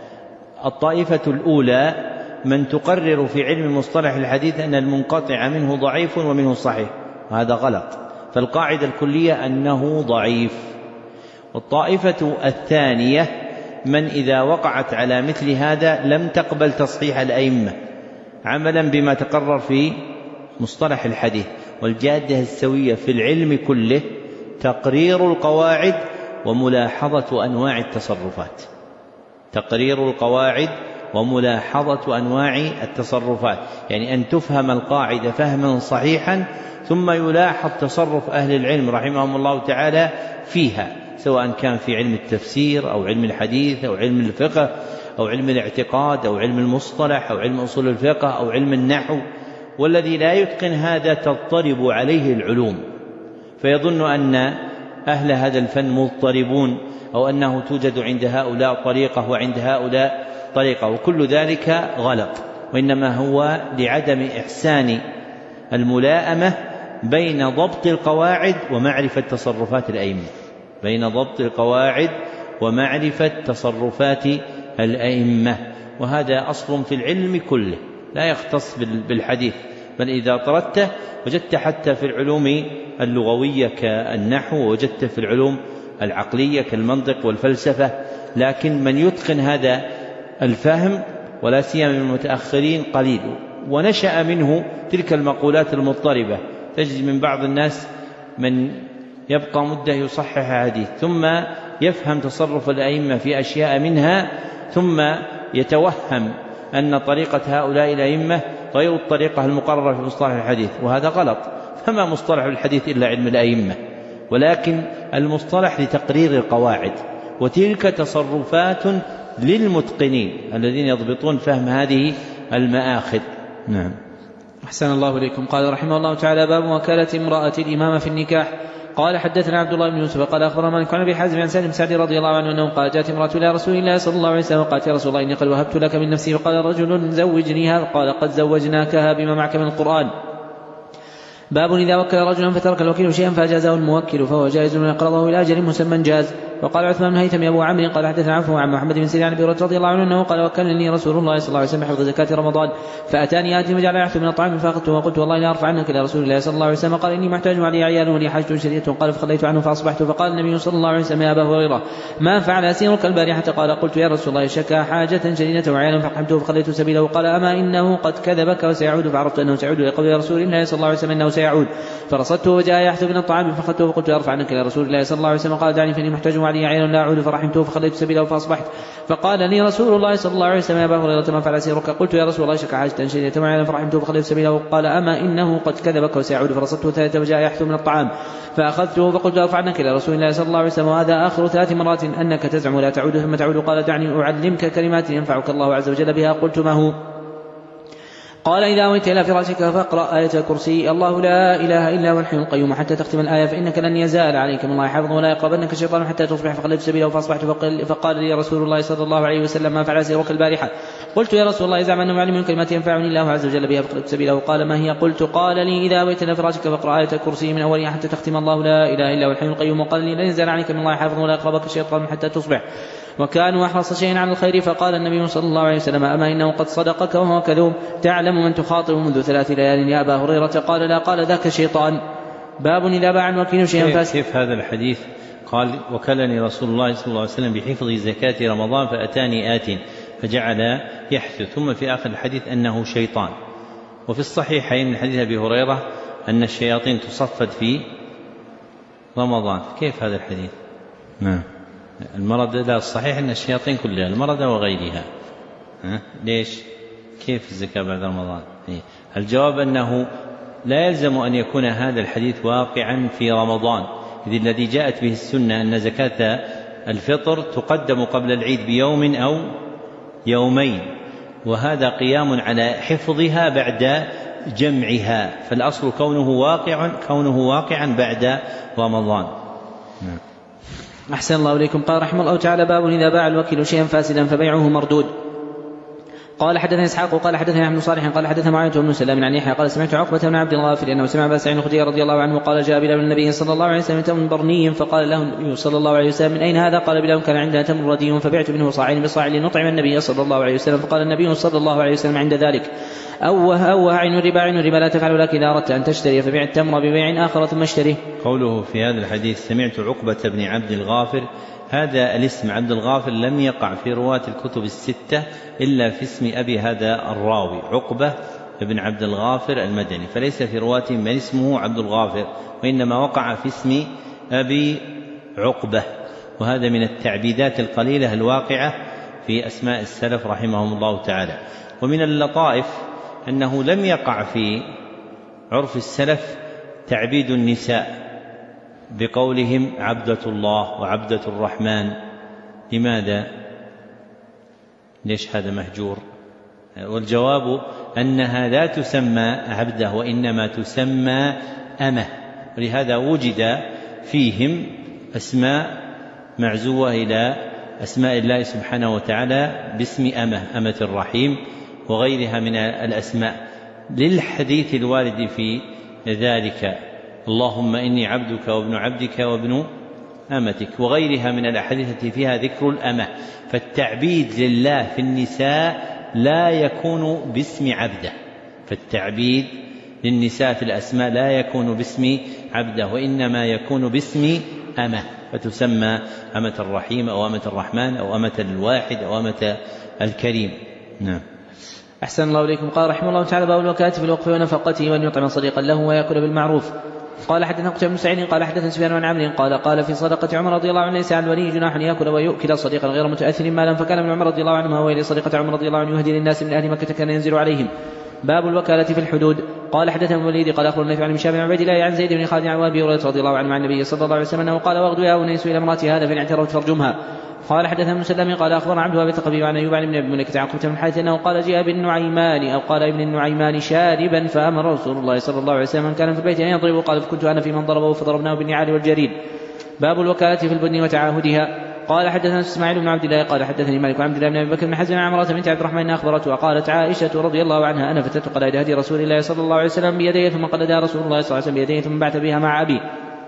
Speaker 1: الطائفة الأولى من تقرر في علم مصطلح الحديث أن المنقطع منه ضعيف ومنه صحيح، وهذا غلط، فالقاعدة الكلية أنه ضعيف. والطائفة الثانية من إذا وقعت على مثل هذا لم تقبل تصحيح الأئمة عملا بما تقرر في مصطلح الحديث. والجادة السوية في العلم كله تقرير القواعد وملاحظة أنواع التصرفات، تقرير القواعد وملاحظة أنواع التصرفات، يعني أن تفهم القاعدة فهما صحيحا ثم يلاحظ تصرف أهل العلم رحمهم الله تعالى فيها، سواء كان في علم التفسير أو علم الحديث أو علم الفقه أو علم الاعتقاد أو علم المصطلح أو علم أصول الفقه أو علم النحو. والذي لا يتقن هذا تضطرب عليه العلوم، فيظن أن أهل هذا الفن مضطربون أو أنه توجد عند هؤلاء طريقة وعند هؤلاء طريقة، وكل ذلك غلط، وإنما هو لعدم إحسان الملائمة بين ضبط القواعد ومعرفة تصرفات الأئمة، بين ضبط القواعد ومعرفة تصرفات الأئمة، وهذا أصل في العلم كله لا يختص بالحديث، بل إذا طردته وجدت حتى في العلوم اللغوية كالنحو، ووجدت في العلوم العقلية كالمنطق والفلسفة. لكن من يتقن هذا الفهم ولا سيما من المتأخرين قليل، ونشأ منه تلك المقولات المضطربة. تجد من بعض الناس من يبقى مدة يصحح حديث ثم يفهم تصرف الأئمة في أشياء منها ثم يتوهم أن طريقة هؤلاء الأئمة غير الطريقة المقررة في مصطلح الحديث، وهذا غلط. فما مصطلح الحديث إلا علم الأئمة، ولكن المصطلح لتقرير القواعد، وتلك تصرفات للمتقنين الذين يضبطون فهم هذه المآخذ. نعم.
Speaker 2: أحسن الله إليكم. قال رحمه الله تعالى: باب وكالة امرأة الإمامة في النكاح. قال حدثنا عبد الله بن يوسف قال أخبرنا مالك عن أبي حازم عن سالم سعد رضي الله عنه أنه قال: جاءت امرأة إلى رسول الله صلى الله عليه وسلم وقالت: يا رسول الله إني قد وهبت لك من نفسي. فقال رجل: زوجنيها. قال: قد زوجناكها بما معك من القرآن. باب إذا وكل رجلا فترك الوكيل شيئا فأجازه الموكل فهو جائز ويقرضه إلى أجل مسمى جاز. وقال عثمان بن هيثم أبو عمرو قال حدثنا عفو عن محمد بن سيرين عن أبي هريرة رضي الله عنه أنه قال: وكلني رسول الله صلى الله عليه وسلم حفظ زكاة رمضان، فأتاني آتي وجعل يحث من الطعام فأخذته وقلت: والله لا أرفع عنك إلى رسول الله صلى الله عليه وسلم. قال: إني محتاج علي عيال ولي حاجة شديدة. قال: فخليت عنه فأصبحت. فقال النبي صلى الله عليه وسلم: يا أبا هريرة ما فعل أسيرك البارحة؟ قال: قلت: يا رسول الله شكا حاجة شديدة وعيالا فأقحمته فخليت سبيله. قال: أما إنه قد كذبك وسيعود. فعرفت أنه سيعود لقول رسول الله صلى الله عليه وسلم أنه سيعود، فرصدته وجاء يحث من الطعام فأخذته وقلت: أرفع عنك إلى رسول الله صلى الله عليه وسلم. قال: دعني فإني محتاج علي عين لا أعود فرحمته فخليت سبيله فأصبحت فقال لي رسول الله صلى الله عليه وسلم يا أبا هريرة ما فعل سيرك؟ قلت يا رسول الله شك حاجة شديدة معي فرحمته فخليت سبيله. قال أما إنه قد كذبك وسيعود فرصدته ثلاثة وجاء يحث من الطعام فأخذته فقلت أرفع عنك إلى رسول الله صلى الله عليه وسلم وهذا آخر ثلاث مرات أنك تزعم لا تعود ثم تعود. قال دعني أعلمك كلمات ينفعك الله عز وجل بها. قلت ما هو؟ قال إذا أويت إلى فراشك فاقرأ آية الكرسي الله لا إله إلا هو الحي القيوم حتى تختم الآية فإنك لن يزال عليك من الله حافظ ولا يقربنك شيطان حتى تصبح. فخلفت سبيله فأصبحت فقال لي رسول الله صلى الله عليه وسلم ما فعل سيرك البارحة؟ قلت يا رسول الله زعم أنه يعلمني كلمات ينفعني الله عز وجل بها. فخلفت سبيله. قال ما هي؟ قلت قال لي إذا أويت إلى فراشك فاقرأ آية الكرسي من أولها حتى تختم الله لا إله إلا هو الحي القيوم. وقال لي لن يزال عليك من الله حافظ ولا يقربك شيطان حتى تصبح. وكانوا أحرص شيء عن الخير. فقال النبي صلى الله عليه وسلم أما إنه قد صدقك وهو كذوب تعلم من تخاطب منذ ثلاث ليال يا أبا هريرة؟ قال لا. قال ذاك شيطان. باب إذا باع الوكيل شيئا فاسد.
Speaker 1: كيف هذا الحديث؟ قال وكلني رسول الله صلى الله عليه وسلم بحفظ زكاة رمضان فأتاني آت فجعل يحث. ثم في آخر الحديث أنه شيطان. وفي الصحيحين من حديث أبي هريرة أن الشياطين تصفد في رمضان. كيف هذا الحديث؟ نعم المرض لا الصحيح أن الشياطين كلها المرض وغيرها. ها؟ ليش؟ كيف الزكاة بعد رمضان؟ الجواب أنه لا يلزم أن يكون هذا الحديث واقعا في رمضان، إذ الذي جاءت به السنة أن زكاة الفطر تقدم قبل العيد بيوم أو يومين، وهذا قيام على حفظها بعد جمعها، فالأصل كونه واقع كونه واقعا بعد رمضان. نعم.
Speaker 2: أحسن الله إليكم. قال رحمه الله تعالى باب إذا باع الوكيل شيئا فاسدا فبيعه مردود. قال حدثنا إسحاق قال حدثنا ابن صالح قال حدثنا معاوية بن سلام عن يحيى قال سمعت عقبة بن عبد الغافر أنه سمع أبا سعيد الخدري رضي الله عنه قال جاء بلال النبي صلى الله عليه وسلم من برني فقال له النبي صلى الله عليه وسلم من أين هذا؟ قال بلال كان عندنا تمر ردي فبعت منه صاعين بصاع لنطعم النبي صلى الله عليه وسلم. فقال النبي صلى الله عليه وسلم عند ذلك أوه أوه عين الربا عين الربا لا تفعل لك إذا أردت أن تشتري فبيع التمر ببيع آخر ثم اشتري.
Speaker 1: قوله في هذا الحديث سمعت عقبة بن عبد الغافر، هذا الاسم عبد الغافر لم يقع في رواة الكتب الستة إلا في اسم أبي هذا الراوي عقبة بن عبد الغافر المدني، فليس في رواة من اسمه عبد الغافر، وإنما وقع في اسم أبي عقبة، وهذا من التعبيدات القليلة الواقعة في أسماء السلف رحمهم الله تعالى. ومن اللطائف أنه لم يقع في عرف السلف تعبيد النساء بقولهم عبدة الله وعبدة الرحمن. لماذا؟ ليش هذا مهجور؟ والجواب أنها لا تسمى عبده وإنما تسمى أمه، ولهذا وجد فيهم أسماء معزوة إلى أسماء الله سبحانه وتعالى باسم أمه، أمة الرحيم وغيرها من الأسماء، للحديث الوارد في ذلك اللهم إني عبدك وابن عبدك وابن أمتك، وغيرها من الأحاديث التي فيها ذكر الأمة. فالتعبيد لله في النساء لا يكون باسم عبده، فالتعبيد للنساء في الأسماء لا يكون باسم عبده وإنما يكون باسم أمة، فتسمى أمة الرحيم أو أمة الرحمن أو أمة الواحد أو أمة الكريم. نعم.
Speaker 2: أحسن الله إليكم. قال رحمه الله تعالى باب الوكالة في الوقف ونفقته وأن يطعم صديقا له ويأكل بالمعروف. قال حدثنا قتيبة بن سعيد قال حدثنا سفيان بن عمرو قال قال في صدقة عمر رضي الله عنه ليس على الولي جناح يأكل ويؤكل صديقا غير متأثر مالا، فكان من عمر رضي الله عنه هو إلى صدقة عمر رضي الله عنه يهدي للناس من أهل مكة كان ينزل عليهم. باب الوكالة في الحدود. قال حدثنا الوليد قال أخبرنا نافع عن هشام بن عبيد الله عن زيد بن خالد عن أبي هريرة رضي الله عنه عن النبي صلى الله عليه وسلم أنه قال واغدوا يا أنيس إلى امرأتي هذا فإن اعترفت فارجمها. قال حدثنا مسلم قال أخبرنا عبد الوهاب الثقفي عن أيوب عن ابن أبي مليكة عن عقبة بن الحارث أنه قال جاء ابن النعيمان أو قال ابن النعيمان شاربا فأمر رسول الله صلى الله عليه وسلم من كان في البيت أن يضربه، قال فكنت أنا في من ضربه فضربناه بالنعال والجريد. باب الوكالة في البدن وتعاهدها. قال حدثنا اسماعيل بن عبد الله قال حدثني مالك عن عبد الله بن ابي بكر بن حزم عن عمرة بنت عبد الرحمن اخبرته وقالت عائشة رضي الله عنها انا فتت قلائد هدي رسول الله صلى الله عليه وسلم بيديه ثم قلدها رسول الله صلى الله عليه وسلم بيديه ثم بعث بها مع ابي،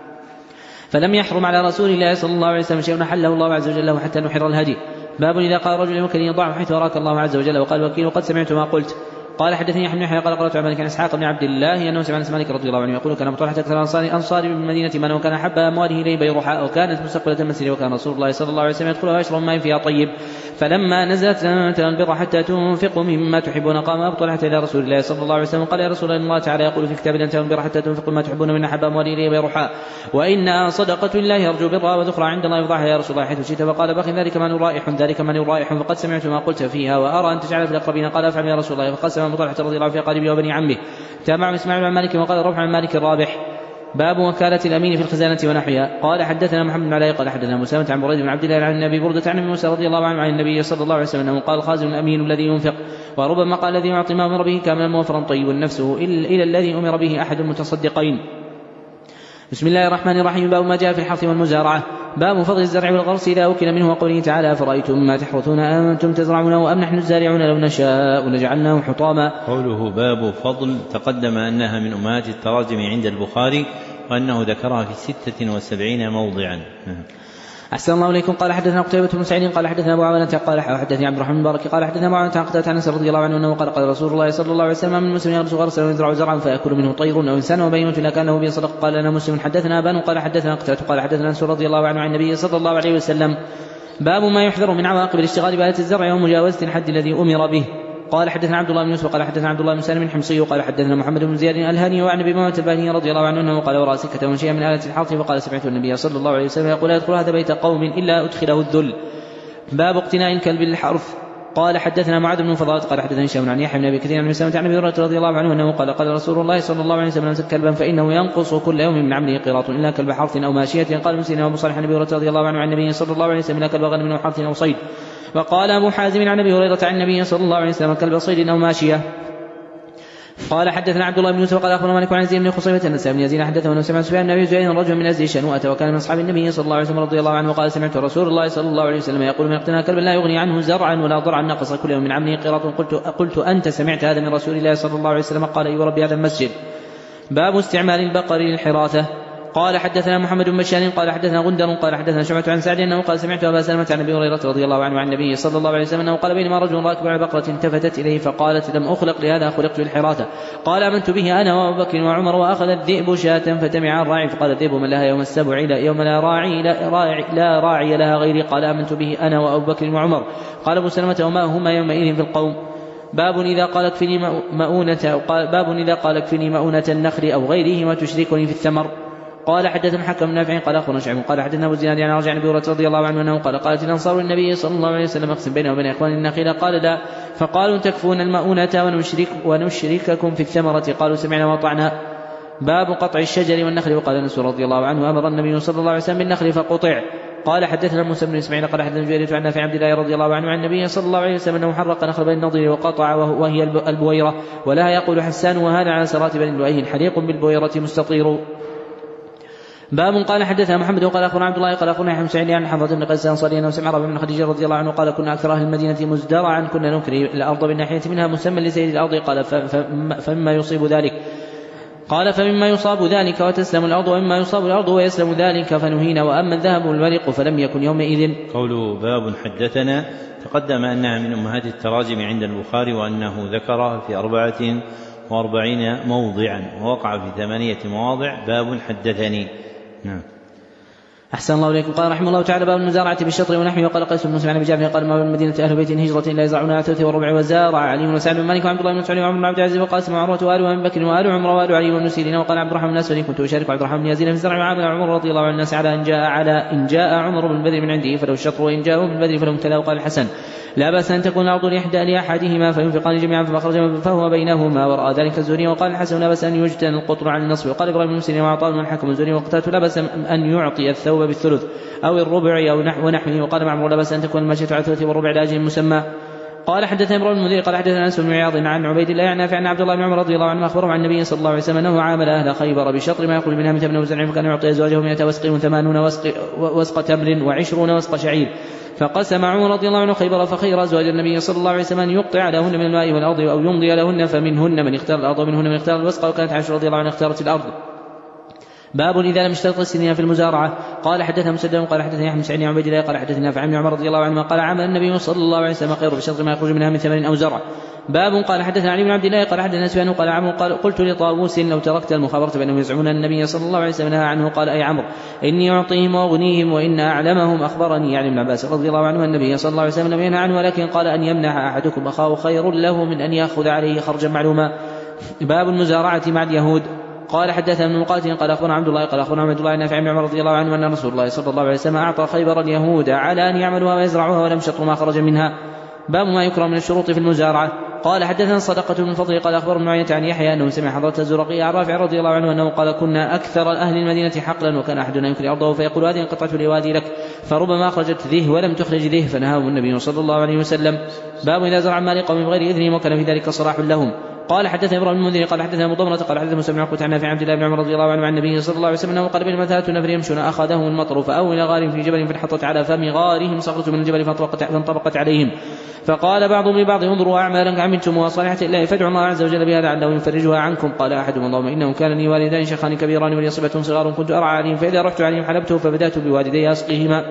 Speaker 2: فلم يحرم على رسول الله صلى الله عليه وسلم شيء حله الله عز وجل له حتى نحر الهدي. باب اذا قال رجل يمكن يضعه حيث اراك الله عز وجل وقال وكيل قد سمعت ما قلت. قال حدثني يحيى بن يحيى قال قرأت على مالك عن اسحاق بن عبد الله انه سمع انس مالك رضي الله عنه يقول كان ابو طلحه اكثر الانصار بالمدينه من وكان احب امواله اليه بيرحاء وكانت مستقبله المسجد وكان رسول الله صلى الله عليه وسلم يدخلها ويشرب ماء فيها طيب. فلما نزلت لن تنبر حتى تنفقوا مما تحبون قام ابو طلحه الى رسول الله صلى الله عليه وسلم قال يا رسول الله تعالى يقول في كتاب لن تنبر حتى تنفقوا مما تحبون من احب امواله اليه بيرحاء وانها صدقه لله يرجو برها وذخرى عند الله يفضحها يا رسول الله حيث شئت. فقال بخ ذلك من رائح ذلك من رائح فقد سمعت ما قلت فيها وارى ان تجعل في الاقربين. قال افعل يا رسول الله. فقسم ابو طلحه رضي الله عنه في قاربه وبني عمه. تابع اسماعيل عن مالك وقال ربح عن مالك الرابح. باب وكالة الأمين في الخزانة ونحوها. قال حدثنا محمد بن علاء قال حدثنا مسامة عن بريد بن عبد الله عن النبي بردة عن موسى رضي الله عنه عن النبي صلى الله عليه وسلم أنه قال خازن الأمين الذي ينفق وربما قال الذي يعطي ما أمر به كاملا موفرا طيب نفسه إلى الذي أمر به أحد المتصدقين. بسم الله الرحمن الرحيم. باب ما جاء في الحرث والمزارعة. باب فضل الزرع والغرس إذا أكل منه وقوله تعالى فرأيتم ما تحرثون أنتم تزرعونه أم نحن الزارعون لو نشاء لجعلناه حطاما.
Speaker 1: قوله باب فضل تقدم أنها من أمهات التراجم عند البخاري وأنه ذكرها في ستة وسبعين موضعا.
Speaker 2: أحسن الله إليكم. قال حدثنا قتيبة بن سعيد قال حدثنا أبو عوانة قال حدثني عبد الرحمن المبارك قال حدثنا أبو عوانة عن قتادة عن أنس رضي الله عنه أنه قال قال رسول الله صلى الله عليه وسلم من المسلم يغرس غرسا ويزرع زرعا فيأكل منه طير أو إنسان وبهيمة لا كان له به صدقة. قال لنا مسلم حدثنا أبان قال حدثنا قتادة قال حدثنا أنس رضي الله عنه عن النبي صلى الله عليه وسلم. باب ما يحذر من عواقب الاشتغال بآلة الزرع ومجاوزة الحد الذي أمر به. قال حدثنا عبد الله بن يوسف قال حدثنا عبد الله بن سالم الحمصي قال حدثنا محمد بن زياد الهاني وعن ابي امامه الباهلي رضي الله عنه انه قال وراء سكه شيئا من آلة الحرث فقال سمعت النبي صلى الله عليه وسلم يقول لا يدخل هذا بيت قوم الا ادخله الذل. باب اقتناء الكلب للحرث. قال حدثنا معاذ بن فضالة قال حدثني هشام عن يحيى بن ابي كثير عن مسلمة عن ابي هريرة رضي الله عنه انه قال قال رسول الله صلى الله عليه وسلم امسك كلبا فانه ينقص كل يوم من عمله قيراط الا كلب حرث او ماشية. قال مسلم وابو صالح عن ابي هريرة رضي الله عنه عن النبي صلى الله عليه وسلم لا كلب غنم او حرث او صيد. وقال ابو حازم عن ابي هريرة عن النبي صلى الله عليه وسلم كلب صيد او ماشية. قال حدثنا عبد الله بن يوسف قال اخبرنا مالك عن زيد بن خصيبة ان سالم بن يزيد حدثه انه سمع سفيان بن ابي زيد رجل من ازدي شنوءة وكان من اصحاب النبي صلى الله عليه وسلم رضي الله عنه وقال سمعت رسول الله صلى الله عليه وسلم يقول من اقتنى كلبا لا يغني عنه زرعا ولا ضرعا نقص كل يوم من عمله قيراط. قلت قلت انت سمعت هذا من رسول الله صلى الله عليه وسلم؟ قال اي ربي هذا المسجد. باب استعمال البقر للحراثة. قال حدثنا محمد بن بشار قال حدثنا غندر قال حدثنا شعبة عن سعد انه قال سمعت ابا سلمة عن ابي هريرة رضي الله عنه عن النبي صلى الله عليه وسلم انه قال بينما رجل راكب على بقرة التفتت اليه فقالت لم اخلق لهذا خلقت للحراثة. قال امنت به انا وابو بكر وعمر واخذ الذئب شاة فتمع الراعي فقال الذئب من لها يوم السبع يوم لا راعي لا راعي, لا راعي لها غيري. قال امنت به انا وابو بكر وعمر. قال ابو سلمة وما هما يومئذ في القوم. باب إذا قال اكفني مؤونة باب إذا قال اكفني مؤونة النخل أو غيره ما تشركني في الثمر. قال حدثنا حكم نافع قال اخونا شعيب قال حدثنا ابو زناد عن رجع عن ابي هريرة رضي الله عنه انه قال قالت الانصار للنبي صلى الله عليه وسلم اقسم بينه وبين اخوان النخيل. قال لا. فقالوا تكفون المؤونة ونشرك ونشرككم في الثمرة. قالوا سمعنا وطعنا. باب قطع الشجر والنخل. وقال انس رضي الله عنه امر النبي صلى الله عليه وسلم بالنخل فقطع. قال حدثنا موسى بن اسماعيل قال حدثنا جرير عن نافع عبد الله رضي الله عنه عن النبي صلى الله عليه وسلم انه حرق نخل بين النضر وقطع وهي البويرة ولها يقول حسان وهذا على سرات بني لؤي حريق بالبويرة مستطير. باب قال حدثنا محمد وقال اخونا عبد الله قال اخونا يحيى بن سعيد عن حفظ بن قيس الانصاري انه سمع ربيع بن خديجه رضي الله عنه قال كنا اكثر اهل المدينه مزدرعا كنا نكري الارض بالناحيه منها مسمى لسيد الارض. قال فمما يصيب ذلك قال فمما يصاب ذلك وتسلم الارض ومما يصاب الارض ويسلم ذلك فنهينا واما الذهب والورق فلم يكن يومئذ.
Speaker 1: قوله باب حدثنا تقدم انها من امهات التراجم عند البخاري وانه ذكرها في اربعه واربعين موضعا ووقع في ثمانيه مواضع باب حدثني. نعم.
Speaker 2: أحسن الله إليكم. قال رحمه الله تعالى باب المزارعة بالشطر ونحوه. وقال قيس بن مسلم عن أبي جعفر قال ما بالمدينة أهل بيت هجرة لا يزرعون على الثلث والربع وزارع علي وسعد بن مالك وعبد الله بن مسعود وعمر بن عبد العزيز وقاسم وعروة وآل وأبي بكر وآل عمر وآل علي وابن سيرين. وقال عبد الرحمن الناس كنت أشارك عبد الرحمن بن يزيد في الزرع وعامل عمر رضي الله عنه الناس على إن جاء على إن جاء عمر بن بدر من عنده فله الشطر وإن جاءوا من بدر فلهم كذا. وقال الحسن لا بأس أن تكون الأرض لإحدى لأحدهما فينفقان جميعا فأخرج فهو بينهما ورأى ذلك الزهري. وقال الحسن لا بأس أن يجتن القطر عن النصف. وقال إبراهيم بن مسلم وعطاء من حكم الزهري وقتاته لا بأس أن يعطي الثوب بالثلث أو الربع أو نحو ونحوه. وقال معمر لا بأس أن تكون المشية على الثلث والربع لأجل مسمى. قال حدثنا ابراهيم بن المدير قال حدثنا انس بن عياض عن عبيد الله عن نافع عن عبد الله بن عمر رضي الله عنه اخبره عن النبي صلى الله عليه وسلم انه عامل اهل خيبر بشطر ما يقول منها من تمن وزرع فكان يعطي ازواجه مئة وسق وثمانون وسق, وسق تمر وعشرون وسق شعير. فقسم عمر رضي الله عنه خيبر فخير ازواج النبي صلى الله عليه وسلم ان يقطع لهن من الماء والارض او يمضي لهن فمنهن من اختار الارض ومنهن من اختار الوسق. وكانت عائشة رضي الله عنها اختارت الارض. باب إذا لم يشترط السنين في المزارعة. قال حدثنا مسدد قال حدثني أحمد سعيد عن عبيد الله قال حدثنا نافع عن عمر رضي الله عنه قال عمل النبي صلى الله عليه وسلم خير بشطر ما يخرج منها من ثمن أو زرع. باب قال حدثنا علي بن عبد الله قال حدثنا سفيان قال عمرو قال قلت لطاووس لو تركت المخابرة بأنهم يزعمون أن النبي صلى الله عليه وسلم نهى عنه قال أي عمرو إني أعطيهم وأغنيهم وإن أعلمهم أخبرني يعني ابن عباس رضي الله عنه النبي صلى الله عليه وسلم لم ينهى عنه ولكن قال أن يمنح أحدكم أخاه خير له من أن يأخذ عليه خرجا معلوما. باب المزارعة مع اليهود. قال حدثنا ابن مقاتل قال أخبرنا عبد الله قال أخبرنا عبد الله نافع عن عمر رضي الله عنه أن رسول الله صلى الله عليه وسلم أعطى خيبر اليهود على أن يعملوها ويزرعوها ولم يشطروا ما خرج منها. باب ما يكره من الشروط في المزارعة. قال حدثنا صدقة بن فضل قال أخبرنا معية عن يحيى أنه سمع حضرة الزرقي عن رافع رضي الله عنه أنه قال كنا أكثر أهل المدينة حقلا وكان أحدنا يمكن أرضه فيقول هذه القطعة لوادي لك فربما أخرجت ذه ولم تخرج ذه فنهاهم النبي صلى الله عليه وسلم. باب إذا زرع مال قوم بغير إذنهم وكان في ذلك صلاح لهم. قال حدثنا ابراهيم بن المنذر قال حدثنا مضمرة قال حدثنا موسى بن عقبة عن نافع عن عبد الله بن عمر رضي الله عنه عن النبي صلى الله عليه وسلم انه قال بينما ثلاث نفر يمشون اخذهم المطر فاووا الى غار في جبل فانحطت على فم غارهم صخرة من الجبل فانطبقت عليهم فقال بعضهم لبعض انظروا اعمالا عملتموها صالحة الله فادعوا الله عز وجل بها لعله يفرجها عنكم. قال احدهم اللهم انه كان لي والدان شيخان كبيران ولي صبة صغار كنت ارعى عليهم فاذا رحت عليهم حلبته فبدات بوالدي اسقيهما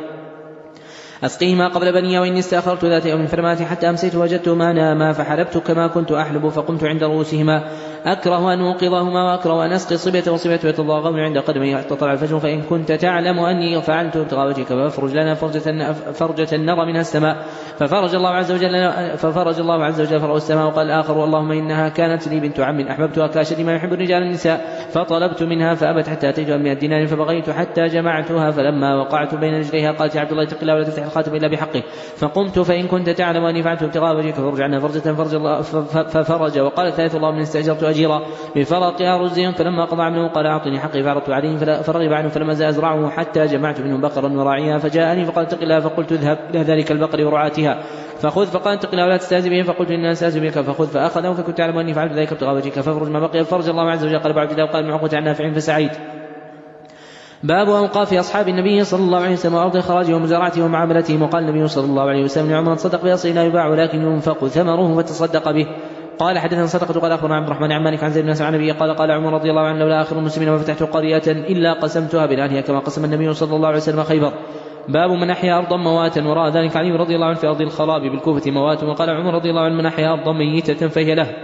Speaker 2: أسقيهما قبل بني وإني استأخرت ذات يوم فرمات حتى أمسيت وجدتهما ناما فحلبت كما كنت أحلب فقمت عند رؤوسهما أكره أن أوقظهما وأكره أن أسقي الصبية وصبية يتضاغون عند قدمي حتى طلع الفجر فإن كنت تعلم أني فعلت ابتغاء وجهك فافرج لنا فرجة, فرجة نرى منها السماء ففرج الله عز وجل ففرج الله عز وجل فرأوا السماء وقال الآخر اللهم إنها كانت لي بنت عم أحببتها كاشد ما يحب الرجال النساء فطلبت منها فأبت حتى أتيتها مئة دينار فبغيت حتى جمعتها فلما وقعت بين رجليها قالت يا عبد الله اتق الله ولا تفتح الخاتم إلا بحقه فقمت فإن كنت تعلم أني فعلت ابتغاء وجهك ففرج عنها فرجة فرج الله ففرج وقال الثالث اللهم إن استأجرت أجيرا بفرق أرزهم فلما قضى عنه قال أعطني حقي فعرضت عليه فرغب عنه فلما زال أزرعه حتى جمعت منهم بقرا وراعيها فجاءني فقال اتق الله فقلت اذهب إلى ذلك البقر ورعاتها فخذ فقال اتق الله ولا تستهزئ به فقلت إني أستهزئ بك فخذ فأخذه فكنت أعلم أني فعلت ذلك ابتغاء وجهك ففرج ما بقي فرج الله عز وجل. قال بعد الله وقال من عقبة عن نافع فسعيد. باب أوقاف أصحاب النبي صلى الله عليه وسلم وأرض خراجهم ومزارعتهم ومعاملتهم. وقال النبي صلى الله عليه وسلم لعمر تصدق بأصل لا يباع ولكن ينفق ثمره فتصدق به. قال حدثنا صدقة قال أخبرنا عبد الرحمن عن مالك عن زيد بن أسلم عن النبي قال قال عمر رضي الله عنه لولا آخر المسلمين ما فتحت قرية إلا قسمتها بالآنية كما قسم النبي صلى الله عليه وسلم خيبر. باب من أحيا أرضا مواتا وراء ذلك علي رضي الله عنه في أرض الخراب بالكوفة موات. وقال عمر رضي الله عنه من أحيا أرضا ميتة فهي له.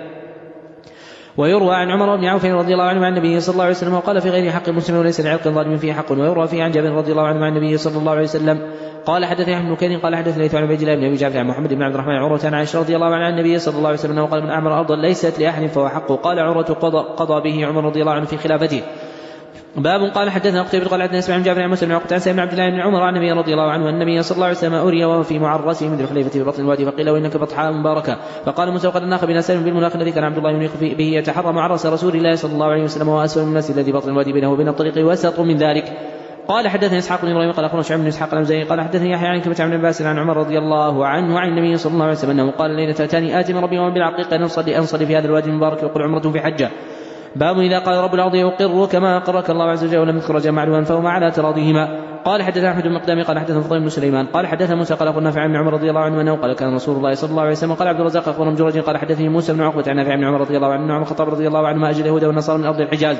Speaker 2: ويروى عن عمر بن عوف رضي الله عنه عن النبي صلى الله عليه وسلم وقال في غير حق مسلم وليس لعرق ظالم فيه حق. ويروى فيه عن جابر رضي الله عنه عن النبي صلى الله عليه وسلم قال حدثني أحمد بن كثير قال حدثني ليث عن عبيد الله بن أبي جعفر عن محمد بن عبد الرحمن عن عروة عن عائشة رضي الله عنها عن النبي صلى الله عليه وسلم قال من أعمر أرضا ليست لأحد فهو حقه. قال عروة قضى, قضى به عمر رضي الله عنه في خلافته. باب قال حدثنا قتيبة قال حدثنا اسماعيل بن جعفر عن مسلم عن عقبة عن سالم بن عبد الله بن عمر عن النبي رضي الله عنه أن النبي صلى الله عليه وسلم أري وهو في معرسه من الحليفة في بطن الوادي فقيل وإنك بطحاء مباركة فقال موسى وقد ناخ بنا سالم بالمناخ الذي كان عبد الله ينيق به يتحرى معرس رسول الله صلى الله عليه وسلم وهو أسفل الناس الذي بطن الوادي بينه وبين الطريق وسط من ذلك. قال حدثني اسحاق بن ابراهيم قال اخبرنا شعيب بن اسحاق الامزي قال حدثني يحيى عن كلمة عن عباس عن عمر رضي الله عنه وعن النبي صلى الله عليه وسلم انه قال ليلة اتاني آتي من ربي ومن بالعقيقة انصلي انصلي في هذا الوادي المبارك وقل عمرة في حجة. باب إذا قال رب الأرض يقر كما أقرك الله عز وجل ولم يذكر رجاء معلوما فهما على تراضيهما. قال حدثنا أحمد بن مقدام قال حدثنا فضيل بن سليمان قال حدثنا موسى قال أخبرنا نافع بن عمر رضي الله عنه أنه قال كان رسول الله صلى الله عليه وسلم قال عبد الرزاق أخبرنا جريج قال حدثني موسى بن عقبة عن نافع بن عمر رضي الله عنه عن الخطاب رضي الله عنه ما أجل اليهود والنصارى من أرض الحجاز.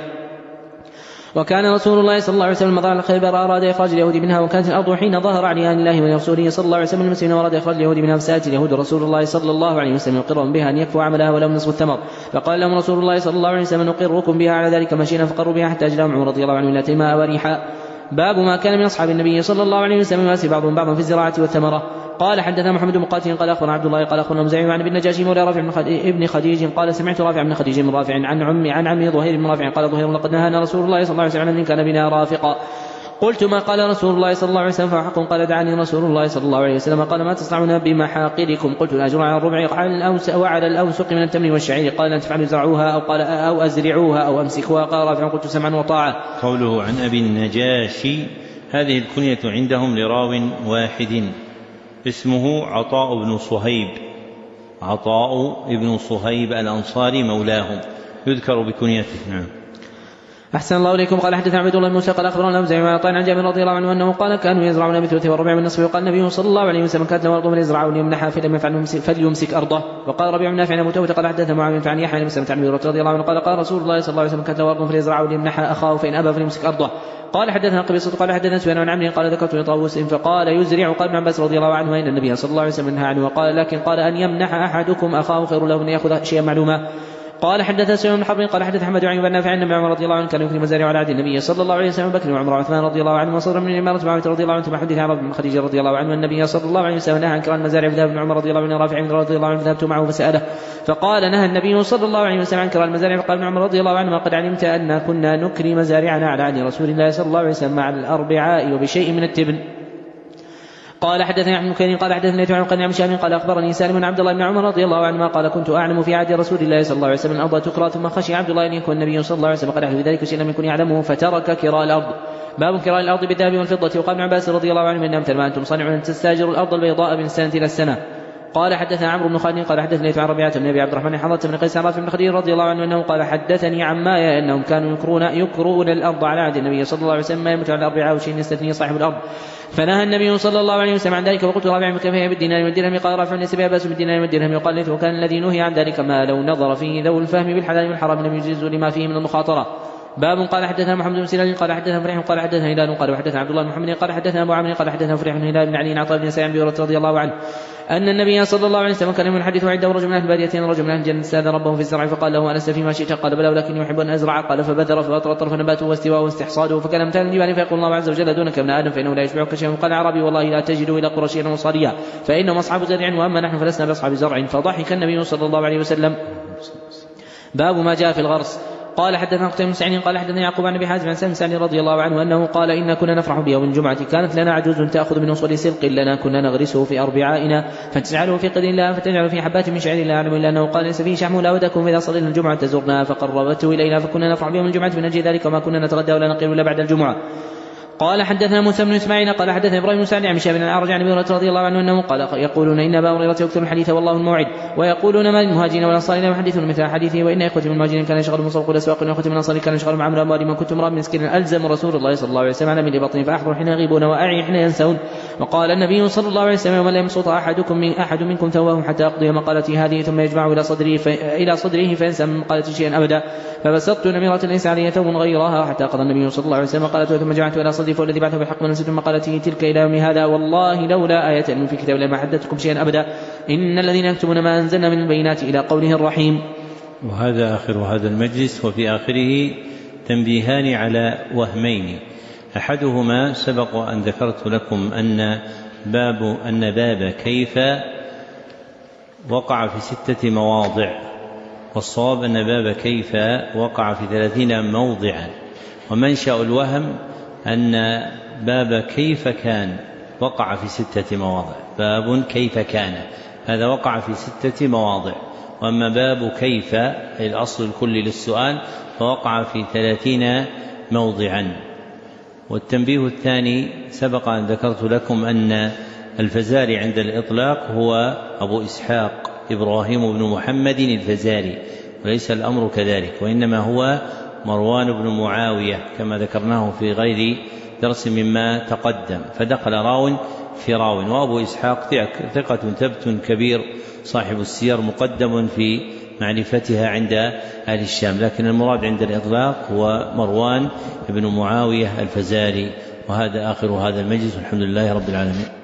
Speaker 2: وكان رسول الله صلى الله عليه وسلم مضى على خيبر أراد إخراج اليهود منها وكانت الأرض حين ظهر عليان الله ورسوله صلى الله عليه وسلم المسلمين وأراد إخراج اليهود منها فسألت اليهود رسول الله صلى الله عليه وسلم يقرهم بها أن يكفوا عملها ولو نصف الثمر فقال لهم رسول الله صلى الله عليه وسلم نقركم بها على ذلك مشينا فقروا بها حتى أجلهم عمر رضي الله عنه إلى تيماء وريحا. باب ما كان من أصحاب النبي صلى الله عليه وسلم يواسي بعضهم بعضا في الزراعة والثمرة. قال حدثنا محمد بن مقاتل قال أخبرنا عبد الله قال أخبرنا مزعم عن ابن النجاشي مولى رافع بن خديج قال سمعت رافع بن خديج من رافع عن عمي عن عمي ظهير بن رافع قال ظهير لقد نهانا رسول الله صلى الله عليه وسلم ان كان بنا رافقا. قلت ما قال رسول الله صلى الله عليه وسلم فحق قال دعاني رسول الله صلى الله عليه وسلم قال ما تصنعون بمحاقلكم. قلت الأجر على الربع على الأوس وعلى الأوسق من التمر والشعير قال أن تفعلوا زرعوها أو قال أو أزرعوها أو أمسكوها. قال رافع قلت سمعا وطاعة.
Speaker 1: قوله عن أبي النجاشي هذه الكنية عندهم لراو واحد اسمه عطاء بن صهيب عطاء بن صهيب الأنصاري مولاهم يذكر بكنيته. نعم.
Speaker 2: أحسن الله إليكم. قال حدثنا عبد الله بن موسى قال أخبرنا الأوزاعي عن عطاء عن جابر رضي الله عنه أنه قال كانوا يزرعون بالثلث والربع والنصف وقال النبي صلى الله عليه وسلم كانت له أرض يزرعون يمنحها فلم يفعل فليمسك أرضه. وقال ربيع بن نافع عن أبي توبة قال حدثنا معاوية عن يحيى بن سلمة عن أبي رضي الله عنه قال قال رسول الله صلى الله عليه وسلم كانت له أرض فليزرعوا يمنحها أخاه فإن أبى فليمسك أرضه. قال حدثنا قبيصة قال حدثنا سفيان عن عمرو قال ذكرت لطاووس فقال يزرع. قال ابن عباس رضي الله عنه أن النبي صلى الله عليه وسلم نهى عنه وقال لكن قال أن يمنح أحدكم أخاه خير له من يأخذ شيئا معلوما. قال حدثنا سليمان بن حرب قال حدث احمد عن نافع عن عمر رضي الله عنه كان يكرم مزارع على عهد النبي صلى الله عليه وسلم بكر وعمر وعثمان رضي الله عنه وصدر من الاماره معاويه رضي الله عنه ثم حدث عن ابن خديجه رضي الله عنه النبي صلى الله عليه وسلم نهى عن كرام المزارع فذهب ابن عمر رضي الله عنه رافع رضي الله عنه فذهبت معه فساله فقال نهى النبي صلى الله عليه وسلم عن كرام المزارع. فقال ابن عمر رضي الله عنه وقد علمت ان كنا نكري مزارعنا على عهد رسول الله صلى الله عليه وسلم مع الاربعاء وبشيء من التبن. قال حدثني عن مكين قال حدثني عن قال عن شام قال اخبرني سالم بن عبد الله بن عمر رضي الله عنهما قال كنت اعلم في عهد رسول الله صلى الله عليه وسلم الارض تكرى ثم خشي عبد الله ان يكون النبي صلى الله عليه وسلم قد احدث ذلك شيئا لم يكن يعلمه فترك كراء الارض. باب كراء الارض بالذهب والفضه. وقال ابن عباس رضي الله عنه ان امثل ما انتم صانعون تستاجروا الارض البيضاء من السنه الى السنه. قال حدثنا عمرو بن خالد قال حدثني عن ربيعه بن ابي عبد الرحمن حضرة بن قيس عن رافع بن خديج رضي الله عنه انه قال حدثني عمايا انهم كانوا يكرون يكرون الارض على عهد النبي صلى الله عليه وسلم ما يمت على الاربعاء وشيء يستثني صاحب الارض فنهى النبي صلى الله عليه وسلم عن ذلك. وقلت رافع كيف هي بالدينار والدرهم قال رافع ليس بها باس بالدينار والدرهم يقال ليث وكان الذي نهي عن ذلك ما لو نظر فيه ذو الفهم بالحلال والحرام لم يجوز لما فيه من المخاطره. باب قال حدثنا محمد بن سلال قال حدثنا فريح قال حدثنا هلال قال وحدثنا عبد الله بن محمد قال حدثنا ابو عمرو قال حدثنا فريح بن هلال بن علي عطاء بن سعيد رضي الله عنه أن النبي صلى الله عليه وسلم كان يحدث عنده رجل من أهل البادية رجل من أهل الجنة استاذن ربه في الزرع فقال له ألست فيما شئت قال بلى ولكني أحب أن أزرع قال فبذر فأطر طرف نباته واستواءه واستحصاده فكان امثال الجبال فيقول الله عز وجل دونك ابن آدم فإنه لا يشبعك شيء. قال عربي والله لا تجد إلى قرشيا وصاريا فإنهم أصحاب زرع وأما نحن فلسنا بأصحاب زرع فضحك النبي صلى الله عليه وسلم. باب ما جاء في الغرس. قال حدثنا قتيبة بن سعيد قال حدثنا يعقوب عن ابي حازم عن سالم سعد رضي الله عنه انه قال ان كنا نفرح بيوم الجمعه كانت لنا عجوز تاخذ من وصول سلق لنا كنا نغرسه في اربعائنا فتجعله في قدر الله فتجعل في حبات من شعير لا اعلم الا انه قال ليس فيه شحم لا ودكم اذا صلينا الجمعه تزرنا فقربته الينا فكنا نفرح بيوم الجمعه من اجل ذلك وما كنا نتغدى ولا نقيل الا بعد الجمعه. قال حدثنا موسى بن اسماعيل قال حدثنا ابراهيم بن سعد عن شاب بن الأعرج عن ابي هريره رضي الله عنه انه قال يقولون ان ابا هريره يكثر الحديث والله الموعد ويقولون ما للمهاجرين والانصار لا يحدثون مثل حديثه وان اخوتي من المهاجرين كان يشغل من سوق الاسواق واخوتي من الانصار كان يشغل مع امر اموال من كنت امرا مسكين الزم رسول الله صلى الله عليه وسلم على من بطني فاحضر حين يغيبون واعي حين ينسون. وقال النبي صلى الله عليه وسلم ومن لا يمسط احدكم من احد منكم ثواه حتى يقضي مقالتي هذه ثم يجمعه الى صدره الى صدره فينسى من مقالتي شيئا ابدا فبسطت نميرة ليس علي ثوب غيرها حتى قضى النبي صلى الله عليه وسلم قالته ثم جمعت الى صدري فالذي بعثه بالحق من نسيت مقالته تلك الى يوم هذا والله لولا آية من في كتاب الله ما حدثتكم شيئا ابدا ان الذين يكتبون ما انزلنا من البينات الى قوله الرحيم.
Speaker 1: وهذا آخر هذا المجلس. وفي آخره تنبيهان على وهمين. أحدهما سبق أن ذكرت لكم أن باب أن باب كيف وقع في ستة مواضع والصواب أن باب كيف وقع في ثلاثين موضعا ومنشأ الوهم أن باب كيف كان وقع في ستة مواضع. باب كيف كان هذا وقع في ستة مواضع وأما باب كيف الأصل الكلي للسؤال فوقع في ثلاثين موضعا. والتنبيه الثاني سبق أن ذكرت لكم أن الفزاري عند الإطلاق هو أبو إسحاق إبراهيم بن محمد الفزاري وليس الأمر كذلك وإنما هو مروان بن معاوية كما ذكرناه في غير درس مما تقدم فدخل راو في راو. وأبو إسحاق ثقة ثبت كبير صاحب السير مقدم في معرفتها عند أهل الشام لكن المراد عند الإطلاق هو مروان بن معاوية الفزاري. وهذا آخر هذا المجلس والحمد لله رب العالمين.